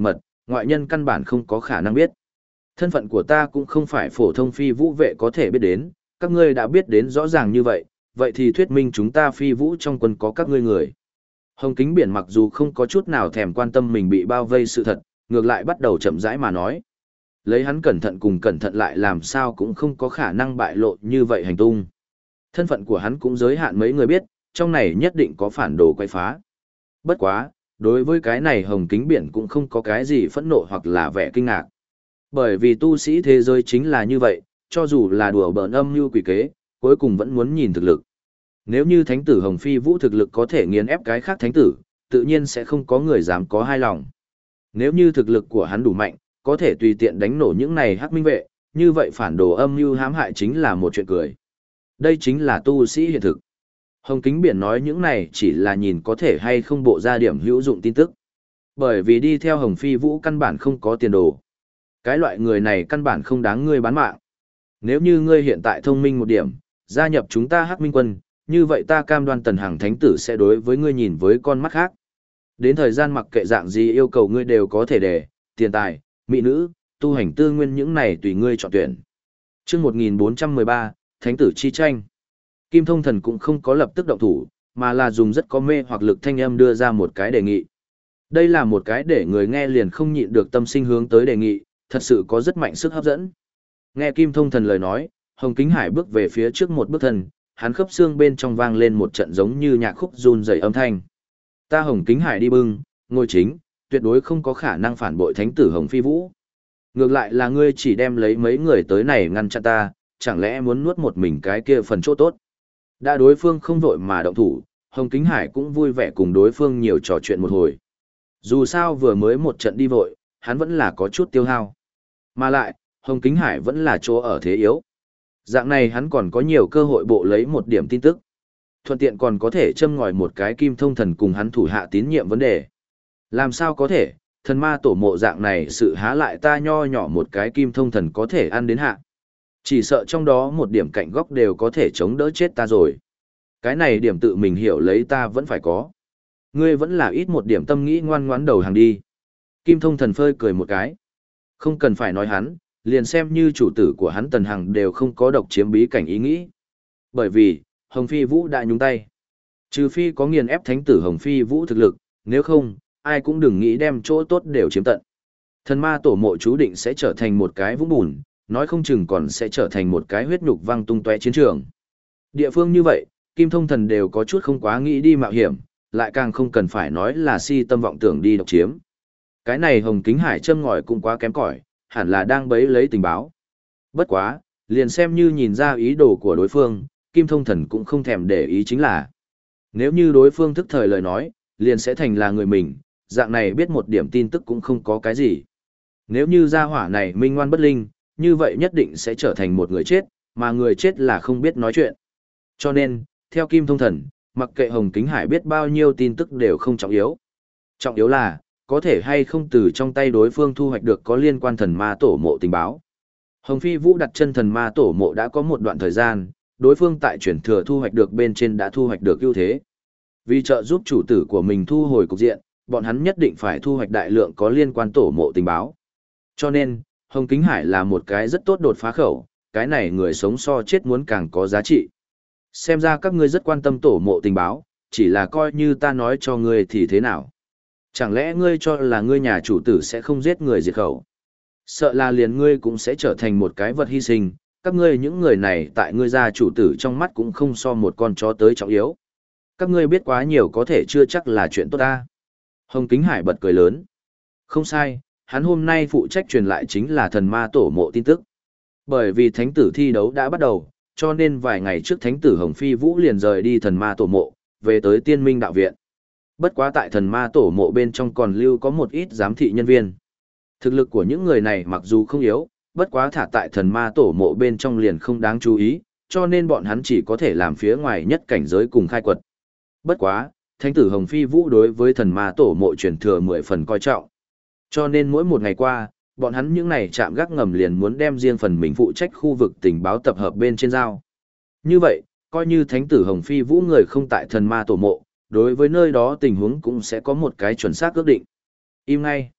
ngoại nhân căn bản không có khả năng biết. Thân phận của ta cũng không phải phổ thông phi vũ vệ có thể biết đến, các ngươi đã biết đến rõ ràng như vậy, vậy thì thuyết minh chúng ta phi vũ trong quân có các ngươi người. Hồng Kính Biển mặc dù không có chút nào thèm quan tâm mình bị bao vây sự thật, ngược lại bắt đầu chậm rãi mà nói. Lấy hắn cẩn thận cùng cẩn thận lại làm sao cũng không có khả năng bại lộ như vậy hành tung. Thân phận của hắn cũng giới hạn mấy người biết, trong này nhất định có phản đồ quay phá. Bất quá, đối với cái này Hồng Kính Biển cũng không có cái gì phẫn nộ hoặc là vẻ kinh ngạc. Bởi vì tu sĩ thế giới chính là như vậy, cho dù là đùa bỡn âm như quỷ kế, cuối cùng vẫn muốn nhìn thực lực. Nếu như thánh tử Hồng Phi Vũ thực lực có thể nghiền ép cái khác thánh tử, tự nhiên sẽ không có người dám có hai lòng. Nếu như thực lực của hắn đủ mạnh, có thể tùy tiện đánh nổ những này hắc minh vệ, như vậy phản đồ âm mưu hãm hại chính là một chuyện cười. Đây chính là tu sĩ hiện thực. Hồng Kính Biển nói những này chỉ là nhìn có thể hay không bộ ra điểm hữu dụng tin tức. Bởi vì đi theo Hồng Phi Vũ căn bản không có tiền đồ. Cái loại người này căn bản không đáng ngươi bán mạng. Nếu như ngươi hiện tại thông minh một điểm, gia nhập chúng ta Hắc Minh quân, như vậy ta cam đoan Tần Hằng Thánh tử sẽ đối với ngươi nhìn với con mắt khác. Đến thời gian mặc kệ dạng gì yêu cầu ngươi đều có thể để, tiền tài, mỹ nữ, tu hành tư nguyên những này tùy ngươi chọn tuyển. Chương một nghìn bốn trăm mười ba, Thánh tử chi tranh. Kim Thông Thần cũng không có lập tức động thủ, mà là dùng rất có mê hoặc lực thanh âm đưa ra một cái đề nghị. Đây là một cái để người nghe liền không nhịn được tâm sinh hướng tới đề nghị, thật sự có rất mạnh sức hấp dẫn. Nghe Kim Thông Thần lời nói, Hồng Kính Hải bước về phía trước một bước thân, hắn khớp xương bên trong vang lên một trận giống như nhạc khúc run rẩy âm thanh. Ta Hồng Kính Hải đi bưng, ngôi chính, tuyệt đối không có khả năng phản bội thánh tử Hồng Phi Vũ. Ngược lại là ngươi chỉ đem lấy mấy người tới này ngăn chặn ta, chẳng lẽ muốn nuốt một mình cái kia phần chỗ tốt. Đã đối phương không vội mà động thủ, Hồng Kính Hải cũng vui vẻ cùng đối phương nhiều trò chuyện một hồi. Dù sao vừa mới một trận đi vội, hắn vẫn là có chút tiêu hao. Mà lại, Hồng Kính Hải vẫn là chỗ ở thế yếu. Dạng này hắn còn có nhiều cơ hội bộ lấy một điểm tin tức. Thuận tiện còn có thể châm ngòi một cái Kim Thông Thần cùng hắn thủ hạ tín nhiệm vấn đề. Làm sao có thể, thần ma tổ mộ dạng này sự há lại ta nho nhỏ một cái Kim Thông Thần có thể ăn đến hạ. Chỉ sợ trong đó một điểm cạnh góc đều có thể chống đỡ chết ta rồi. Cái này điểm tự mình hiểu lấy ta vẫn phải có. Ngươi vẫn là ít một điểm tâm nghĩ ngoan ngoãn đầu hàng đi. Kim Thông Thần phơi cười một cái. Không cần phải nói hắn, liền xem như chủ tử của hắn Tần Hằng đều không có độc chiếm bí cảnh ý nghĩ. Bởi vì, Hồng Phi Vũ đã nhúng tay. Trừ phi có nghiền ép thánh tử Hồng Phi Vũ thực lực, nếu không, ai cũng đừng nghĩ đem chỗ tốt đều chiếm tận. Thần ma tổ mộ chú định sẽ trở thành một cái vũng bùn, nói không chừng còn sẽ trở thành một cái huyết nhục văng tung tóe chiến trường. Địa phương như vậy, Kim Thông Thần đều có chút không quá nghĩ đi mạo hiểm, lại càng không cần phải nói là si tâm vọng tưởng đi độc chiếm. Cái này Hồng Kính Hải châm ngòi cũng quá kém cỏi, hẳn là đang bấy lấy tình báo. Bất quá, liền xem như nhìn ra ý đồ của đối phương, Kim Thông Thần cũng không thèm để ý chính là. Nếu như đối phương thức thời lời nói, liền sẽ thành là người mình, dạng này biết một điểm tin tức cũng không có cái gì. Nếu như gia hỏa này minh ngoan bất linh, như vậy nhất định sẽ trở thành một người chết, mà người chết là không biết nói chuyện. Cho nên, theo Kim Thông Thần, mặc kệ Hồng Kính Hải biết bao nhiêu tin tức đều không trọng yếu. Trọng yếu là, có thể hay không từ trong tay đối phương thu hoạch được có liên quan thần ma tổ mộ tình báo. Hồng Phi Vũ đặt chân thần ma tổ mộ đã có một đoạn thời gian, đối phương tại chuyển thừa thu hoạch được bên trên đã thu hoạch được ưu thế. Vì trợ giúp chủ tử của mình thu hồi cục diện, bọn hắn nhất định phải thu hoạch đại lượng có liên quan tổ mộ tình báo. Cho nên, Hồng Kính Hải là một cái rất tốt đột phá khẩu, cái này người sống so chết muốn càng có giá trị. Xem ra các ngươi rất quan tâm tổ mộ tình báo, chỉ là coi như ta nói cho ngươi thì thế nào. Chẳng lẽ ngươi cho là ngươi nhà chủ tử sẽ không giết người diệt khẩu? Sợ là liền ngươi cũng sẽ trở thành một cái vật hy sinh, các ngươi những người này tại ngươi gia chủ tử trong mắt cũng không so một con chó tới trọng yếu. Các ngươi biết quá nhiều có thể chưa chắc là chuyện tốt ta. Hồng Kính Hải bật cười lớn. Không sai, hắn hôm nay phụ trách truyền lại chính là thần ma tổ mộ tin tức. Bởi vì thánh tử thi đấu đã bắt đầu, cho nên vài ngày trước thánh tử Hồng Phi Vũ liền rời đi thần ma tổ mộ, về tới tiên minh đạo viện. Bất quá tại thần ma tổ mộ bên trong còn lưu có một ít giám thị nhân viên. Thực lực của những người này mặc dù không yếu, bất quá thả tại thần ma tổ mộ bên trong liền không đáng chú ý, cho nên bọn hắn chỉ có thể làm phía ngoài nhất cảnh giới cùng khai quật. Bất quá, thánh tử Hồng Phi Vũ đối với thần ma tổ mộ truyền thừa mười phần coi trọng. Cho nên mỗi một ngày qua, bọn hắn những này chạm gác ngầm liền muốn đem riêng phần mình phụ trách khu vực tình báo tập hợp bên trên giao. Như vậy, coi như thánh tử Hồng Phi Vũ người không tại thần ma tổ mộ, đối với nơi đó tình huống cũng sẽ có một cái chuẩn xác ước định. Im ngay.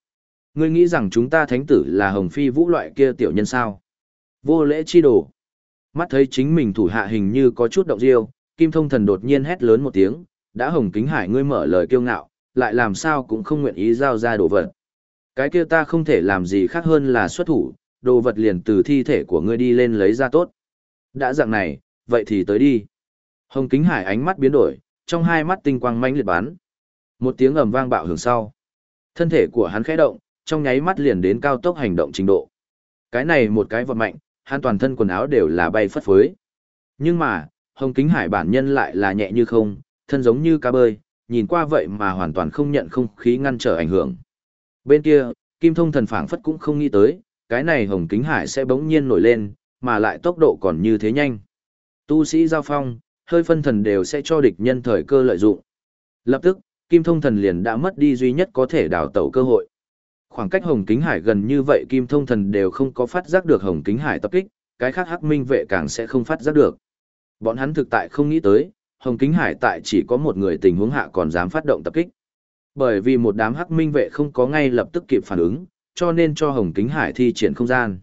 Ngươi nghĩ rằng chúng ta thánh tử là Hồng Phi Vũ loại kia tiểu nhân sao? Vô lễ chi đồ. Mắt thấy chính mình thủ hạ hình như có chút động diêu, Kim Thông Thần đột nhiên hét lớn một tiếng, đã Hồng Kính Hải ngươi mở lời kiêu ngạo, lại làm sao cũng không nguyện ý giao ra đồ vật. Cái kia ta không thể làm gì khác hơn là xuất thủ, đồ vật liền từ thi thể của ngươi đi lên lấy ra tốt. Đã dạng này, vậy thì tới đi. Hồng Kính Hải ánh mắt biến đổi, trong hai mắt tinh quang mãnh liệt bắn. Một tiếng ầm vang bạo hưởng sau. Thân thể của hắn khẽ động, trong nháy mắt liền đến cao tốc hành động trình độ. Cái này một cái vọt mạnh, hắn toàn thân quần áo đều là bay phất phới. Nhưng mà, Hồng Kính Hải bản nhân lại là nhẹ như không, thân giống như cá bơi, nhìn qua vậy mà hoàn toàn không nhận không khí ngăn trở ảnh hưởng. Bên kia, Kim Thông Thần phảng phất cũng không nghĩ tới, cái này Hồng Kính Hải sẽ bỗng nhiên nổi lên, mà lại tốc độ còn như thế nhanh. Tu sĩ giao phong, hơi phân thần đều sẽ cho địch nhân thời cơ lợi dụng. Lập tức, Kim Thông Thần liền đã mất đi duy nhất có thể đào tẩu cơ hội. Khoảng cách Hồng Kính Hải gần như vậy Kim Thông Thần đều không có phát giác được Hồng Kính Hải tập kích, cái khác Hắc Minh vệ càng sẽ không phát giác được. Bọn hắn thực tại không nghĩ tới, Hồng Kính Hải tại chỉ có một người tình huống hạ còn dám phát động tập kích. Bởi vì một đám Hắc Minh vệ không có ngay lập tức kịp phản ứng, cho nên cho Hồng Kính Hải thi triển không gian.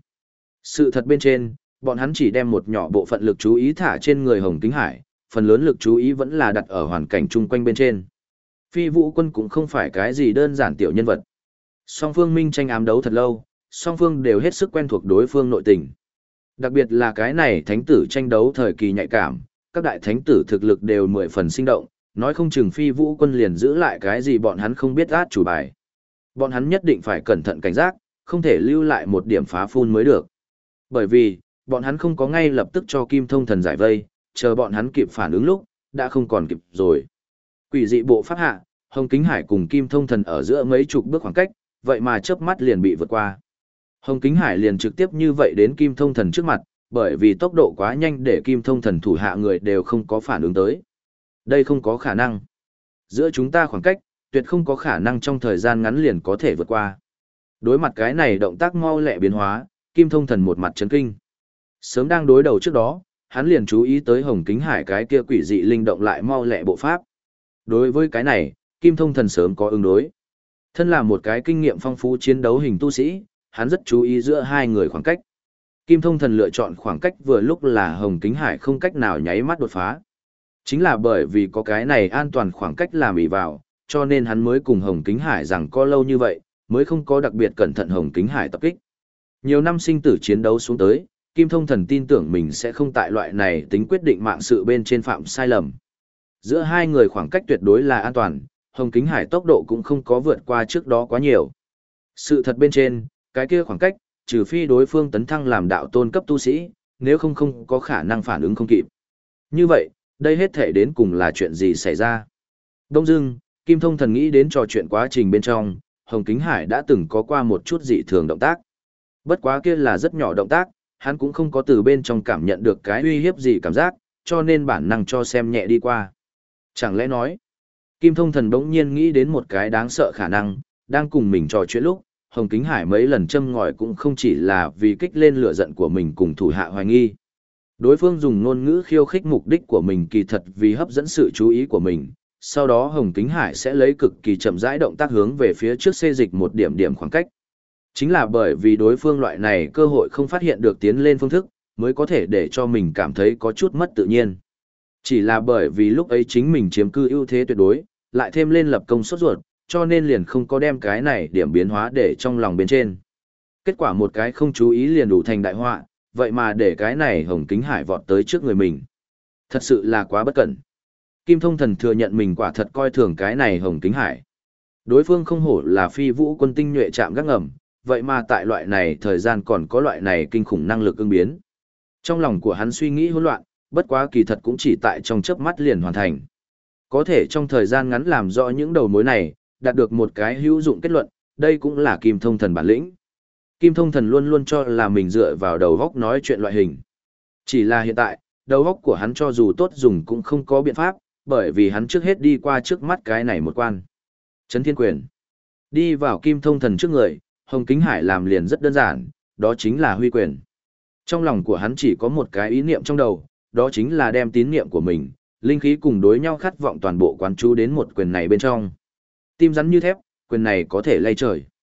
Sự thật bên trên, bọn hắn chỉ đem một nhỏ bộ phận lực chú ý thả trên người Hồng Kính Hải, phần lớn lực chú ý vẫn là đặt ở hoàn cảnh chung quanh bên trên. Phi Vũ Quân cũng không phải cái gì đơn giản tiểu nhân vật. Song phương minh tranh ám đấu thật lâu, song phương đều hết sức quen thuộc đối phương nội tình. Đặc biệt là cái này thánh tử tranh đấu thời kỳ nhạy cảm, các đại thánh tử thực lực đều mười phần sinh động, nói không chừng Phi Vũ Quân liền giữ lại cái gì bọn hắn không biết át chủ bài. Bọn hắn nhất định phải cẩn thận cảnh giác, không thể lưu lại một điểm phá phun mới được. Bởi vì, bọn hắn không có ngay lập tức cho Kim Thông Thần giải vây, chờ bọn hắn kịp phản ứng lúc, đã không còn kịp rồi. Quỷ dị bộ pháp hạ, Hồng Kính Hải cùng Kim Thông Thần ở giữa mấy chục bước khoảng cách, vậy mà chớp mắt liền bị vượt qua. Hồng Kính Hải liền trực tiếp như vậy đến Kim Thông Thần trước mặt, bởi vì tốc độ quá nhanh để Kim Thông Thần thủ hạ người đều không có phản ứng tới. Đây không có khả năng. Giữa chúng ta khoảng cách, tuyệt không có khả năng trong thời gian ngắn liền có thể vượt qua. Đối mặt cái này động tác mau lẹ biến hóa, Kim Thông Thần một mặt chấn kinh. Sớm đang đối đầu trước đó, hắn liền chú ý tới Hồng Kính Hải cái kia quỷ dị linh động lại mau lẹ bộ pháp. Đối với cái này, Kim Thông Thần sớm có ứng đối. Thân là một cái kinh nghiệm phong phú chiến đấu hình tu sĩ, hắn rất chú ý giữa hai người khoảng cách. Kim Thông Thần lựa chọn khoảng cách vừa lúc là Hồng Kính Hải không cách nào nháy mắt đột phá. Chính là bởi vì có cái này an toàn khoảng cách làm ỷ vào, cho nên hắn mới cùng Hồng Kính Hải rằng có lâu như vậy, mới không có đặc biệt cẩn thận Hồng Kính Hải tập kích. Nhiều năm sinh tử chiến đấu xuống tới, Kim Thông Thần tin tưởng mình sẽ không tại loại này tính quyết định mạng sự bên trên phạm sai lầm. Giữa hai người khoảng cách tuyệt đối là an toàn, Hồng Kính Hải tốc độ cũng không có vượt qua trước đó quá nhiều. Sự thật bên trên, cái kia khoảng cách, trừ phi đối phương tấn thăng làm đạo tôn cấp tu sĩ, nếu không không có khả năng phản ứng không kịp. Như vậy, đây hết thể đến cùng là chuyện gì xảy ra? Đông dưng, Kim Thông Thần nghĩ đến trò chuyện quá trình bên trong, Hồng Kính Hải đã từng có qua một chút dị thường động tác. Bất quá kia là rất nhỏ động tác, hắn cũng không có từ bên trong cảm nhận được cái uy hiếp gì cảm giác, cho nên bản năng cho xem nhẹ đi qua. Chẳng lẽ nói, Kim Thông Thần bỗng nhiên nghĩ đến một cái đáng sợ khả năng, đang cùng mình trò chuyện lúc, Hồng Kính Hải mấy lần châm ngòi cũng không chỉ là vì kích lên lửa giận của mình cùng thủ hạ hoài nghi. Đối phương dùng ngôn ngữ khiêu khích mục đích của mình kỳ thật vì hấp dẫn sự chú ý của mình, sau đó Hồng Kính Hải sẽ lấy cực kỳ chậm rãi động tác hướng về phía trước xê dịch một điểm điểm khoảng cách. Chính là bởi vì đối phương loại này cơ hội không phát hiện được tiến lên phương thức, mới có thể để cho mình cảm thấy có chút mất tự nhiên. Chỉ là bởi vì lúc ấy chính mình chiếm cư ưu thế tuyệt đối, lại thêm lên lập công sốt ruột, cho nên liền không có đem cái này điểm biến hóa để trong lòng bên trên. Kết quả một cái không chú ý liền đủ thành đại họa, vậy mà để cái này Hồng Kính Hải vọt tới trước người mình. Thật sự là quá bất cẩn. Kim Thông Thần thừa nhận mình quả thật coi thường cái này Hồng Kính Hải. Đối phương không hổ là Phi Vũ Quân tinh nhuệ chạm gác ngầm, vậy mà tại loại này thời gian còn có loại này kinh khủng năng lực ứng biến. Trong lòng của hắn suy nghĩ hỗn loạn, bất quá kỳ thật cũng chỉ tại trong chớp mắt liền hoàn thành. Có thể trong thời gian ngắn làm rõ những đầu mối này, đạt được một cái hữu dụng kết luận, đây cũng là Kim Thông Thần bản lĩnh. Kim Thông Thần luôn luôn cho là mình dựa vào đầu góc nói chuyện loại hình. Chỉ là hiện tại, đầu góc của hắn cho dù tốt dùng cũng không có biện pháp, bởi vì hắn trước hết đi qua trước mắt cái này một quan. Chấn Thiên Quyền. Đi vào Kim Thông Thần trước người, Hồng Kính Hải làm liền rất đơn giản, đó chính là huy quyền. Trong lòng của hắn chỉ có một cái ý niệm trong đầu, đó chính là đem tín niệm của mình, linh khí cùng đối nhau khát vọng toàn bộ quán chú đến một quyền này bên trong. Tim rắn như thép, quyền này có thể lay trời.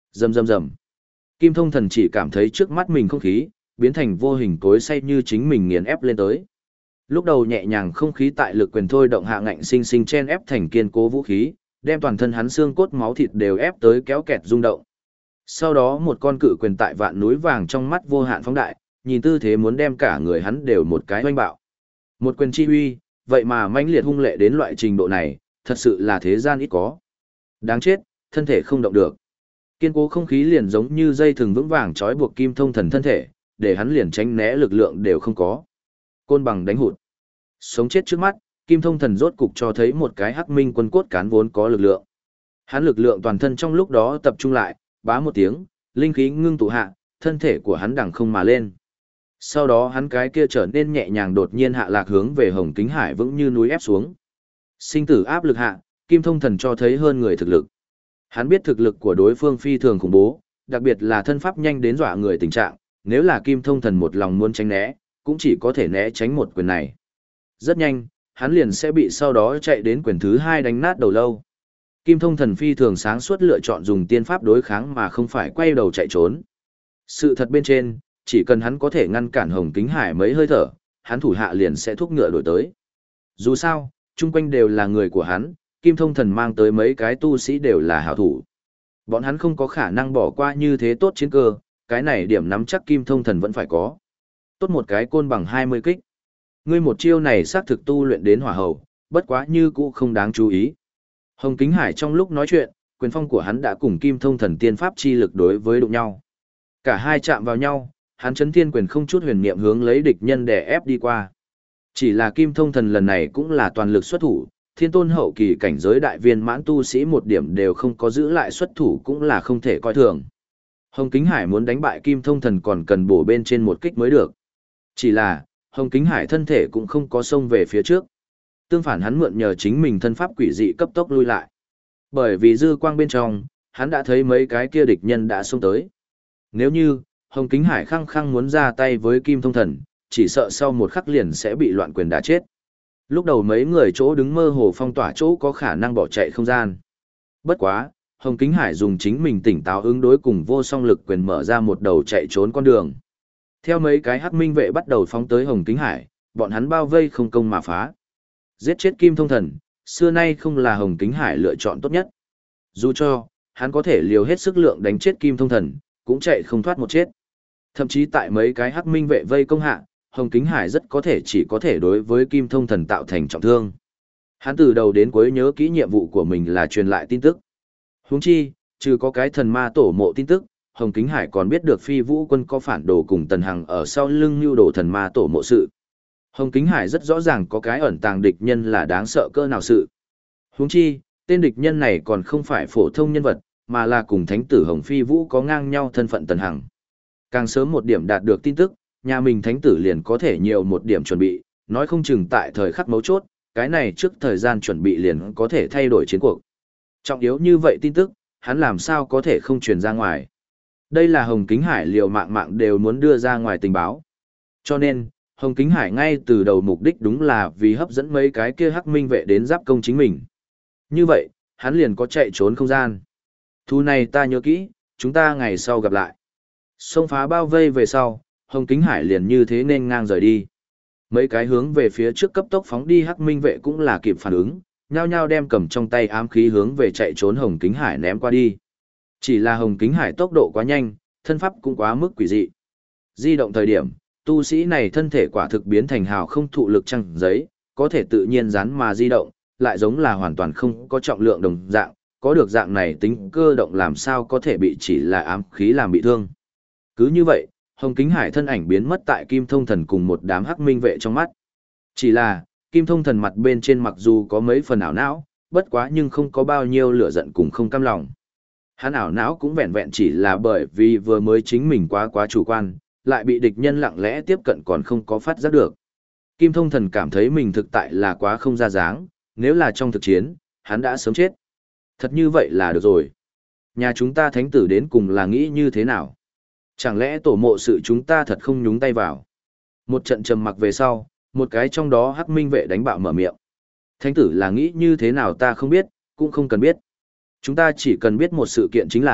Rầm rầm rầm. Kim Thông Thần chỉ cảm thấy trước mắt mình không khí, biến thành vô hình cối xay như chính mình nghiền ép lên tới. Lúc đầu nhẹ nhàng không khí tại lực quyền thôi động hạ ngạnh sinh sinh chen ép thành kiên cố vũ khí, đem toàn thân hắn xương cốt máu thịt đều ép tới kéo kẹt rung động. Sau đó một con cự quyền tại vạn núi vàng trong mắt vô hạn phóng đại, nhìn tư thế muốn đem cả người hắn đều một cái hoanh bạo. Một quyền chi uy, vậy mà mãnh liệt hung lệ đến loại trình độ này, thật sự là thế gian ít có. Đáng chết, thân thể không động được. Kiên cố không khí liền giống như dây thừng vững vàng trói buộc Kim Thông Thần thân thể, để hắn liền tránh né lực lượng đều không có. Côn bằng đánh hụt. Sống chết trước mắt, Kim Thông Thần rốt cục cho thấy một cái hắc minh quân cốt cán vốn có lực lượng. Hắn lực lượng toàn thân trong lúc đó tập trung lại, bá một tiếng, linh khí ngưng tụ hạ, thân thể của hắn đằng không mà lên. Sau đó hắn cái kia trở nên nhẹ nhàng đột nhiên hạ lạc hướng về Hồng Kính Hải vững như núi ép xuống. Sinh tử áp lực hạ, Kim Thông Thần cho thấy hơn người thực lực. Hắn biết thực lực của đối phương phi thường khủng bố, đặc biệt là thân pháp nhanh đến dọa người tình trạng, nếu là Kim Thông Thần một lòng muốn tránh né, cũng chỉ có thể né tránh một quyền này. Rất nhanh, hắn liền sẽ bị sau đó chạy đến quyền thứ hai đánh nát đầu lâu. Kim Thông Thần phi thường sáng suốt lựa chọn dùng tiên pháp đối kháng mà không phải quay đầu chạy trốn. Sự thật bên trên, chỉ cần hắn có thể ngăn cản Hồng Kính Hải mấy hơi thở, hắn thủ hạ liền sẽ thúc ngựa đổi tới. Dù sao, chung quanh đều là người của hắn, Kim Thông Thần mang tới mấy cái tu sĩ đều là hảo thủ. Bọn hắn không có khả năng bỏ qua như thế tốt chiến cơ, cái này điểm nắm chắc Kim Thông Thần vẫn phải có. Tốt một cái côn bằng hai mươi kích. Ngươi một chiêu này xác thực tu luyện đến hỏa hầu, bất quá như cũ không đáng chú ý. Hồng Kính Hải trong lúc nói chuyện, quyền phong của hắn đã cùng Kim Thông Thần tiên pháp chi lực đối với đụng nhau. Cả hai chạm vào nhau, hắn chấn thiên quyền không chút huyền niệm hướng lấy địch nhân đè ép đi qua. Chỉ là Kim Thông Thần lần này cũng là toàn lực xuất thủ, thiên tôn hậu kỳ cảnh giới đại viên mãn tu sĩ một điểm đều không có giữ lại xuất thủ cũng là không thể coi thường. Hồng Kính Hải muốn đánh bại Kim Thông Thần còn cần bổ bên trên một kích mới được. Chỉ là, Hồng Kính Hải thân thể cũng không có xông về phía trước. Tương phản hắn mượn nhờ chính mình thân pháp quỷ dị cấp tốc lui lại. Bởi vì dư quang bên trong, hắn đã thấy mấy cái kia địch nhân đã xông tới. Nếu như, Hồng Kính Hải khăng khăng muốn ra tay với Kim Thông Thần, chỉ sợ sau một khắc liền sẽ bị loạn quyền đá chết. Lúc đầu mấy người chỗ đứng mơ hồ phong tỏa chỗ có khả năng bỏ chạy không gian. Bất quá, Hồng Kính Hải dùng chính mình tỉnh táo ứng đối cùng vô song lực quyền mở ra một đầu chạy trốn con đường. Theo mấy cái hắc minh vệ bắt đầu phóng tới Hồng Kính Hải, bọn hắn bao vây không công mà phá. Giết chết Kim Thông Thần, xưa nay không là Hồng Kính Hải lựa chọn tốt nhất. Dù cho, hắn có thể liều hết sức lượng đánh chết Kim Thông Thần, cũng chạy không thoát một chết. Thậm chí tại mấy cái hắc minh vệ vây công hạ, Hồng Kính Hải rất có thể chỉ có thể đối với Kim Thông Thần tạo thành trọng thương. Hắn từ đầu đến cuối nhớ kỹ nhiệm vụ của mình là truyền lại tin tức. Huống chi, trừ có cái thần ma tổ mộ tin tức, Hồng Kính Hải còn biết được Phi Vũ Quân có phản đồ cùng Tần Hằng ở sau lưng lưu đồ thần ma tổ mộ sự. Hồng Kính Hải rất rõ ràng có cái ẩn tàng địch nhân là đáng sợ cỡ nào sự. Huống chi, tên địch nhân này còn không phải phổ thông nhân vật, mà là cùng thánh tử Hồng Phi Vũ có ngang nhau thân phận Tần Hằng. Càng sớm một điểm đạt được tin tức, nhà mình thánh tử liền có thể nhiều một điểm chuẩn bị, nói không chừng tại thời khắc mấu chốt, cái này trước thời gian chuẩn bị liền có thể thay đổi chiến cuộc. Trọng yếu như vậy tin tức, hắn làm sao có thể không truyền ra ngoài. Đây là Hồng Kính Hải liều mạng mạng đều muốn đưa ra ngoài tình báo. Cho nên, Hồng Kính Hải ngay từ đầu mục đích đúng là vì hấp dẫn mấy cái kia hắc minh vệ đến giáp công chính mình. Như vậy, hắn liền có chạy trốn không gian. Thu này ta nhớ kỹ, chúng ta ngày sau gặp lại. Xông phá bao vây về sau, Hồng Kính Hải liền như thế nên ngang rời đi. Mấy cái hướng về phía trước cấp tốc phóng đi hắc minh vệ cũng là kịp phản ứng, nhao nhao đem cầm trong tay ám khí hướng về chạy trốn Hồng Kính Hải ném qua đi. Chỉ là Hồng Kính Hải tốc độ quá nhanh, thân pháp cũng quá mức quỷ dị. Di động thời điểm, tu sĩ này thân thể quả thực biến thành hào không thụ lực trăng giấy, có thể tự nhiên dán mà di động, lại giống là hoàn toàn không có trọng lượng đồng dạng, có được dạng này tính cơ động làm sao có thể bị chỉ là ám khí làm bị thương. Cứ như vậy, Hồng Kính Hải thân ảnh biến mất tại Kim Thông Thần cùng một đám hắc minh vệ trong mắt. Chỉ là, Kim Thông Thần mặt bên trên mặc dù có mấy phần ảo não, bất quá nhưng không có bao nhiêu lửa giận cùng không cam lòng. Hắn ảo não cũng vẹn vẹn chỉ là bởi vì vừa mới chính mình quá quá chủ quan, lại bị địch nhân lặng lẽ tiếp cận còn không có phát giác được. Kim Thông Thần cảm thấy mình thực tại là quá không ra dáng, nếu là trong thực chiến, hắn đã sớm chết. Thật như vậy là được rồi. Nhà chúng ta thánh tử đến cùng là nghĩ như thế nào? Chẳng lẽ tổ mộ sự chúng ta thật không nhúng tay vào? Một trận trầm mặc về sau, một cái trong đó hắc minh vệ đánh bạo mở miệng. Thánh tử là nghĩ như thế nào ta không biết, cũng không cần biết. Chúng ta chỉ cần biết một sự kiện chính là,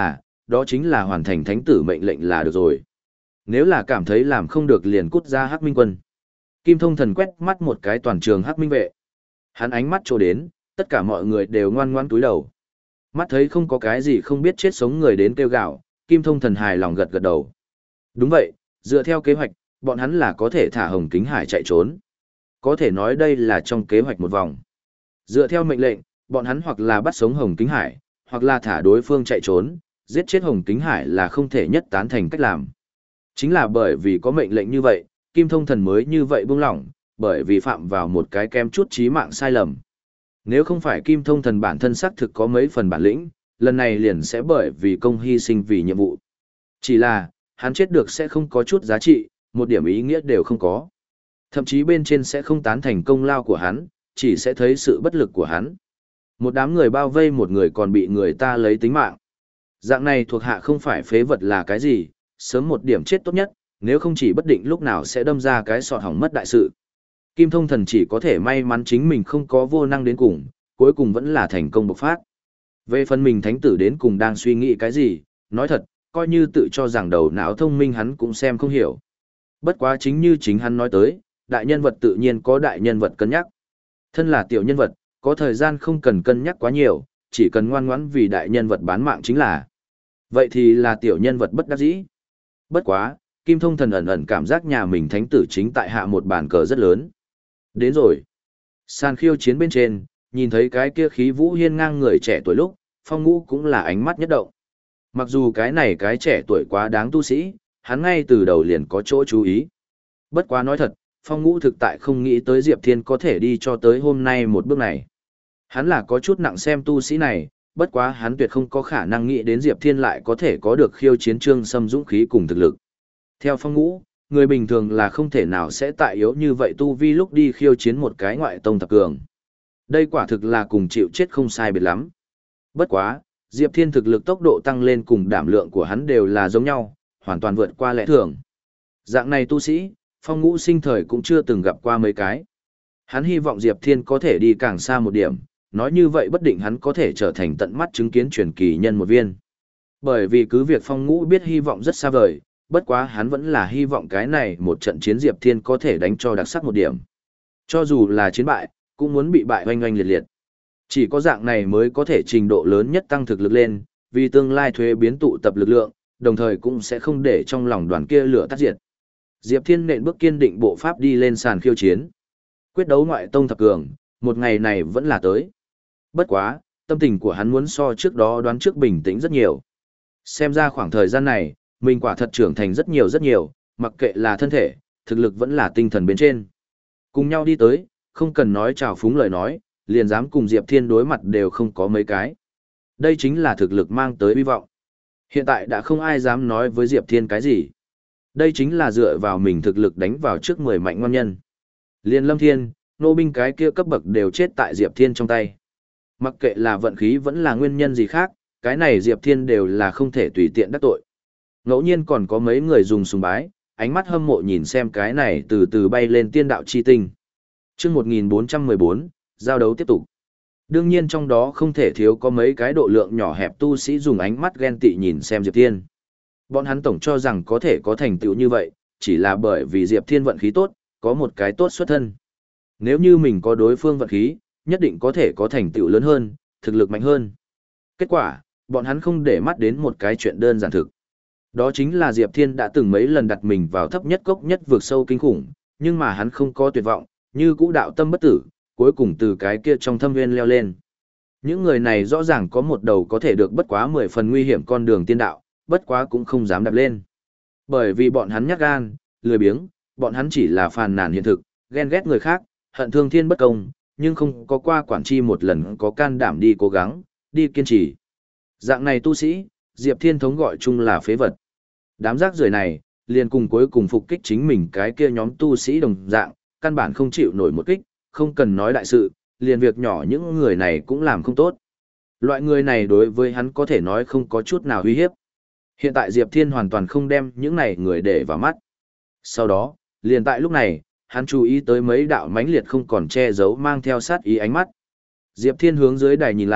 đó chính là hoàn thành thánh tử mệnh lệnh là được rồi. Nếu là cảm thấy làm không được liền cút ra Hắc Minh quân. Kim Thông Thần quét mắt một cái toàn trường Hắc Minh vệ. Hắn ánh mắt trô đến, tất cả mọi người đều ngoan ngoan túi đầu. Mắt thấy không có cái gì không biết chết sống người đến kêu gào, Kim Thông Thần hài lòng gật gật đầu. Đúng vậy, dựa theo kế hoạch, bọn hắn là có thể thả Hồng Kính Hải chạy trốn. Có thể nói đây là trong kế hoạch một vòng. Dựa theo mệnh lệnh, bọn hắn hoặc là bắt sống Hồng Kính Hải, hoặc là thả đối phương chạy trốn, giết chết Hồng Kính Hải là không thể nhất tán thành cách làm. Chính là bởi vì có mệnh lệnh như vậy, Kim Thông Thần mới như vậy buông lỏng, bởi vì phạm vào một cái kem chút chí mạng sai lầm. Nếu không phải Kim Thông Thần bản thân xác thực có mấy phần bản lĩnh, lần này liền sẽ bởi vì công hy sinh vì nhiệm vụ. Chỉ là, hắn chết được sẽ không có chút giá trị, một điểm ý nghĩa đều không có. Thậm chí bên trên sẽ không tán thành công lao của hắn, chỉ sẽ thấy sự bất lực của hắn. Một đám người bao vây một người còn bị người ta lấy tính mạng. Dạng này thuộc hạ không phải phế vật là cái gì, sớm một điểm chết tốt nhất, nếu không chỉ bất định lúc nào sẽ đâm ra cái sọt hỏng mất đại sự. Kim Thông Thần chỉ có thể may mắn chính mình không có vô năng đến cùng, cuối cùng vẫn là thành công bộc phát. Về phần mình thánh tử đến cùng đang suy nghĩ cái gì, nói thật, coi như tự cho rằng đầu não thông minh hắn cũng xem không hiểu. Bất quá chính như chính hắn nói tới, đại nhân vật tự nhiên có đại nhân vật cân nhắc. Thân là tiểu nhân vật, có thời gian không cần cân nhắc quá nhiều, chỉ cần ngoan ngoãn vì đại nhân vật bán mạng chính là. Vậy thì là tiểu nhân vật bất đắc dĩ. Bất quá, Kim Thông Thần ẩn ẩn cảm giác nhà mình thánh tử chính tại hạ một bàn cờ rất lớn. Đến rồi. Sàn khiêu chiến bên trên, nhìn thấy cái kia khí vũ hiên ngang người trẻ tuổi lúc, Phong Ngũ cũng là ánh mắt nhất động. Mặc dù cái này cái trẻ tuổi quá đáng tu sĩ, hắn ngay từ đầu liền có chỗ chú ý. Bất quá nói thật, Phong Ngũ thực tại không nghĩ tới Diệp Thiên có thể đi cho tới hôm nay một bước này. Hắn là có chút nặng xem tu sĩ này, bất quá hắn tuyệt không có khả năng nghĩ đến Diệp Thiên lại có thể có được khiêu chiến Trương Sâm dũng khí cùng thực lực. Theo Phong Ngũ, người bình thường là không thể nào sẽ tại yếu như vậy tu vi lúc đi khiêu chiến một cái ngoại tông thập cường. Đây quả thực là cùng chịu chết không sai biệt lắm. Bất quá, Diệp Thiên thực lực tốc độ tăng lên cùng đảm lượng của hắn đều là giống nhau, hoàn toàn vượt qua lẽ thường. Dạng này tu sĩ, Phong Ngũ sinh thời cũng chưa từng gặp qua mấy cái. Hắn hy vọng Diệp Thiên có thể đi càng xa một điểm, nói như vậy bất định hắn có thể trở thành tận mắt chứng kiến truyền kỳ nhân một viên. Bởi vì cứ việc Phong Ngũ biết hy vọng rất xa vời, bất quá hắn vẫn là hy vọng cái này một trận chiến Diệp Thiên có thể đánh cho đặc sắc một điểm. Cho dù là chiến bại, cũng muốn bị bại oanh oanh liệt liệt. Chỉ có dạng này mới có thể trình độ lớn nhất tăng thực lực lên, vì tương lai thuế biến tụ tập lực lượng, đồng thời cũng sẽ không để trong lòng đoàn kia lửa tắt diệt. Diệp Thiên nện bước kiên định bộ pháp đi lên sàn khiêu chiến. Quyết đấu ngoại tông thập cường, một ngày này vẫn là tới. Bất quá, tâm tình của hắn muốn so trước đó đoán trước bình tĩnh rất nhiều. Xem ra khoảng thời gian này, mình quả thật trưởng thành rất nhiều rất nhiều, mặc kệ là thân thể, thực lực vẫn là tinh thần bên trên. Cùng nhau đi tới, không cần nói chào phúng lời nói, liền dám cùng Diệp Thiên đối mặt đều không có mấy cái. Đây chính là thực lực mang tới hy vọng. Hiện tại đã không ai dám nói với Diệp Thiên cái gì. Đây chính là dựa vào mình thực lực đánh vào trước mười mạnh ngon nhân. Liên Lâm Thiên, nô binh cái kia cấp bậc đều chết tại Diệp Thiên trong tay. Mặc kệ là vận khí vẫn là nguyên nhân gì khác, cái này Diệp Thiên đều là không thể tùy tiện đắc tội. Ngẫu nhiên còn có mấy người dùng sùng bái, ánh mắt hâm mộ nhìn xem cái này từ từ bay lên tiên đạo chi tinh. Chương một nghìn bốn trăm mười bốn, giao đấu tiếp tục. Đương nhiên trong đó không thể thiếu có mấy cái độ lượng nhỏ hẹp tu sĩ dùng ánh mắt ghen tị nhìn xem Diệp Thiên. Bọn hắn tổng cho rằng có thể có thành tựu như vậy, chỉ là bởi vì Diệp Thiên vận khí tốt, có một cái tốt xuất thân. Nếu như mình có đối phương vận khí, nhất định có thể có thành tựu lớn hơn, thực lực mạnh hơn. Kết quả, bọn hắn không để mắt đến một cái chuyện đơn giản thực. Đó chính là Diệp Thiên đã từng mấy lần đặt mình vào thấp nhất cốc nhất vượt sâu kinh khủng, nhưng mà hắn không có tuyệt vọng, như cũ đạo tâm bất tử, cuối cùng từ cái kia trong thâm nguyên leo lên. Những người này rõ ràng có một đầu có thể được bất quá mười phần nguy hiểm con đường tiên đạo, bất quá cũng không dám đạp lên. Bởi vì bọn hắn nhát gan, lười biếng, bọn hắn chỉ là phàn nàn hiện thực, ghen ghét người khác, hận thương thiên bất công, nhưng không có qua quản chi một lần có can đảm đi cố gắng, đi kiên trì. Dạng này tu sĩ, Diệp Thiên thống gọi chung là phế vật. Đám rác rưởi này, liền cùng cuối cùng phục kích chính mình cái kia nhóm tu sĩ đồng dạng, căn bản không chịu nổi một kích, không cần nói đại sự, liền việc nhỏ những người này cũng làm không tốt. Loại người này đối với hắn có thể nói không có chút nào uy hiếp. Hiện tại Diệp Thiên hoàn toàn không đem những này người để vào mắt. Sau đó, liền tại lúc này, hắn chú ý tới mấy đạo mãnh liệt không còn che giấu mang theo sát ý ánh mắt. Diệp Thiên hướng dưới đài nhìn lại,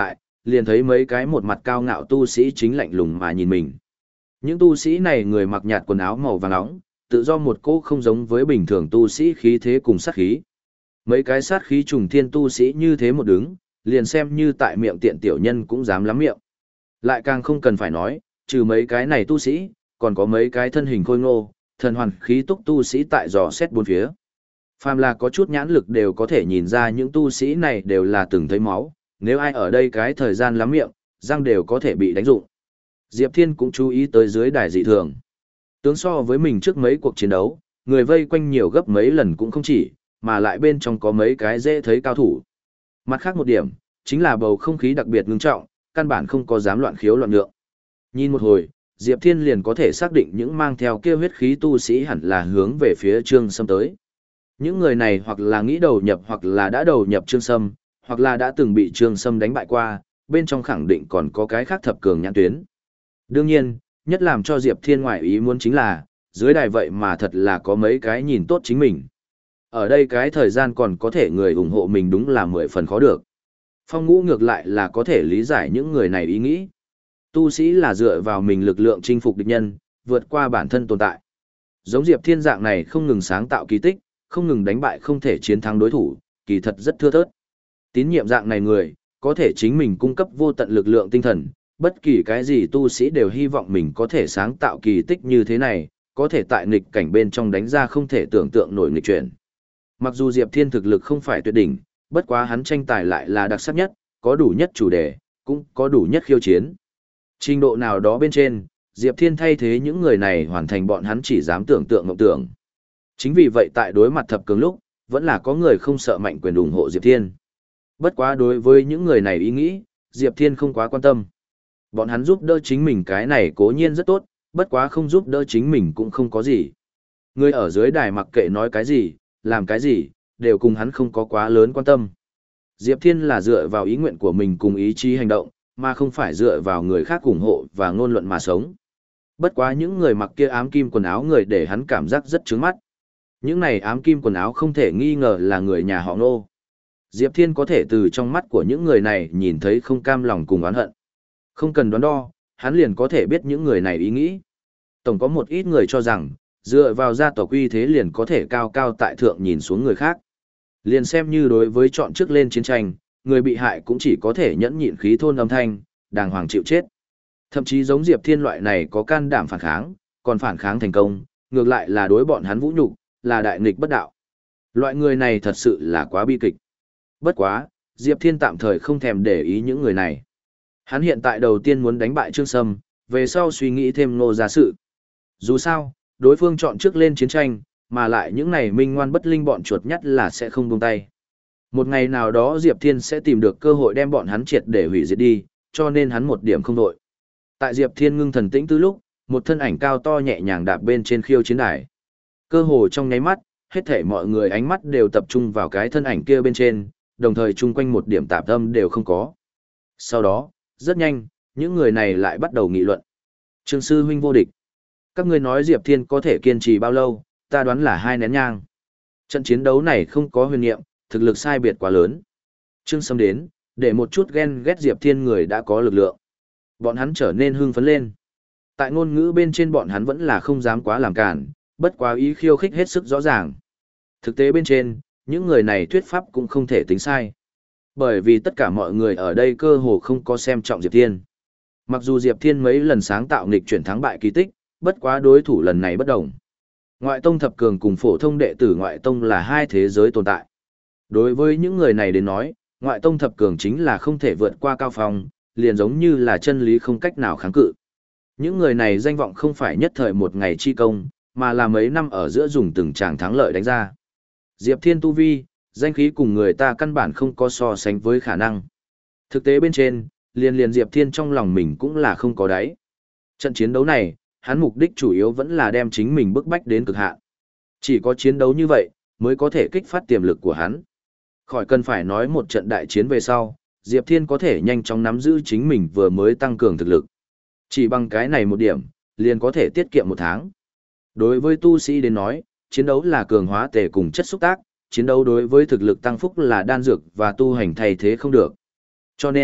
liền thấy mấy cái một mặt cao ngạo tu sĩ chính lạnh lùng mà nhìn mình. Những tu sĩ này người mặc nhạt quần áo màu vàng nóng, tự do một cỗ không giống với bình thường tu sĩ khí thế cùng sát khí. Mấy cái sát khí trùng thiên tu sĩ như thế một đứng, liền xem như tại miệng tiện tiểu nhân cũng dám lắm miệng. Lại càng không cần phải nói, trừ mấy cái này tu sĩ, còn có mấy cái thân hình khôi ngô, thần hoàn khí túc tu sĩ tại dò xét bốn phía. Phàm là có chút nhãn lực đều có thể nhìn ra những tu sĩ này đều là từng thấy máu, nếu ai ở đây cái thời gian lắm miệng, răng đều có thể bị đánh rụng. Diệp Thiên cũng chú ý tới dưới đài dị thường. Tướng so với mình trước mấy cuộc chiến đấu, người vây quanh nhiều gấp mấy lần cũng không chỉ, mà lại bên trong có mấy cái dễ thấy cao thủ. Mặt khác một điểm, chính là bầu không khí đặc biệt ngưng trọng, căn bản không có dám loạn khiếu loạn nhượng. Nhìn một hồi, Diệp Thiên liền có thể xác định những mang theo kia huyết khí tu sĩ hẳn là hướng về phía Trương Sâm tới. Những người này hoặc là nghĩ đầu nhập hoặc là đã đầu nhập Trương Sâm, hoặc là đã từng bị Trương Sâm đánh bại qua, bên trong khẳng định còn có cái khác thập cường nhãn tuyến. Đương nhiên, nhất làm cho Diệp Thiên ngoại ý muốn chính là, dưới đài vậy mà thật là có mấy cái nhìn tốt chính mình. Ở đây cái thời gian còn có thể người ủng hộ mình đúng là mười phần khó được. Phong Ngũ ngược lại là có thể lý giải những người này ý nghĩ. Tu sĩ là dựa vào mình lực lượng chinh phục địch nhân, vượt qua bản thân tồn tại. Giống Diệp Thiên dạng này không ngừng sáng tạo kỳ tích, không ngừng đánh bại không thể chiến thắng đối thủ, kỳ thật rất thưa thớt. Tín nhiệm dạng này người, có thể chính mình cung cấp vô tận lực lượng tinh thần, bất kỳ cái gì tu sĩ đều hy vọng mình có thể sáng tạo kỳ tích như thế này, có thể tại nghịch cảnh bên trong đánh ra không thể tưởng tượng nổi nghịch chuyển. Mặc dù Diệp Thiên thực lực không phải tuyệt đỉnh, bất quá hắn tranh tài lại là đặc sắc nhất, có đủ nhất chủ đề, cũng có đủ nhất khiêu chiến. Trình độ nào đó bên trên, Diệp Thiên thay thế những người này hoàn thành bọn hắn chỉ dám tưởng tượng ngộng tưởng. Chính vì vậy tại đối mặt thập cường lúc, vẫn là có người không sợ mạnh quyền ủng hộ Diệp Thiên. Bất quá đối với những người này ý nghĩ, Diệp Thiên không quá quan tâm. Bọn hắn giúp đỡ chính mình cái này cố nhiên rất tốt, bất quá không giúp đỡ chính mình cũng không có gì. Người ở dưới đài mặc kệ nói cái gì, làm cái gì, đều cùng hắn không có quá lớn quan tâm. Diệp Thiên là dựa vào ý nguyện của mình cùng ý chí hành động, mà không phải dựa vào người khác ủng hộ và ngôn luận mà sống. Bất quá những người mặc kia ám kim quần áo người để hắn cảm giác rất chướng mắt. Những này ám kim quần áo không thể nghi ngờ là người nhà họ Ngô. Diệp Thiên có thể từ trong mắt của những người này nhìn thấy không cam lòng cùng oán hận. Không cần đoán đo, hắn liền có thể biết những người này ý nghĩ. Tổng có một ít người cho rằng, dựa vào gia tộc uy thế liền có thể cao cao tại thượng nhìn xuống người khác. Liền xem như đối với chọn trước lên chiến tranh, người bị hại cũng chỉ có thể nhẫn nhịn khí thôn âm thanh, đàng hoàng chịu chết. Thậm chí giống Diệp Thiên loại này có can đảm phản kháng, còn phản kháng thành công, ngược lại là đối bọn hắn vũ nhục, là đại nghịch bất đạo. Loại người này thật sự là quá bi kịch. Bất quá, Diệp Thiên tạm thời không thèm để ý những người này. Hắn hiện tại đầu tiên muốn đánh bại Trương Sâm, về sau suy nghĩ thêm Ngô gia sự. Dù sao, đối phương chọn trước lên chiến tranh, mà lại những này minh ngoan bất linh bọn chuột nhắt là sẽ không buông tay. Một ngày nào đó Diệp Thiên sẽ tìm được cơ hội đem bọn hắn triệt để hủy diệt đi, cho nên hắn một điểm không đội. Tại Diệp Thiên ngưng thần tĩnh từ lúc, một thân ảnh cao to nhẹ nhàng đạp bên trên khiêu chiến đài. Cơ hồ trong nháy mắt, hết thảy mọi người ánh mắt đều tập trung vào cái thân ảnh kia bên trên, đồng thời chung quanh một điểm tạp âm đều không có. Sau đó, rất nhanh, những người này lại bắt đầu nghị luận. Trương sư huynh vô địch. Các ngươi nói Diệp Thiên có thể kiên trì bao lâu, ta đoán là hai nén nhang. Trận chiến đấu này không có huyền niệm, thực lực sai biệt quá lớn. Trương Sâm đến, để một chút ghen ghét Diệp Thiên người đã có lực lượng. Bọn hắn trở nên hưng phấn lên. Tại ngôn ngữ bên trên bọn hắn vẫn là không dám quá làm cản, bất quá ý khiêu khích hết sức rõ ràng. Thực tế bên trên, những người này thuyết pháp cũng không thể tính sai. Bởi vì tất cả mọi người ở đây cơ hồ không có xem trọng Diệp Thiên. Mặc dù Diệp Thiên mấy lần sáng tạo nghịch chuyển thắng bại kỳ tích, bất quá đối thủ lần này bất đồng. Ngoại tông thập cường cùng phổ thông đệ tử ngoại tông là hai thế giới tồn tại. Đối với những người này đến nói, ngoại tông thập cường chính là không thể vượt qua cao phong, liền giống như là chân lý không cách nào kháng cự. Những người này danh vọng không phải nhất thời một ngày chi công, mà là mấy năm ở giữa dùng từng tràng thắng lợi đánh ra. Diệp Thiên tu vi, danh khí cùng người ta căn bản không có so sánh với khả năng. Thực tế bên trên, liền liền Diệp Thiên trong lòng mình cũng là không có đáy. Trận chiến đấu này, hắn mục đích chủ yếu vẫn là đem chính mình bức bách đến cực hạn. Chỉ có chiến đấu như vậy, mới có thể kích phát tiềm lực của hắn. Khỏi cần phải nói một trận đại chiến về sau, Diệp Thiên có thể nhanh chóng nắm giữ chính mình vừa mới tăng cường thực lực. Chỉ bằng cái này một điểm, liền có thể tiết kiệm một tháng. Đối với tu sĩ đến nói, chiến đấu là cường hóa tề cùng chất xúc tác, chiến đấu đối với thực lực tăng phúc là đan dược và tu hành thay thế không được. Cho nên,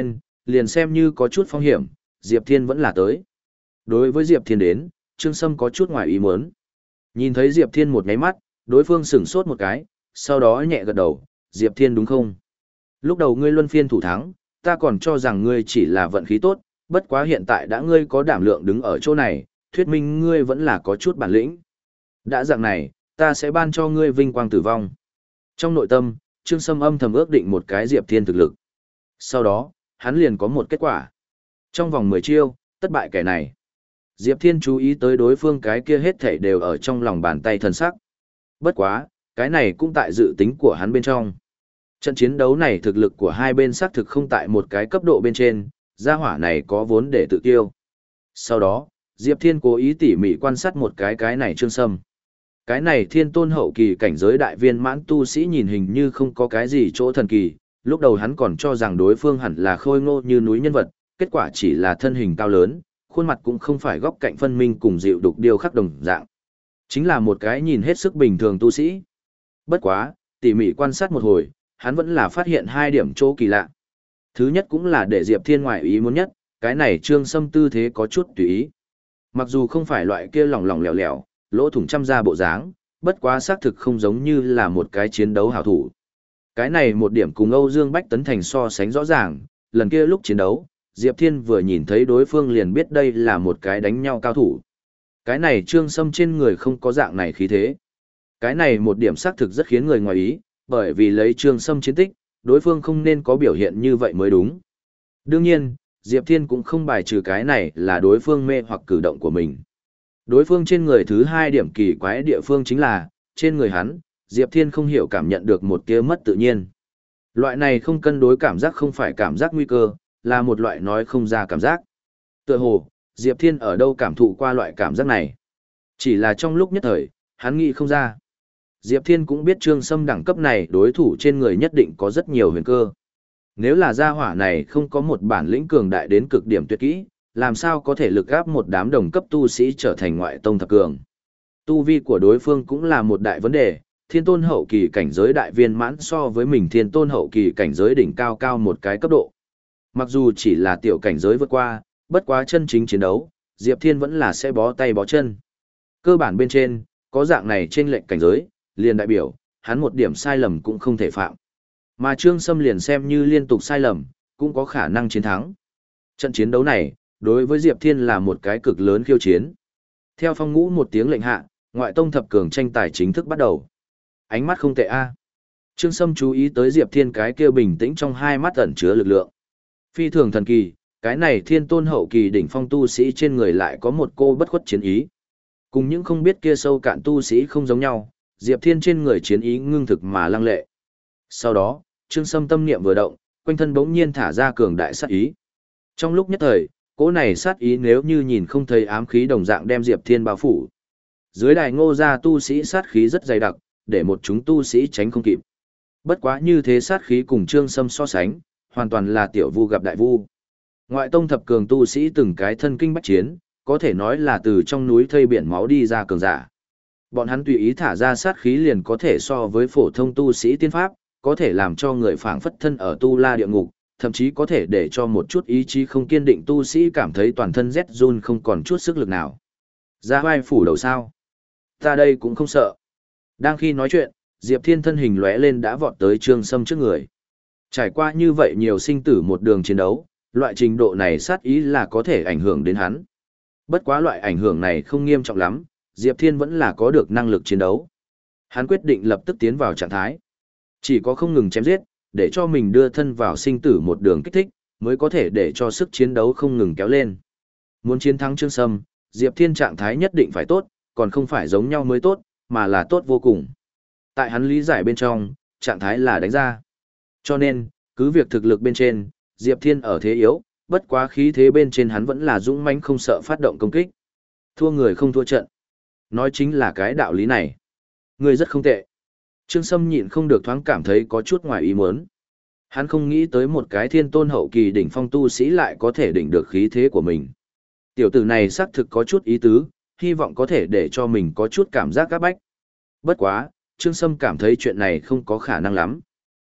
liền xem như có chút phong hiểm, Diệp Thiên vẫn là tới. Đối với Diệp Thiên đến, Trương Sâm có chút ngoài ý muốn. Nhìn thấy Diệp Thiên một nháy mắt, đối phương sửng sốt một cái, sau đó nhẹ gật đầu, Diệp Thiên đúng không? Lúc đầu ngươi luân phiên thủ thắng, ta còn cho rằng ngươi chỉ là vận khí tốt, bất quá hiện tại đã ngươi có đảm lượng đứng ở chỗ này, thuyết minh ngươi vẫn là có chút bản lĩnh. Đã dạng này, ta sẽ ban cho ngươi vinh quang tử vong. Trong nội tâm, Trương Sâm âm thầm ước định một cái Diệp Thiên thực lực. Sau đó, hắn liền có một kết quả. Trong vòng mười chiêu, tất bại kẻ này. Diệp Thiên chú ý tới đối phương cái kia hết thảy đều ở trong lòng bàn tay thần sắc. Bất quá, cái này cũng tại dự tính của hắn bên trong. Trận chiến đấu này thực lực của hai bên xác thực không tại một cái cấp độ bên trên, gia hỏa này có vốn để tự tiêu. Sau đó, Diệp Thiên cố ý tỉ mỉ quan sát một cái cái này Trương Sâm. Cái này thiên tôn hậu kỳ cảnh giới đại viên mãn tu sĩ nhìn hình như không có cái gì chỗ thần kỳ, lúc đầu hắn còn cho rằng đối phương hẳn là khôi ngô như núi nhân vật, kết quả chỉ là thân hình cao lớn, khuôn mặt cũng không phải góc cạnh phân minh cùng dịu đục điêu khắc đồng dạng. Chính là một cái nhìn hết sức bình thường tu sĩ. Bất quá, tỉ mỉ quan sát một hồi, hắn vẫn là phát hiện hai điểm chỗ kỳ lạ. Thứ nhất cũng là để Diệp Thiên ngoại ý muốn nhất, cái này Trương Sâm tư thế có chút tùy ý. Mặc dù không phải loại kia lỏng lỏng lẻo lẻo, lỗ thủng trăm ra bộ dáng, bất quá xác thực không giống như là một cái chiến đấu hảo thủ. Cái này một điểm cùng Âu Dương Bách Tấn Thành so sánh rõ ràng, lần kia lúc chiến đấu, Diệp Thiên vừa nhìn thấy đối phương liền biết đây là một cái đánh nhau cao thủ. Cái này Trương Sâm trên người không có dạng này khí thế. Cái này một điểm xác thực rất khiến người ngoài ý, bởi vì lấy Trương Sâm chiến tích, đối phương không nên có biểu hiện như vậy mới đúng. Đương nhiên, Diệp Thiên cũng không bài trừ cái này là đối phương mê hoặc cử động của mình. Đối phương trên người thứ hai điểm kỳ quái địa phương chính là, trên người hắn, Diệp Thiên không hiểu cảm nhận được một tia mất tự nhiên. Loại này không cân đối cảm giác không phải cảm giác nguy cơ, là một loại nói không ra cảm giác. Tựa hồ, Diệp Thiên ở đâu cảm thụ qua loại cảm giác này. Chỉ là trong lúc nhất thời, hắn nghĩ không ra. Diệp Thiên cũng biết Trương Sâm đẳng cấp này đối thủ trên người nhất định có rất nhiều huyền cơ. Nếu là gia hỏa này không có một bản lĩnh cường đại đến cực điểm tuyệt kỹ, làm sao có thể lực gáp một đám đồng cấp tu sĩ trở thành ngoại tông thập cường. Tu vi của đối phương cũng là một đại vấn đề, thiên tôn hậu kỳ cảnh giới đại viên mãn so với mình thiên tôn hậu kỳ cảnh giới đỉnh cao cao một cái cấp độ. Mặc dù chỉ là tiểu cảnh giới vượt qua, bất quá chân chính chiến đấu, Diệp Thiên vẫn là sẽ bó tay bó chân. Cơ bản bên trên, có dạng này trên lệnh cảnh giới, liền đại biểu, hắn một điểm sai lầm cũng không thể phạm. Mà Trương Sâm liền xem như liên tục sai lầm, cũng có khả năng chiến thắng. Trận chiến đấu này, đối với Diệp Thiên là một cái cực lớn khiêu chiến. Theo phong ngũ một tiếng lệnh hạ, ngoại tông thập cường tranh tài chính thức bắt đầu. Ánh mắt không tệ a. Trương Sâm chú ý tới Diệp Thiên cái kia bình tĩnh trong hai mắt ẩn chứa lực lượng. Phi thường thần kỳ, cái này thiên tôn hậu kỳ đỉnh phong tu sĩ trên người lại có một cô bất khuất chiến ý. Cùng những không biết kia sâu cạn tu sĩ không giống nhau, Diệp Thiên trên người chiến ý ngưng thực mà lăng lệ. Sau đó, Trương Sâm tâm niệm vừa động, quanh thân bỗng nhiên thả ra cường đại sát ý. Trong lúc nhất thời, cỗ này sát ý nếu như nhìn không thấy ám khí đồng dạng đem Diệp Thiên bao phủ. Dưới đài Ngô gia tu sĩ sát khí rất dày đặc, để một chúng tu sĩ tránh không kịp. Bất quá như thế sát khí cùng Trương Sâm so sánh, hoàn toàn là tiểu vu gặp đại vu. Ngoại tông thập cường tu sĩ từng cái thân kinh bách chiến, có thể nói là từ trong núi thây biển máu đi ra cường giả. Bọn hắn tùy ý thả ra sát khí liền có thể so với phổ thông tu sĩ tiên pháp, có thể làm cho người phảng phất thân ở tu la địa ngục, thậm chí có thể để cho một chút ý chí không kiên định tu sĩ cảm thấy toàn thân rét run không còn chút sức lực nào. Ra vai phủ đầu sao? Ta đây cũng không sợ. Đang khi nói chuyện, Diệp Thiên thân hình lóe lên đã vọt tới Trương Sâm trước người. Trải qua như vậy nhiều sinh tử một đường chiến đấu, loại trình độ này sát ý là có thể ảnh hưởng đến hắn. Bất quá loại ảnh hưởng này không nghiêm trọng lắm, Diệp Thiên vẫn là có được năng lực chiến đấu. Hắn quyết định lập tức tiến vào trạng thái. Chỉ có không ngừng chém giết, để cho mình đưa thân vào sinh tử một đường kích thích, mới có thể để cho sức chiến đấu không ngừng kéo lên. Muốn chiến thắng Trương Sâm, Diệp Thiên trạng thái nhất định phải tốt, còn không phải giống nhau mới tốt, mà là tốt vô cùng. Tại hắn lý giải bên trong, trạng thái là đánh ra. Cho nên, cứ việc thực lực bên trên, Diệp Thiên ở thế yếu, bất quá khí thế bên trên hắn vẫn là dũng mãnh không sợ phát động công kích. Thua người không thua trận. Nói chính là cái đạo lý này. Người rất không tệ. Trương Sâm nhịn không được thoáng cảm thấy có chút ngoài ý muốn. Hắn không nghĩ tới một cái thiên tôn hậu kỳ đỉnh phong tu sĩ lại có thể đỉnh được khí thế của mình. Tiểu tử này xác thực có chút ý tứ, hy vọng có thể để cho mình có chút cảm giác các bách. Bất quá, Trương Sâm cảm thấy chuyện này không có khả năng lắm.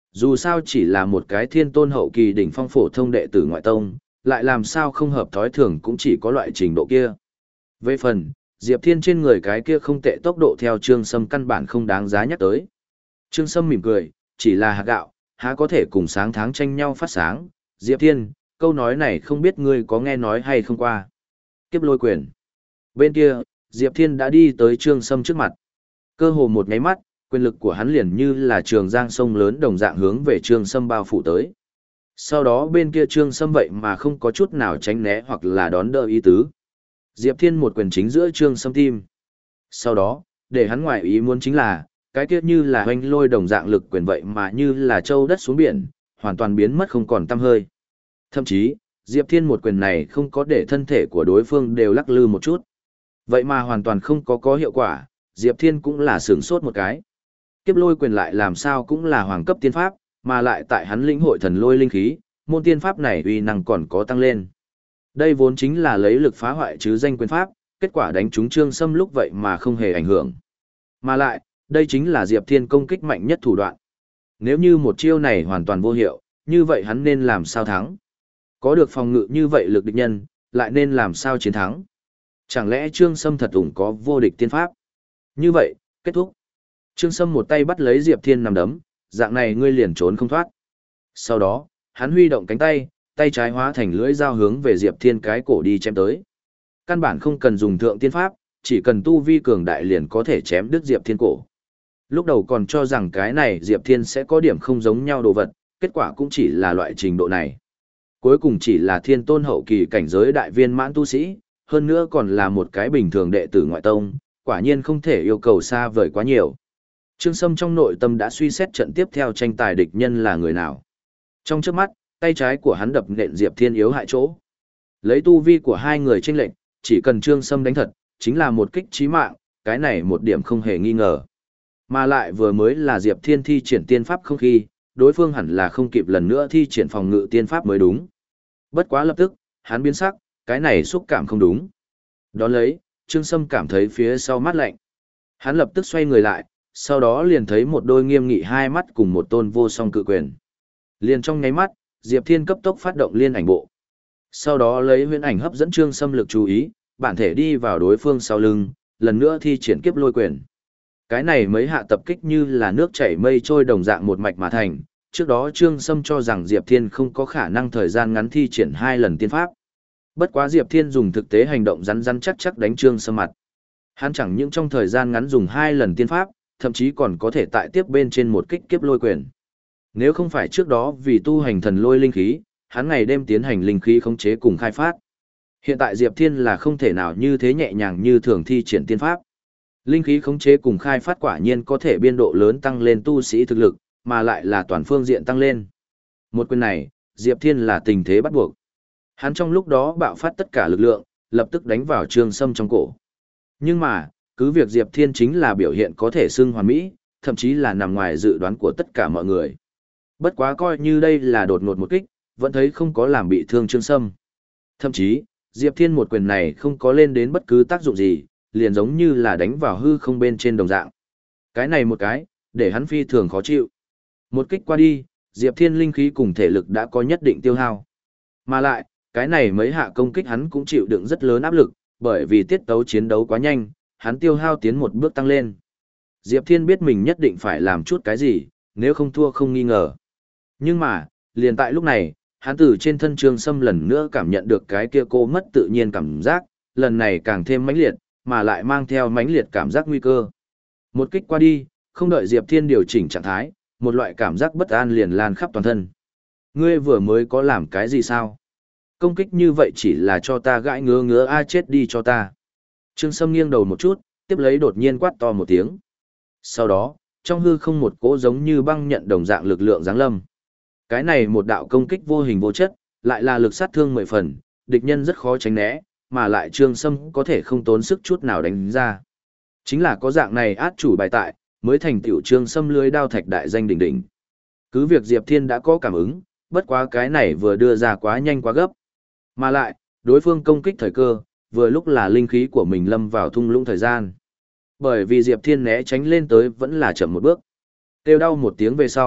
Dù sao chỉ là một cái thiên tôn hậu kỳ đỉnh phong phổ thông đệ tử ngoại tông, lại làm sao không hợp thói thường cũng chỉ có loại trình độ kia. Về phần, Diệp Thiên trên người cái kia không tệ tốc độ theo Trương Sâm căn bản không đáng giá nhắc tới. Trương Sâm mỉm cười, chỉ là hạt gạo, há có thể cùng sáng tháng tranh nhau phát sáng. Diệp Thiên, câu nói này không biết ngươi có nghe nói hay không qua. Kiếp lôi quyền. Bên kia, Diệp Thiên đã đi tới Trương Sâm trước mặt. Cơ hồ một nháy mắt, quyền lực của hắn liền như là trường giang sông lớn đồng dạng hướng về Trương Sâm bao phủ tới. Sau đó bên kia Trương Sâm vậy mà không có chút nào tránh né hoặc là đón đỡ ý tứ. Diệp Thiên một quyền chính giữa Trương Sâm tim. Sau đó, để hắn ngoại ý muốn chính là, cái kia như là hoanh lôi đồng dạng lực quyền vậy mà như là châu đất xuống biển, hoàn toàn biến mất không còn tăm hơi. Thậm chí, Diệp Thiên một quyền này không có để thân thể của đối phương đều lắc lư một chút. Vậy mà hoàn toàn không có có hiệu quả, Diệp Thiên cũng là sửng sốt một cái. Kiếp lôi quyền lại làm sao cũng là hoàng cấp tiên pháp, mà lại tại hắn lĩnh hội thần lôi linh khí, môn tiên pháp này uy năng còn có tăng lên. Đây vốn chính là lấy lực phá hoại chứ danh quyền pháp, kết quả đánh trúng Trương Sâm lúc vậy mà không hề ảnh hưởng. Mà lại, đây chính là Diệp Thiên công kích mạnh nhất thủ đoạn. Nếu như một chiêu này hoàn toàn vô hiệu, như vậy hắn nên làm sao thắng? Có được phòng ngự như vậy lực địch nhân, lại nên làm sao chiến thắng? Chẳng lẽ Trương Sâm thật ủng có vô địch tiên pháp? Như vậy, kết thúc. Trương Sâm một tay bắt lấy Diệp Thiên nằm đấm, dạng này ngươi liền trốn không thoát. Sau đó, hắn huy động cánh tay, tay trái hóa thành lưỡi dao hướng về Diệp Thiên cái cổ đi chém tới. Căn bản không cần dùng thượng tiên pháp, chỉ cần tu vi cường đại liền có thể chém đứt Diệp Thiên cổ. Lúc đầu còn cho rằng cái này Diệp Thiên sẽ có điểm không giống nhau đồ vật, kết quả cũng chỉ là loại trình độ này. Cuối cùng chỉ là thiên tôn hậu kỳ cảnh giới đại viên mãn tu sĩ, hơn nữa còn là một cái bình thường đệ tử ngoại tông, quả nhiên không thể yêu cầu xa vời quá nhiều. Trương Sâm trong nội tâm đã suy xét trận tiếp theo tranh tài địch nhân là người nào. Trong chớp mắt, tay trái của hắn đập nện Diệp Thiên yếu hại chỗ. Lấy tu vi của hai người chênh lệch, chỉ cần Trương Sâm đánh thật, chính là một kích chí mạng, cái này một điểm không hề nghi ngờ. Mà lại vừa mới là Diệp Thiên thi triển tiên pháp không khi, đối phương hẳn là không kịp lần nữa thi triển phòng ngự tiên pháp mới đúng. Bất quá lập tức, hắn biến sắc, cái này xúc cảm không đúng. Đón lấy, Trương Sâm cảm thấy phía sau mát lạnh. Hắn lập tức xoay người lại, sau đó liền thấy một đôi nghiêm nghị hai mắt cùng một tôn vô song cự quyền. Liền trong nháy mắt, Diệp Thiên cấp tốc phát động liên ảnh bộ. Sau đó lấy huyễn ảnh hấp dẫn Trương Sâm lực chú ý, bản thể đi vào đối phương sau lưng, lần nữa thi triển kiếp lôi quyền. Cái này mấy hạ tập kích như là nước chảy mây trôi đồng dạng một mạch mà thành, trước đó Trương Sâm cho rằng Diệp Thiên không có khả năng thời gian ngắn thi triển hai lần tiên pháp. Bất quá Diệp Thiên dùng thực tế hành động rắn rắn chắc chắc đánh Trương Sâm mặt. Hắn chẳng những trong thời gian ngắn dùng hai lần tiên pháp, thậm chí còn có thể tại tiếp bên trên một kích kiếp lôi quyền. Nếu không phải trước đó vì tu hành thần lôi linh khí, hắn ngày đêm tiến hành linh khí khống chế cùng khai phát. Hiện tại Diệp Thiên là không thể nào như thế nhẹ nhàng như thường thi triển tiên pháp. Linh khí khống chế cùng khai phát quả nhiên có thể biên độ lớn tăng lên tu sĩ thực lực, mà lại là toàn phương diện tăng lên. Một quyền này, Diệp Thiên là tình thế bắt buộc. Hắn trong lúc đó bạo phát tất cả lực lượng, lập tức đánh vào Trương Sâm trong cổ. Nhưng mà, cứ việc Diệp Thiên chính là biểu hiện có thể xưng hoàn mỹ, thậm chí là nằm ngoài dự đoán của tất cả mọi người. Bất quá coi như đây là đột ngột một kích, vẫn thấy không có làm bị thương Trương Sâm. Thậm chí, Diệp Thiên một quyền này không có lên đến bất cứ tác dụng gì, liền giống như là đánh vào hư không bên trên đồng dạng. Cái này một cái, để hắn phi thường khó chịu. Một kích qua đi, Diệp Thiên linh khí cùng thể lực đã có nhất định tiêu hao. Mà lại, cái này mấy hạ công kích hắn cũng chịu đựng rất lớn áp lực, bởi vì tiết tấu chiến đấu quá nhanh, hắn tiêu hao tiến một bước tăng lên. Diệp Thiên biết mình nhất định phải làm chút cái gì, nếu không thua không nghi ngờ. Nhưng mà, liền tại lúc này, hắn từ trên thân Trương Sâm lần nữa cảm nhận được cái kia cô mất tự nhiên cảm giác, lần này càng thêm mãnh liệt, mà lại mang theo mãnh liệt cảm giác nguy cơ. Một kích qua đi, không đợi Diệp Thiên điều chỉnh trạng thái, một loại cảm giác bất an liền lan khắp toàn thân. Ngươi vừa mới có làm cái gì sao? Công kích như vậy chỉ là cho ta gãi ngứa ngứa a chết đi cho ta. Trương Sâm nghiêng đầu một chút, tiếp lấy đột nhiên quát to một tiếng. Sau đó, trong hư không một cỗ giống như băng nhận đồng dạng lực lượng giáng lâm. Cái này một đạo công kích vô hình vô chất, lại là lực sát thương mười phần, địch nhân rất khó tránh né, mà lại Trương Sâm có thể không tốn sức chút nào đánh ra. Chính là có dạng này át chủ bài tại, mới thành tiểu Trương Sâm lưới đao thạch đại danh đỉnh đỉnh. Cứ việc Diệp Thiên đã có cảm ứng, bất quá cái này vừa đưa ra quá nhanh quá gấp. Mà lại, đối phương công kích thời cơ, vừa lúc là linh khí của mình lâm vào thung lũng thời gian. Bởi vì Diệp Thiên né tránh lên tới vẫn là chậm một bước. Kêu đau một tiếng về sau,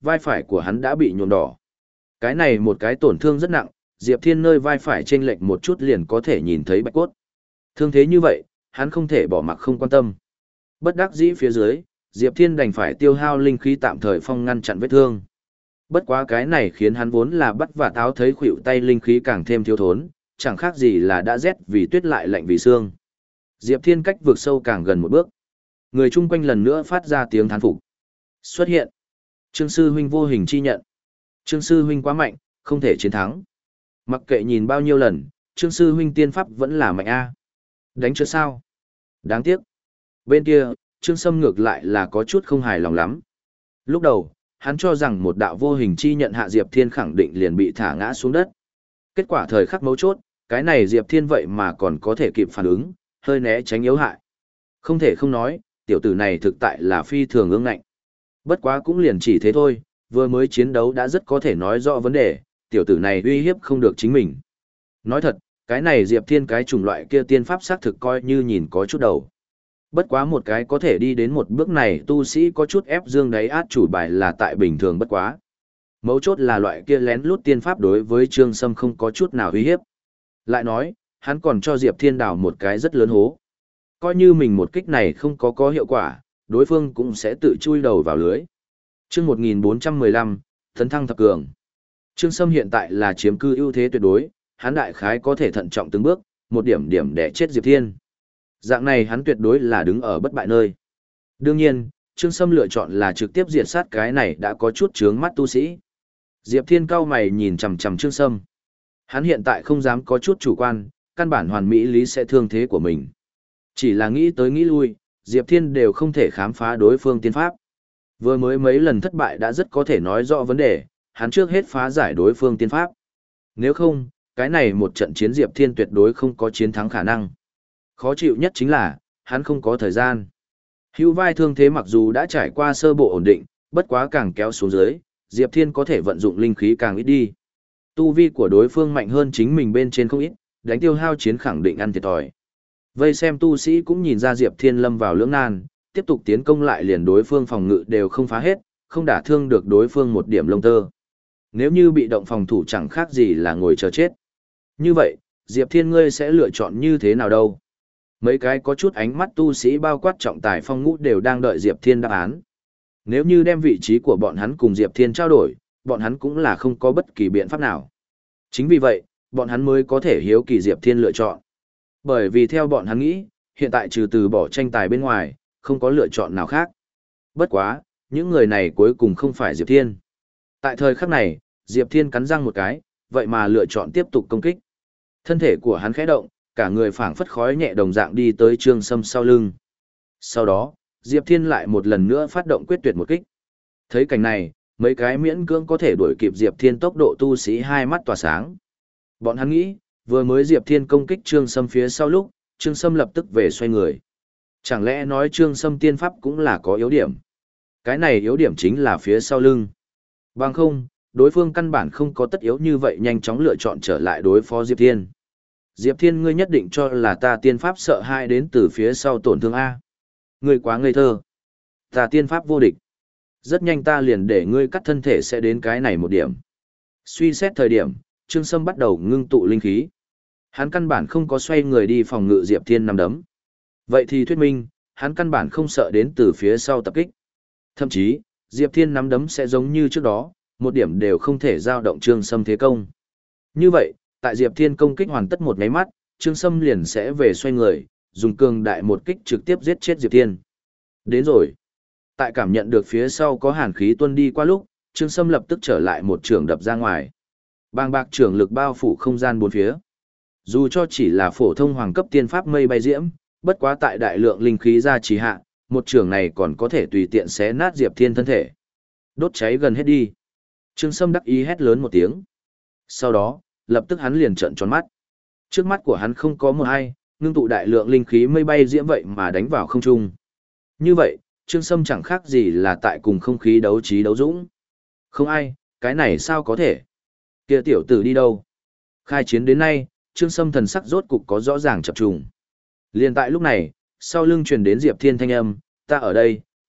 vai phải của hắn đã bị nhuộm đỏ. Cái này một cái tổn thương rất nặng, Diệp Thiên nơi vai phải chênh lệch một chút liền có thể nhìn thấy bạch cốt. Thương thế như vậy, hắn không thể bỏ mặc không quan tâm. Bất đắc dĩ phía dưới, Diệp Thiên đành phải tiêu hao linh khí tạm thời phong ngăn chặn vết thương. Bất quá cái này khiến hắn vốn là bắt và táo thấy khuỷu tay linh khí càng thêm thiếu thốn, chẳng khác gì là đã rét vì tuyết lại lạnh vì xương. Diệp Thiên cách vượt sâu càng gần một bước. Người chung quanh lần nữa phát ra tiếng thán phục. Xuất hiện. Trương sư huynh vô hình chi nhận. Trương sư huynh quá mạnh, không thể chiến thắng. Mặc kệ nhìn bao nhiêu lần, Trương sư huynh tiên pháp vẫn là mạnh a. Đánh chưa sao? Đáng tiếc. Bên kia, Trương Sâm ngược lại là có chút không hài lòng lắm. Lúc đầu, hắn cho rằng một đạo vô hình chi nhận hạ Diệp Thiên khẳng định liền bị thả ngã xuống đất. Kết quả thời khắc mấu chốt, cái này Diệp Thiên vậy mà còn có thể kịp phản ứng, hơi né tránh yếu hại. Không thể không nói, tiểu tử này thực tại là phi thường ương ngạnh. Bất quá cũng liền chỉ thế thôi, vừa mới chiến đấu đã rất có thể nói rõ vấn đề, tiểu tử này uy hiếp không được chính mình. Nói thật, cái này Diệp Thiên cái chủng loại kia tiên pháp xác thực coi như nhìn có chút đầu. Bất quá một cái có thể đi đến một bước này tu sĩ có chút ép dương đáy át chủ bài là tại bình thường bất quá. Mấu chốt là loại kia lén lút tiên pháp đối với Trương Sâm không có chút nào uy hiếp. Lại nói, hắn còn cho Diệp Thiên đào một cái rất lớn hố. Coi như mình một kích này không có có hiệu quả, đối phương cũng sẽ tự chui đầu vào lưới. Chương một nghìn bốn trăm mười lăm, Tấn thăng thập cường. Trương Sâm hiện tại là chiếm cư ưu thế tuyệt đối, hắn đại khái có thể thận trọng từng bước, một điểm điểm để chết Diệp Thiên. Dạng này hắn tuyệt đối là đứng ở bất bại nơi. Đương nhiên, Trương Sâm lựa chọn là trực tiếp diệt sát cái này đã có chút chướng mắt tu sĩ. Diệp Thiên cao mày nhìn chằm chằm Trương Sâm. Hắn hiện tại không dám có chút chủ quan, căn bản hoàn mỹ lý sẽ thương thế của mình. Chỉ là nghĩ tới nghĩ lui, Diệp Thiên đều không thể khám phá đối phương tiên pháp. Vừa mới mấy lần thất bại đã rất có thể nói rõ vấn đề, hắn trước hết phá giải đối phương tiên pháp. Nếu không, cái này một trận chiến Diệp Thiên tuyệt đối không có chiến thắng khả năng. Khó chịu nhất chính là, hắn không có thời gian. Hữu vai thương thế mặc dù đã trải qua sơ bộ ổn định, bất quá càng kéo xuống dưới, Diệp Thiên có thể vận dụng linh khí càng ít đi. Tu vi của đối phương mạnh hơn chính mình bên trên không ít, đánh tiêu hao chiến khẳng định ăn thiệt thòi. Vây xem tu sĩ cũng nhìn ra Diệp Thiên lâm vào lưỡng nan, tiếp tục tiến công lại liền đối phương phòng ngự đều không phá hết, không đả thương được đối phương một điểm lông tơ. Nếu như bị động phòng thủ chẳng khác gì là ngồi chờ chết. Như vậy, Diệp Thiên ngươi sẽ lựa chọn như thế nào đâu? Mấy cái có chút ánh mắt tu sĩ bao quát trọng tài phong ngũ đều đang đợi Diệp Thiên đáp án. Nếu như đem vị trí của bọn hắn cùng Diệp Thiên trao đổi, bọn hắn cũng là không có bất kỳ biện pháp nào. Chính vì vậy, bọn hắn mới có thể hiếu kỳ Diệp Thiên lựa chọn. Bởi vì theo bọn hắn nghĩ, hiện tại trừ từ bỏ tranh tài bên ngoài, không có lựa chọn nào khác. Bất quá, những người này cuối cùng không phải Diệp Thiên. Tại thời khắc này, Diệp Thiên cắn răng một cái, vậy mà lựa chọn tiếp tục công kích. Thân thể của hắn khẽ động, cả người phảng phất khói nhẹ đồng dạng đi tới Trương Sâm sau lưng. Sau đó, Diệp Thiên lại một lần nữa phát động quyết tuyệt một kích. Thấy cảnh này, mấy cái miễn cưỡng có thể đuổi kịp Diệp Thiên tốc độ tu sĩ hai mắt tỏa sáng. Bọn hắn nghĩ, vừa mới Diệp Thiên công kích Trương Sâm phía sau lúc, Trương Sâm lập tức về xoay người. Chẳng lẽ nói Trương Sâm tiên pháp cũng là có yếu điểm? Cái này yếu điểm chính là phía sau lưng. Bằng không, đối phương căn bản không có tất yếu như vậy nhanh chóng lựa chọn trở lại đối phó Diệp Thiên. Diệp Thiên ngươi nhất định cho là ta tiên pháp sợ hãi đến từ phía sau tổn thương A. Ngươi quá ngây thơ. Ta tiên pháp vô địch. Rất nhanh ta liền để ngươi cắt thân thể sẽ đến cái này một điểm. Suy xét thời điểm, Trương Sâm bắt đầu ngưng tụ linh khí. Hắn căn bản không có xoay người đi phòng ngự Diệp Thiên nằm đấm. Vậy thì thuyết minh, hắn căn bản không sợ đến từ phía sau tập kích. Thậm chí, Diệp Thiên nắm đấm sẽ giống như trước đó, một điểm đều không thể giao động Trương Sâm thế công. Như vậy, tại Diệp Thiên công kích hoàn tất một nháy mắt, Trương Sâm liền sẽ về xoay người, dùng cường đại một kích trực tiếp giết chết Diệp Thiên. Đến rồi. Tại cảm nhận được phía sau có hàn khí tuôn đi qua lúc, Trương Sâm lập tức trở lại một trường đập ra ngoài. Bàng bạc trường lực bao phủ không gian bốn phía. Dù cho chỉ là phổ thông hoàng cấp tiên pháp mây bay diễm, bất quá tại đại lượng linh khí ra trì hạ, một trường này còn có thể tùy tiện xé nát Diệp Thiên thân thể. Đốt cháy gần hết đi. Trương Sâm đắc ý hét lớn một tiếng. Sau đó, lập tức hắn liền trợn tròn mắt. Trước mắt của hắn không có một ai, ngưng tụ đại lượng linh khí mây bay diễm vậy mà đánh vào không trung. Như vậy, Trương Sâm chẳng khác gì là tại cùng không khí đấu trí đấu dũng. Không ai, cái này sao có thể? Kia tiểu tử đi đâu? Khai chiến đến nay, Trương Sâm thần sắc rốt cục có rõ ràng chập trùng. Liên tại lúc này, sau lưng truyền đến Diệp Thiên thanh âm, ta ở đây,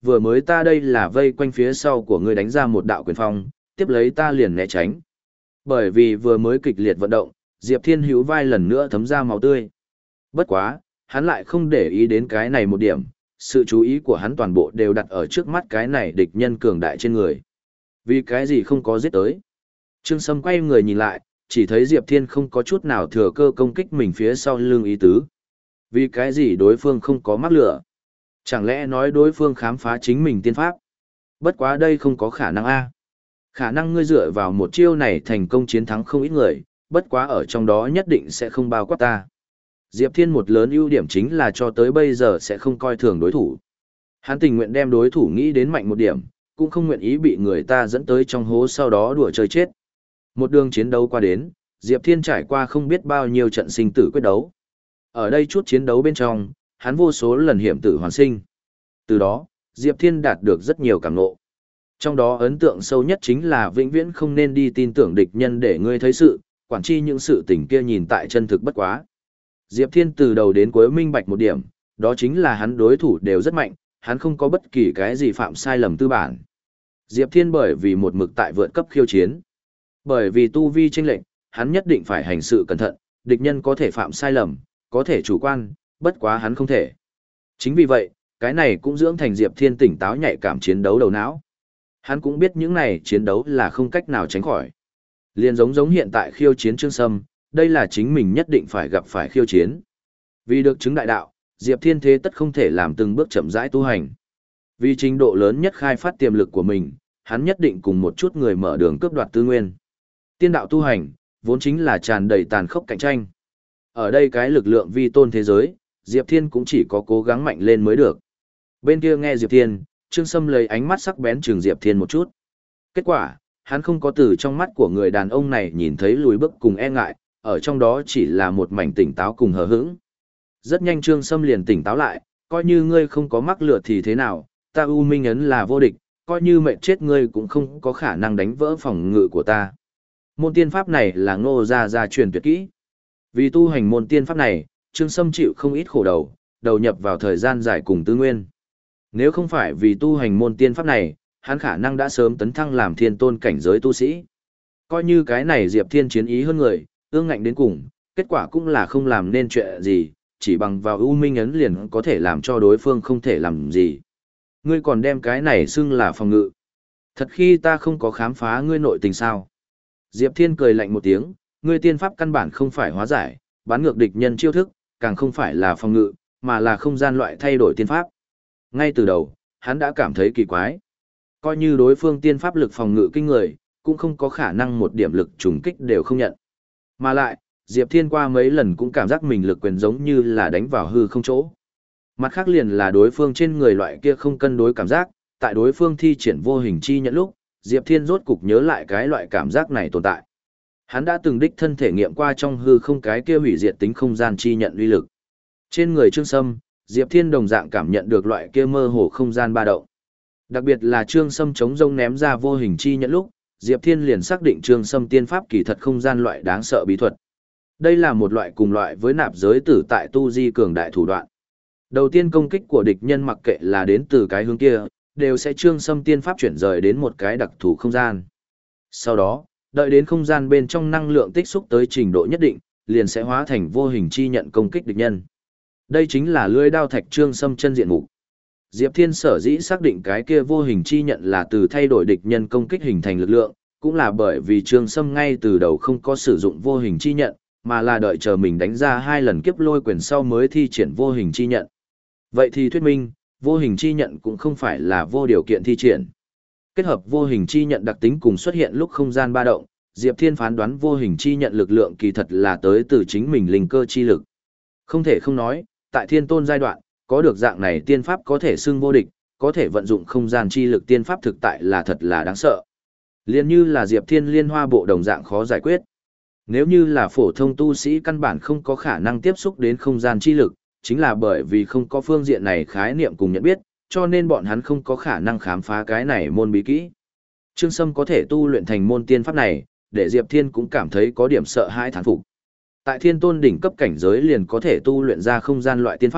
vừa mới ta đây là vây quanh phía sau của ngươi đánh ra một đạo quyền phong, tiếp lấy ta liền né tránh. Bởi vì vừa mới kịch liệt vận động, Diệp Thiên hữu vai lần nữa thấm ra máu tươi. Bất quá, hắn lại không để ý đến cái này một điểm, sự chú ý của hắn toàn bộ đều đặt ở trước mắt cái này địch nhân cường đại trên người. Vì cái gì không có giết tới? Trương Sâm quay người nhìn lại, chỉ thấy Diệp Thiên không có chút nào thừa cơ công kích mình phía sau lưng ý tứ. Vì cái gì đối phương không có mắc lửa? Chẳng lẽ nói đối phương khám phá chính mình tiên pháp? Bất quá đây không có khả năng a. Khả năng ngươi dựa vào một chiêu này thành công chiến thắng không ít người, bất quá ở trong đó nhất định sẽ không bao quát ta. Diệp Thiên một lớn ưu điểm chính là cho tới bây giờ sẽ không coi thường đối thủ. Hắn tình nguyện đem đối thủ nghĩ đến mạnh một điểm, cũng không nguyện ý bị người ta dẫn tới trong hố sau đó đùa chơi chết. Một đường chiến đấu qua đến, Diệp Thiên trải qua không biết bao nhiêu trận sinh tử quyết đấu. Ở đây chút chiến đấu bên trong, hắn vô số lần hiểm tử hoàn sinh. Từ đó, Diệp Thiên đạt được rất nhiều cảm ngộ. Trong đó ấn tượng sâu nhất chính là vĩnh viễn không nên đi tin tưởng địch nhân để ngươi thấy sự, quản chi những sự tình kia nhìn tại chân thực bất quá. Diệp Thiên từ đầu đến cuối minh bạch một điểm, đó chính là hắn đối thủ đều rất mạnh, hắn không có bất kỳ cái gì phạm sai lầm tư bản. Diệp Thiên bởi vì một mực tại vượt cấp khiêu chiến. Bởi vì tu vi chênh lệch, hắn nhất định phải hành sự cẩn thận, địch nhân có thể phạm sai lầm, có thể chủ quan, bất quá hắn không thể. Chính vì vậy, cái này cũng dưỡng thành Diệp Thiên tỉnh táo nhạy cảm chiến đấu đầu não. Hắn cũng biết những này chiến đấu là không cách nào tránh khỏi. Liên giống giống hiện tại khiêu chiến Trương Sâm, đây là chính mình nhất định phải gặp phải khiêu chiến. Vì được chứng đại đạo, Diệp Thiên thế tất không thể làm từng bước chậm rãi tu hành. Vì trình độ lớn nhất khai phát tiềm lực của mình, hắn nhất định cùng một chút người mở đường cướp đoạt tư nguyên. Tiên đạo tu hành, vốn chính là tràn đầy tàn khốc cạnh tranh. Ở đây cái lực lượng vi tôn thế giới, Diệp Thiên cũng chỉ có cố gắng mạnh lên mới được. Bên kia nghe Diệp Thiên, Trương Sâm lấy ánh mắt sắc bén trừng Diệp Thiên một chút. Kết quả, hắn không có từ trong mắt của người đàn ông này nhìn thấy lùi bước cùng e ngại, ở trong đó chỉ là một mảnh tỉnh táo cùng hờ hững. Rất nhanh Trương Sâm liền tỉnh táo lại, coi như ngươi không có mắc lửa thì thế nào, ta U Minh ấn là vô địch, coi như mệt chết ngươi cũng không có khả năng đánh vỡ phòng ngự của ta. Môn tiên pháp này là Ngô gia gia truyền tuyệt kỹ. Vì tu hành môn tiên pháp này, Trương Sâm chịu không ít khổ đầu, đầu nhập vào thời gian dài cùng tư nguyên. Nếu không phải vì tu hành môn tiên pháp này, hắn khả năng đã sớm tấn thăng làm thiên tôn cảnh giới tu sĩ. Coi như cái này Diệp Thiên chiến ý hơn người, ương ngạnh đến cùng, kết quả cũng là không làm nên chuyện gì, chỉ bằng vào U Minh ấn liền có thể làm cho đối phương không thể làm gì. Ngươi còn đem cái này xưng là phòng ngự. Thật khi ta không có khám phá ngươi nội tình sao? Diệp Thiên cười lạnh một tiếng, ngươi tiên pháp căn bản không phải hóa giải, bán ngược địch nhân chiêu thức, càng không phải là phòng ngự, mà là không gian loại thay đổi tiên pháp. Ngay từ đầu, hắn đã cảm thấy kỳ quái. Coi như đối phương tiên pháp lực phòng ngự kinh người, cũng không có khả năng một điểm lực trùng kích đều không nhận. Mà lại, Diệp Thiên qua mấy lần cũng cảm giác mình lực quyền giống như là đánh vào hư không chỗ. Mặt khác liền là đối phương trên người loại kia không cân đối cảm giác, tại đối phương thi triển vô hình chi nhận lúc, Diệp Thiên rốt cục nhớ lại cái loại cảm giác này tồn tại. Hắn đã từng đích thân thể nghiệm qua trong hư không cái kia hủy diệt tính không gian chi nhận uy lực. Trên người Trương Sâm, Diệp Thiên đồng dạng cảm nhận được loại kia mơ hồ không gian ba động. Đặc biệt là Trương Sâm chống rông ném ra vô hình chi nhận lúc, Diệp Thiên liền xác định Trương Sâm tiên pháp kỳ thật không gian loại đáng sợ bí thuật. Đây là một loại cùng loại với nạp giới tử tại tu di cường đại thủ đoạn. Đầu tiên công kích của địch nhân mặc kệ là đến từ cái hướng kia, đều sẽ Trương Sâm tiên pháp chuyển rời đến một cái đặc thù không gian. Sau đó, đợi đến không gian bên trong năng lượng tích xúc tới trình độ nhất định, liền sẽ hóa thành vô hình chi nhận công kích địch nhân. Đây chính là lưỡi đao thạch Trương Sâm chân diện mục. Diệp Thiên sở dĩ xác định cái kia vô hình chi nhận là từ thay đổi địch nhân công kích hình thành lực lượng, cũng là bởi vì Trương Sâm ngay từ đầu không có sử dụng vô hình chi nhận, mà là đợi chờ mình đánh ra hai lần kiếp lôi quyền sau mới thi triển vô hình chi nhận. Vậy thì thuyết minh, vô hình chi nhận cũng không phải là vô điều kiện thi triển. Kết hợp vô hình chi nhận đặc tính cùng xuất hiện lúc không gian ba động, Diệp Thiên phán đoán vô hình chi nhận lực lượng kỳ thật là tới từ chính mình linh cơ chi lực. Không thể không nói, tại thiên tôn giai đoạn, có được dạng này tiên pháp có thể xưng vô địch, có thể vận dụng không gian chi lực tiên pháp thực tại là thật là đáng sợ. Liên như là Diệp Thiên liên hoa bộ đồng dạng khó giải quyết. Nếu như là phổ thông tu sĩ căn bản không có khả năng tiếp xúc đến không gian chi lực, chính là bởi vì không có phương diện này khái niệm cùng nhận biết, cho nên bọn hắn không có khả năng khám phá cái này môn bí kỹ. Trương Sâm có thể tu luyện thành môn tiên pháp này, để Diệp Thiên cũng cảm thấy có điểm sợ hãi thán phục. Tại thiên tôn đỉnh cấp cảnh giới liền có thể tu luyện ra không gian loại tiên pháp,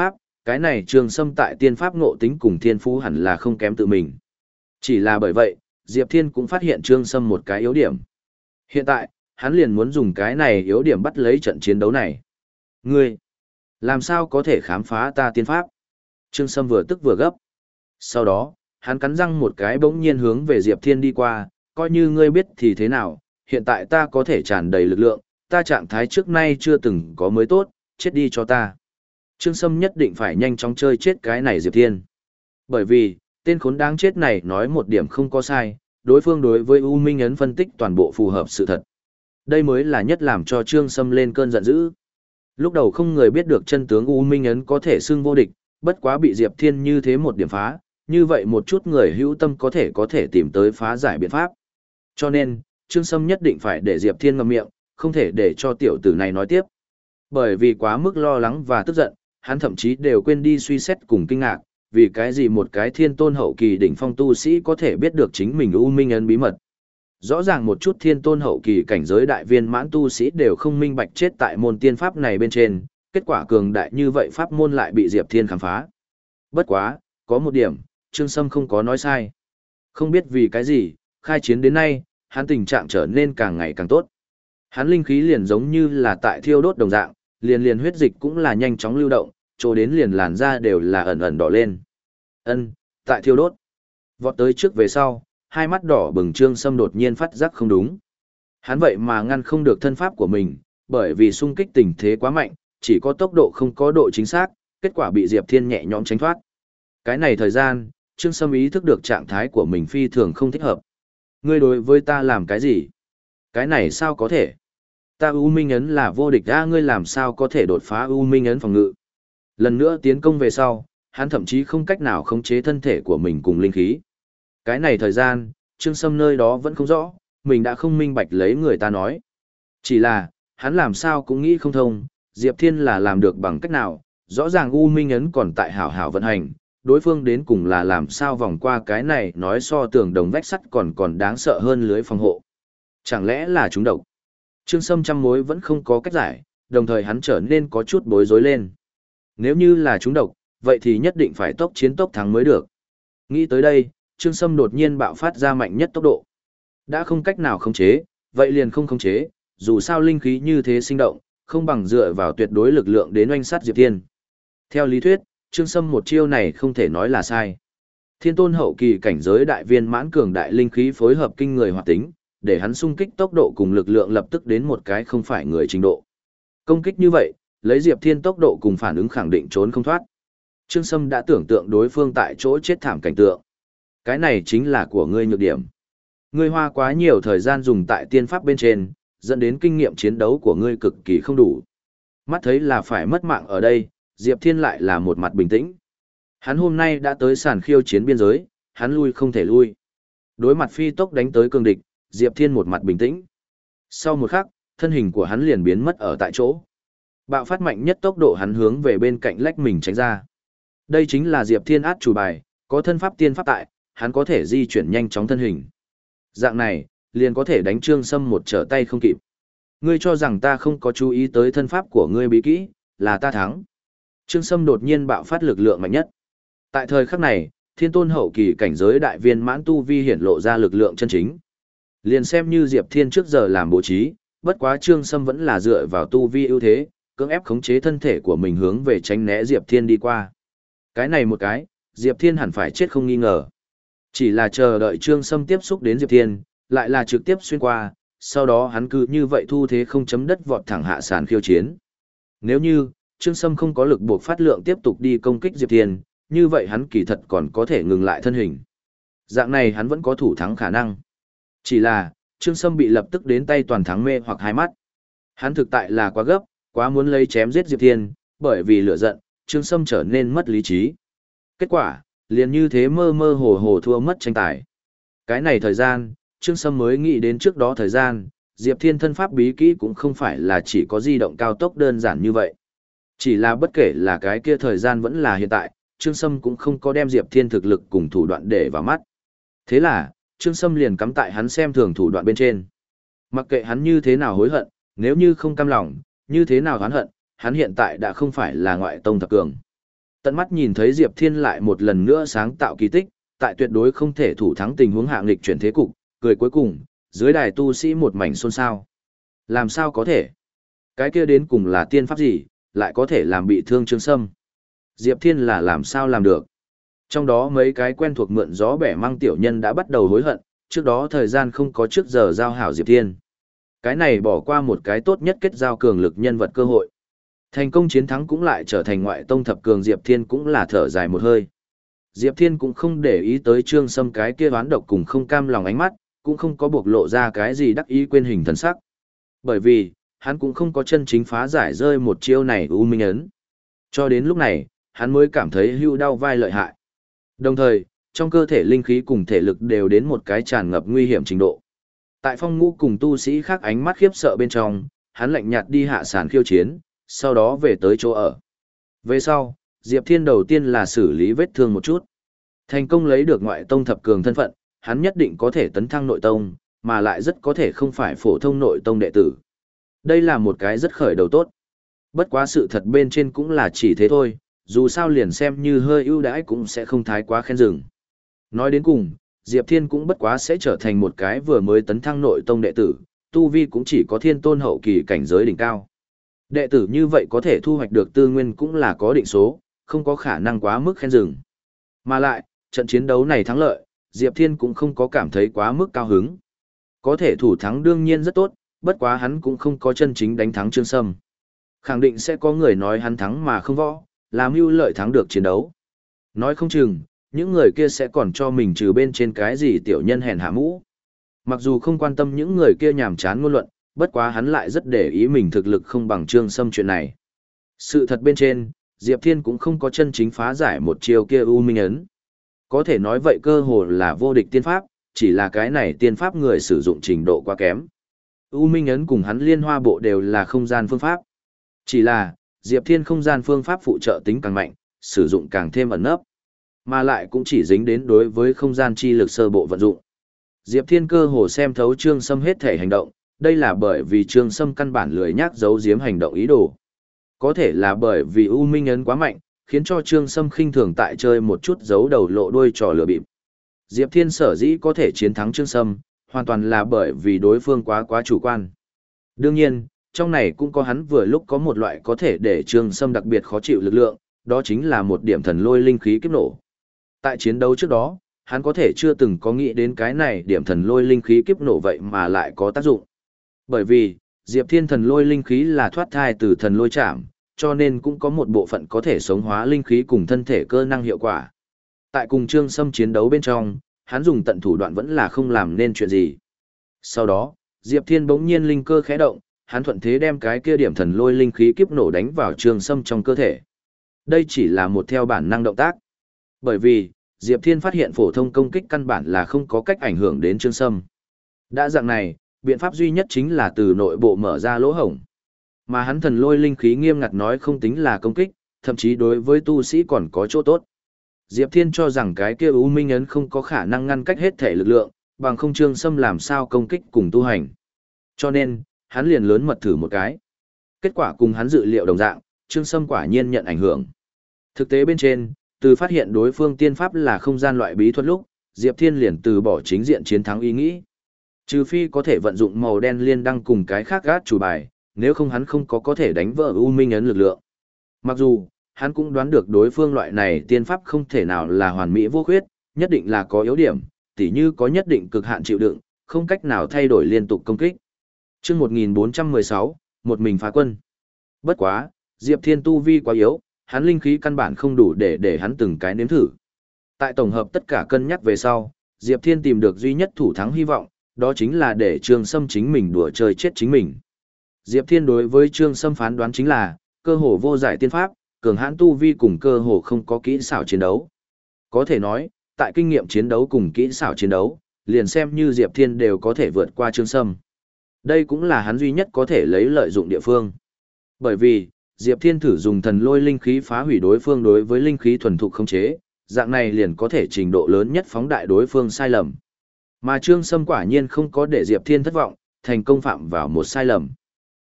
cái này Trương Sâm tại tiên pháp ngộ tính cùng thiên phú hẳn là không kém tự mình. Chỉ là bởi vậy, Diệp Thiên cũng phát hiện Trương Sâm một cái yếu điểm. Hiện tại, hắn liền muốn dùng cái này yếu điểm bắt lấy trận chiến đấu này. Ngươi, làm sao có thể khám phá ta tiên pháp? Trương Sâm vừa tức vừa gấp. Sau đó, hắn cắn răng một cái bỗng nhiên hướng về Diệp Thiên đi qua, coi như ngươi biết thì thế nào, hiện tại ta có thể tràn đầy lực lượng, ta trạng thái trước nay chưa từng có mới tốt, chết đi cho ta. Trương Sâm nhất định phải nhanh chóng chơi chết cái này Diệp Thiên. Bởi vì, tên khốn đáng chết này nói một điểm không có sai, đối phương đối với U Minh Ấn phân tích toàn bộ phù hợp sự thật. Đây mới là nhất làm cho Trương Sâm lên cơn giận dữ. Lúc đầu không người biết được chân tướng U Minh Ấn có thể xưng vô địch, bất quá bị Diệp Thiên như thế một điểm phá, như vậy một chút người hữu tâm có thể có thể tìm tới phá giải biện pháp. Cho nên, Trương Sâm nhất định phải để Diệp Thiên ngậm miệng, không thể để cho tiểu tử này nói tiếp. Bởi vì quá mức lo lắng và tức giận, hắn thậm chí đều quên đi suy xét cùng kinh ngạc, vì cái gì một cái thiên tôn hậu kỳ đỉnh phong tu sĩ có thể biết được chính mình U Minh Ấn bí mật. Rõ ràng một chút thiên tôn hậu kỳ cảnh giới đại viên mãn tu sĩ đều không minh bạch chết tại môn tiên pháp này bên trên, kết quả cường đại như vậy pháp môn lại bị Diệp Thiên khám phá. Bất quá, có một điểm, Trương Sâm không có nói sai. Không biết vì cái gì, khai chiến đến nay, hắn tình trạng trở nên càng ngày càng tốt. Hắn linh khí liền giống như là tại thiêu đốt đồng dạng, liền liền huyết dịch cũng là nhanh chóng lưu động, chỗ đến liền làn da đều là ẩn ẩn đỏ lên. Ân, tại thiêu đốt. Vọt tới trước về sau, hai mắt đỏ bừng Trương Sâm đột nhiên phát giác không đúng. Hắn vậy mà ngăn không được thân pháp của mình, bởi vì xung kích tình thế quá mạnh, chỉ có tốc độ không có độ chính xác, kết quả bị Diệp Thiên nhẹ nhõm tránh thoát. Cái này thời gian, Trương Sâm ý thức được trạng thái của mình phi thường không thích hợp. Ngươi đối với ta làm cái gì? Cái này sao có thể? Ta U Minh Ấn là vô địch a, ngươi làm sao có thể đột phá U Minh Ấn phòng ngự? Lần nữa tiến công về sau, hắn thậm chí không cách nào khống chế thân thể của mình cùng linh khí. Cái này thời gian, Trương Sâm nơi đó vẫn không rõ, mình đã không minh bạch lấy người ta nói. Chỉ là, hắn làm sao cũng nghĩ không thông, Diệp Thiên là làm được bằng cách nào, rõ ràng U Minh Ấn còn tại hảo hảo vận hành, đối phương đến cùng là làm sao vòng qua cái này nói so tường đồng vách sắt còn còn đáng sợ hơn lưới phòng hộ. Chẳng lẽ là chúng độc? Trương Sâm trăm mối vẫn không có cách giải, đồng thời hắn trở nên có chút bối rối lên. Nếu như là chúng độc, vậy thì nhất định phải tốc chiến tốc thắng mới được. Nghĩ tới đây, Trương Sâm đột nhiên bạo phát ra mạnh nhất tốc độ. Đã không cách nào khống chế, vậy liền không khống chế, dù sao linh khí như thế sinh động, không bằng dựa vào tuyệt đối lực lượng đến oanh sát Diệp Thiên. Theo lý thuyết, Trương Sâm một chiêu này không thể nói là sai. Thiên tôn hậu kỳ cảnh giới đại viên mãn cường đại linh khí phối hợp kinh người hoạt tính, để hắn xung kích tốc độ cùng lực lượng lập tức đến một cái không phải người trình độ. Công kích như vậy, lấy Diệp Thiên tốc độ cùng phản ứng khẳng định trốn không thoát. Trương Sâm đã tưởng tượng đối phương tại chỗ chết thảm cảnh tượng. Cái này chính là của ngươi nhược điểm. Ngươi hoa quá nhiều thời gian dùng tại tiên pháp bên trên, dẫn đến kinh nghiệm chiến đấu của ngươi cực kỳ không đủ. Mắt thấy là phải mất mạng ở đây, Diệp Thiên lại là một mặt bình tĩnh. Hắn hôm nay đã tới sàn khiêu chiến biên giới, hắn lui không thể lui. Đối mặt phi tốc đánh tới cường địch, Diệp Thiên một mặt bình tĩnh. Sau một khắc, thân hình của hắn liền biến mất ở tại chỗ. Bạo phát mạnh nhất tốc độ hắn hướng về bên cạnh lách mình tránh ra. Đây chính là Diệp Thiên át chủ bài, có thân pháp tiên pháp tại, hắn có thể di chuyển nhanh chóng thân hình. Dạng này, liền có thể đánh Trương Sâm một trở tay không kịp. Ngươi cho rằng ta không có chú ý tới thân pháp của ngươi bí kỹ, là ta thắng. Trương Sâm đột nhiên bạo phát lực lượng mạnh nhất. Tại thời khắc này, thiên tôn hậu kỳ cảnh giới đại viên mãn tu vi hiển lộ ra lực lượng chân chính. Liền xem như Diệp Thiên trước giờ làm bố trí, bất quá Trương Sâm vẫn là dựa vào tu vi ưu thế, cưỡng ép khống chế thân thể của mình hướng về tránh né Diệp Thiên đi qua. Cái này một cái, Diệp Thiên hẳn phải chết không nghi ngờ. Chỉ là chờ đợi Trương Sâm tiếp xúc đến Diệp Thiên, lại là trực tiếp xuyên qua, sau đó hắn cứ như vậy thu thế không chấm đất vọt thẳng hạ sàn khiêu chiến. Nếu như, Trương Sâm không có lực buộc phát lượng tiếp tục đi công kích Diệp Thiên, như vậy hắn kỳ thật còn có thể ngừng lại thân hình. Dạng này hắn vẫn có thủ thắng khả năng. Chỉ là, Trương Sâm bị lập tức đến tay toàn thắng mê hoặc hai mắt. Hắn thực tại là quá gấp, quá muốn lấy chém giết Diệp Thiên, bởi vì lửa giận, Trương Sâm trở nên mất lý trí. Kết quả, liền như thế mơ mơ hồ hồ thua mất tranh tài. Cái này thời gian, Trương Sâm mới nghĩ đến trước đó thời gian, Diệp Thiên thân pháp bí kỹ cũng không phải là chỉ có di động cao tốc đơn giản như vậy. Chỉ là bất kể là cái kia thời gian vẫn là hiện tại, Trương Sâm cũng không có đem Diệp Thiên thực lực cùng thủ đoạn để vào mắt. Thế là, Trương Sâm liền cắm tại hắn xem thường thủ đoạn bên trên. Mặc kệ hắn như thế nào hối hận, nếu như không cam lòng, như thế nào oán hận, hắn hiện tại đã không phải là ngoại tông thập cường. Tận mắt nhìn thấy Diệp Thiên lại một lần nữa sáng tạo kỳ tích, tại tuyệt đối không thể thủ thắng tình huống hạ nghịch chuyển thế cục, cười cuối cùng, dưới đài tu sĩ một mảnh xôn xao. Làm sao có thể? Cái kia đến cùng là tiên pháp gì, lại có thể làm bị thương Trương Sâm? Diệp Thiên là làm sao làm được? Trong đó mấy cái quen thuộc mượn gió bẻ măng tiểu nhân đã bắt đầu hối hận, trước đó thời gian không có trước giờ giao hảo Diệp Thiên. Cái này bỏ qua một cái tốt nhất kết giao cường lực nhân vật cơ hội. Thành công chiến thắng cũng lại trở thành ngoại tông thập cường Diệp Thiên cũng là thở dài một hơi. Diệp Thiên cũng không để ý tới Trương Sâm cái kia oán độc cùng không cam lòng ánh mắt, cũng không có bộc lộ ra cái gì đắc ý quên hình thần sắc. Bởi vì, hắn cũng không có chân chính phá giải rơi một chiêu này U Minh Ấn. Cho đến lúc này, hắn mới cảm thấy hưu đau vai lợi hại. Đồng thời, trong cơ thể linh khí cùng thể lực đều đến một cái tràn ngập nguy hiểm trình độ. Tại Phong Ngũ cùng tu sĩ khác ánh mắt khiếp sợ bên trong, hắn lạnh nhạt đi hạ sàn khiêu chiến, sau đó về tới chỗ ở. Về sau, Diệp Thiên đầu tiên là xử lý vết thương một chút. Thành công lấy được ngoại tông thập cường thân phận, hắn nhất định có thể tấn thăng nội tông, mà lại rất có thể không phải phổ thông nội tông đệ tử. Đây là một cái rất khởi đầu tốt. Bất quá sự thật bên trên cũng là chỉ thế thôi, dù sao liền xem như hơi ưu đãi cũng sẽ không thái quá khen rừng. Nói đến cùng, Diệp Thiên cũng bất quá sẽ trở thành một cái vừa mới tấn thăng nội tông đệ tử, tu vi cũng chỉ có thiên tôn hậu kỳ cảnh giới đỉnh cao. Đệ tử như vậy có thể thu hoạch được tư nguyên cũng là có định số, không có khả năng quá mức khen rừng. Mà lại, trận chiến đấu này thắng lợi, Diệp Thiên cũng không có cảm thấy quá mức cao hứng. Có thể thủ thắng đương nhiên rất tốt, bất quá hắn cũng không có chân chính đánh thắng Trương Sâm. Khẳng định sẽ có người nói hắn thắng mà không võ, làm mưu lợi thắng được chiến đấu. Nói không chừng, những người kia sẽ còn cho mình trừ bên trên cái gì tiểu nhân hèn hạ mũ. Mặc dù không quan tâm những người kia nhàm chán ngôn luận, bất quá hắn lại rất để ý mình thực lực không bằng Trương Sâm chuyện này. Sự thật bên trên, Diệp Thiên cũng không có chân chính phá giải một chiêu kia U Minh Ấn. Có thể nói vậy cơ hồ là vô địch tiên pháp, chỉ là cái này tiên pháp người sử dụng trình độ quá kém. U Minh Ấn cùng hắn liên hoa bộ đều là không gian phương pháp. Chỉ là, Diệp Thiên không gian phương pháp phụ trợ tính càng mạnh, sử dụng càng thêm ẩn nấp, mà lại cũng chỉ dính đến đối với không gian chi lực sơ bộ vận dụng. Diệp Thiên cơ hồ xem thấu Trương Sâm hết thể hành động, đây là bởi vì Trương Sâm căn bản lười nhác giấu giếm hành động ý đồ. Có thể là bởi vì U Minh Ấn quá mạnh, khiến cho Trương Sâm khinh thường tại chơi một chút giấu đầu lộ đuôi trò lừa bịp. Diệp Thiên sở dĩ có thể chiến thắng Trương Sâm, hoàn toàn là bởi vì đối phương quá quá chủ quan. Đương nhiên, trong này cũng có hắn vừa lúc có một loại có thể để Trương Sâm đặc biệt khó chịu lực lượng, đó chính là một điểm thần lôi linh khí kiếp nổ. Tại chiến đấu trước đó, hắn có thể chưa từng có nghĩ đến cái này điểm thần lôi linh khí kiếp nổ vậy mà lại có tác dụng. Bởi vì, Diệp Thiên thần lôi linh khí là thoát thai từ thần lôi chạm, cho nên cũng có một bộ phận có thể sống hóa linh khí cùng thân thể cơ năng hiệu quả. Tại cùng Trương Sâm chiến đấu bên trong, hắn dùng tận thủ đoạn vẫn là không làm nên chuyện gì. Sau đó, Diệp Thiên bỗng nhiên linh cơ khẽ động, hắn thuận thế đem cái kia điểm thần lôi linh khí kiếp nổ đánh vào Trương Sâm trong cơ thể. Đây chỉ là một theo bản năng động tác. Bởi vì, Diệp Thiên phát hiện phổ thông công kích căn bản là không có cách ảnh hưởng đến Trương Sâm. Đã dạng này, biện pháp duy nhất chính là từ nội bộ mở ra lỗ hổng. Mà hắn thần lôi linh khí nghiêm ngặt nói không tính là công kích, thậm chí đối với tu sĩ còn có chỗ tốt. Diệp Thiên cho rằng cái kia U Minh Ấn không có khả năng ngăn cách hết thể lực lượng, bằng không Trương Sâm làm sao công kích cùng tu hành. Cho nên, hắn liền lớn mật thử một cái. Kết quả cùng hắn dự liệu đồng dạng, Trương Sâm quả nhiên nhận ảnh hưởng. Thực tế bên trên, từ phát hiện đối phương tiên pháp là không gian loại bí thuật lúc, Diệp Thiên liền từ bỏ chính diện chiến thắng ý nghĩ. Trừ phi có thể vận dụng màu đen liên đăng cùng cái khác gác chủ bài, nếu không hắn không có có thể đánh vỡ U Minh Ấn lực lượng. Mặc dù, hắn cũng đoán được đối phương loại này tiên pháp không thể nào là hoàn mỹ vô khuyết, nhất định là có yếu điểm, tỉ như có nhất định cực hạn chịu đựng, không cách nào thay đổi liên tục công kích. Chương một nghìn bốn trăm mười sáu, một mình phá quân. Bất quá, Diệp Thiên tu vi quá yếu, hắn linh khí căn bản không đủ để để hắn từng cái nếm thử. Tại tổng hợp tất cả cân nhắc về sau, Diệp Thiên tìm được duy nhất thủ thắng hy vọng, đó chính là để Trương Sâm chính mình đùa chơi chết chính mình. Diệp Thiên đối với Trương Sâm phán đoán chính là, cơ hồ vô giải tiên pháp, cường hãn tu vi cùng cơ hồ không có kỹ xảo chiến đấu. Có thể nói, tại kinh nghiệm chiến đấu cùng kỹ xảo chiến đấu, liền xem như Diệp Thiên đều có thể vượt qua Trương Sâm. Đây cũng là hắn duy nhất có thể lấy lợi dụng địa phương. Bởi vì, Diệp Thiên thử dùng thần lôi linh khí phá hủy đối phương đối với linh khí thuần thục khống chế, dạng này liền có thể trình độ lớn nhất phóng đại đối phương sai lầm. Mà Trương Sâm quả nhiên không có để Diệp Thiên thất vọng, thành công phạm vào một sai lầm.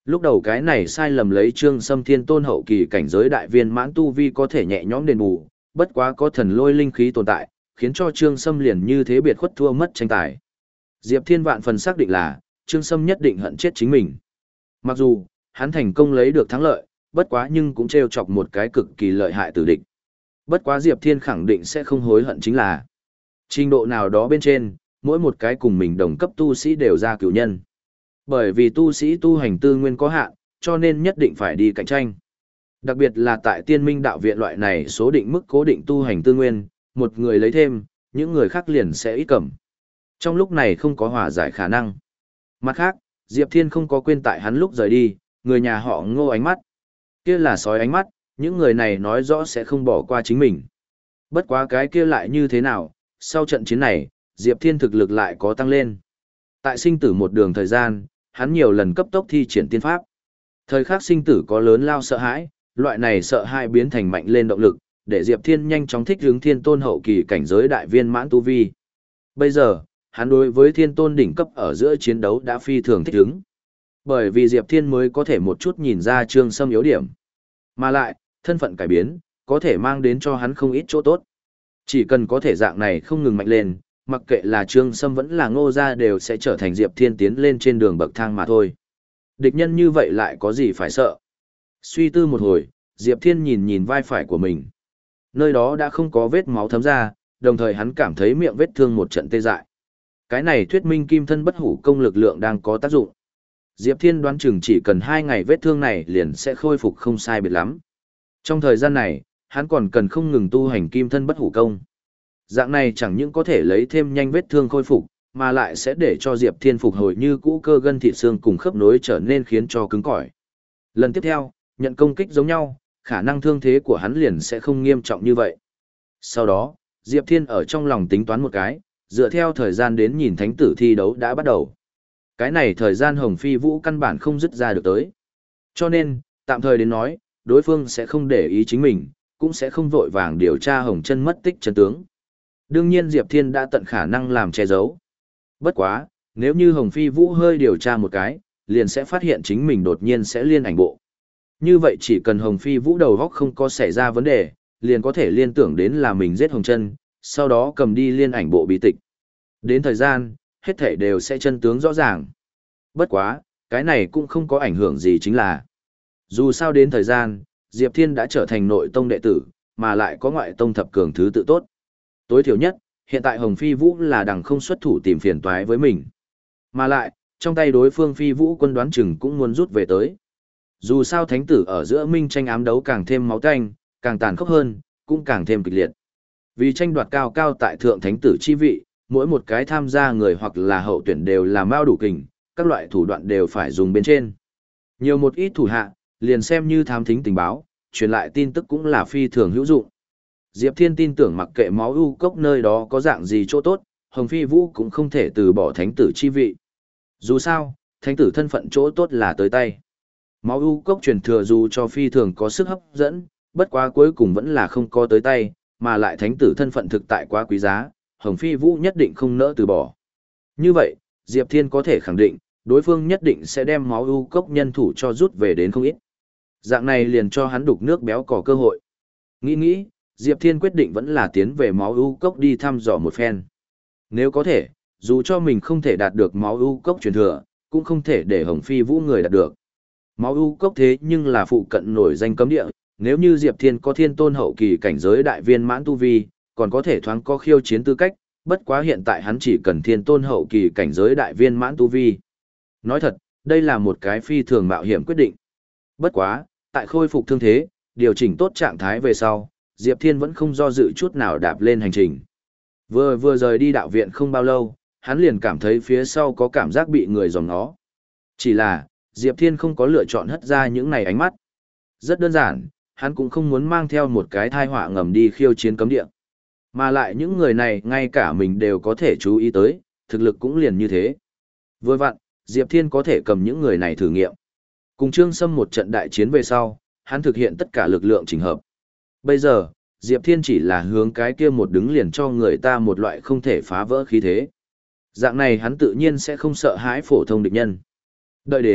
Lúc đầu cái này sai lầm lấy Trương Sâm thiên tôn hậu kỳ cảnh giới đại viên mãn tu vi có thể nhẹ nhõm đền bù, bất quá có thần lôi linh khí tồn tại, khiến cho Trương Sâm liền như thế biệt khuất thua mất tranh tài. Diệp Thiên vạn phần xác định là, Trương Sâm nhất định hận chết chính mình. Mặc dù, hắn thành công lấy được thắng lợi, bất quá nhưng cũng trêu chọc một cái cực kỳ lợi hại tử địch. Bất quá Diệp Thiên khẳng định sẽ không hối hận chính là, trình độ nào đó bên trên, mỗi một cái cùng mình đồng cấp tu sĩ đều ra cửu nhân. Bởi vì tu sĩ tu hành tư nguyên có hạn, cho nên nhất định phải đi cạnh tranh. Đặc biệt là tại Tiên Minh đạo viện loại này số định mức cố định tu hành tư nguyên, một người lấy thêm, những người khác liền sẽ ít cầm. Trong lúc này không có hòa giải khả năng. Mặt khác, Diệp Thiên không có quên tại hắn lúc rời đi, người nhà họ Ngô ánh mắt. Kia là sói ánh mắt, những người này nói rõ sẽ không bỏ qua chính mình. Bất quá cái kia lại như thế nào, sau trận chiến này, Diệp Thiên thực lực lại có tăng lên. Tại sinh tử một đường thời gian, hắn nhiều lần cấp tốc thi triển tiên pháp. Thời khắc sinh tử có lớn lao sợ hãi, loại này sợ hãi biến thành mạnh lên động lực, để Diệp Thiên nhanh chóng thích ứng thiên tôn hậu kỳ cảnh giới đại viên mãn tu vi. Bây giờ, hắn đối với thiên tôn đỉnh cấp ở giữa chiến đấu đã phi thường thích ứng. Bởi vì Diệp Thiên mới có thể một chút nhìn ra Trương Sâm yếu điểm. Mà lại, thân phận cải biến, có thể mang đến cho hắn không ít chỗ tốt. Chỉ cần có thể dạng này không ngừng mạnh lên, mặc kệ là Trương Sâm vẫn là Ngô gia đều sẽ trở thành Diệp Thiên tiến lên trên đường bậc thang mà thôi. Địch nhân như vậy lại có gì phải sợ? Suy tư một hồi, Diệp Thiên nhìn nhìn vai phải của mình. Nơi đó đã không có vết máu thấm ra, đồng thời hắn cảm thấy miệng vết thương một trận tê dại. Cái này thuyết minh kim thân bất hủ công lực lượng đang có tác dụng. Diệp Thiên đoán chừng chỉ cần hai ngày vết thương này liền sẽ khôi phục không sai biệt lắm. Trong thời gian này, hắn còn cần không ngừng tu hành kim thân bất hủ công. Dạng này chẳng những có thể lấy thêm nhanh vết thương khôi phục, mà lại sẽ để cho Diệp Thiên phục hồi như cũ cơ gân thịt xương cùng khớp nối trở nên khiến cho cứng cỏi. Lần tiếp theo, nhận công kích giống nhau, khả năng thương thế của hắn liền sẽ không nghiêm trọng như vậy. Sau đó, Diệp Thiên ở trong lòng tính toán một cái, dựa theo thời gian đến nhìn thánh tử thi đấu đã bắt đầu. Cái này thời gian Hồng Phi Vũ căn bản không dứt ra được tới. Cho nên, tạm thời đến nói, đối phương sẽ không để ý chính mình, cũng sẽ không vội vàng điều tra Hồng Chân mất tích chân tướng. Đương nhiên Diệp Thiên đã tận khả năng làm che giấu. Bất quá, nếu như Hồng Phi Vũ hơi điều tra một cái, liền sẽ phát hiện chính mình đột nhiên sẽ liên ảnh bộ. Như vậy chỉ cần Hồng Phi Vũ đầu góc không có xảy ra vấn đề, liền có thể liên tưởng đến là mình giết Hồng Chân, sau đó cầm đi liên ảnh bộ bí tịch. Đến thời gian, hết thể đều sẽ chân tướng rõ ràng. Bất quá, cái này cũng không có ảnh hưởng gì chính là. Dù sao đến thời gian, Diệp Thiên đã trở thành nội tông đệ tử, mà lại có ngoại tông thập cường thứ tự tốt. Tối thiểu nhất, hiện tại Hồng Phi Vũ là đằng không xuất thủ tìm phiền toái với mình. Mà lại, trong tay đối phương Phi Vũ quân đoán chừng cũng muốn rút về tới. Dù sao thánh tử ở giữa minh tranh ám đấu càng thêm máu tanh, càng tàn khốc hơn, cũng càng thêm kịch liệt. Vì tranh đoạt cao cao tại thượng thánh tử chi vị, mỗi một cái tham gia người hoặc là hậu tuyển đều là mao đủ kình, các loại thủ đoạn đều phải dùng bên trên. Nhiều một ít thủ hạ, liền xem như thám thính tình báo, truyền lại tin tức cũng là phi thường hữu dụng. Diệp Thiên tin tưởng mặc kệ máu u cốc nơi đó có dạng gì chỗ tốt, Hồng Phi Vũ cũng không thể từ bỏ thánh tử chi vị. Dù sao, thánh tử thân phận chỗ tốt là tới tay. Máu u cốc truyền thừa dù cho phi thường có sức hấp dẫn, bất quá cuối cùng vẫn là không có tới tay, mà lại thánh tử thân phận thực tại quá quý giá, Hồng Phi Vũ nhất định không nỡ từ bỏ. Như vậy, Diệp Thiên có thể khẳng định, đối phương nhất định sẽ đem máu u cốc nhân thủ cho rút về đến không ít. Dạng này liền cho hắn đục nước béo cò cơ hội. Nghĩ nghĩ, Diệp Thiên quyết định vẫn là tiến về máu u cốc đi thăm dò một phen. Nếu có thể, dù cho mình không thể đạt được máu u cốc truyền thừa, cũng không thể để Hồng Phi Vũ người đạt được. Máu u cốc thế nhưng là phụ cận nổi danh cấm địa, nếu như Diệp Thiên có thiên tôn hậu kỳ cảnh giới đại viên mãn tu vi, còn có thể thoáng có khiêu chiến tư cách, bất quá hiện tại hắn chỉ cần thiên tôn hậu kỳ cảnh giới đại viên mãn tu vi. Nói thật, đây là một cái phi thường mạo hiểm quyết định. Bất quá, tại khôi phục thương thế, điều chỉnh tốt trạng thái về sau, Diệp Thiên vẫn không do dự chút nào đạp lên hành trình. Vừa vừa rời đi đạo viện không bao lâu, hắn liền cảm thấy phía sau có cảm giác bị người dòm ngó. Chỉ là, Diệp Thiên không có lựa chọn hất ra những này ánh mắt. Rất đơn giản, hắn cũng không muốn mang theo một cái thai họa ngầm đi khiêu chiến cấm địa. Mà lại những người này ngay cả mình đều có thể chú ý tới, thực lực cũng liền như thế. Vừa vặn, Diệp Thiên có thể cầm những người này thử nghiệm. Cùng Trương Sâm một trận đại chiến về sau, hắn thực hiện tất cả lực lượng chỉnh hợp. Bây giờ, Diệp Thiên chỉ là hướng cái kia một đứng liền cho người ta một loại không thể phá vỡ khí thế. Dạng này hắn tự nhiên sẽ không sợ hãi phổ thông địch nhân. Đợi đến,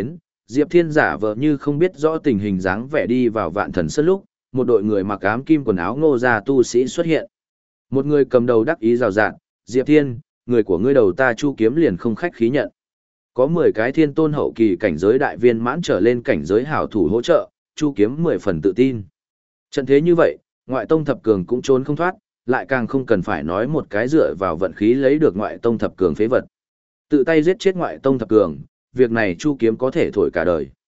Diệp Thiên giả vờ như không biết rõ tình hình dáng vẻ đi vào Vạn Thần Sơn lúc, một đội người mặc ám kim quần áo ngô gia tu sĩ xuất hiện. Một người cầm đầu đắc ý rào rạt, Diệp Thiên, người của ngươi đầu ta Chu Kiếm liền không khách khí nhận. Có mười cái thiên tôn hậu kỳ cảnh giới đại viên mãn trở lên cảnh giới hảo thủ hỗ trợ, Chu Kiếm mười phần tự tin. Trận thế như vậy, ngoại tông thập cường cũng trốn không thoát, lại càng không cần phải nói một cái dựa vào vận khí lấy được ngoại tông thập cường phế vật. Tự tay giết chết ngoại tông thập cường, việc này Chu Kiếm có thể thổi cả đời.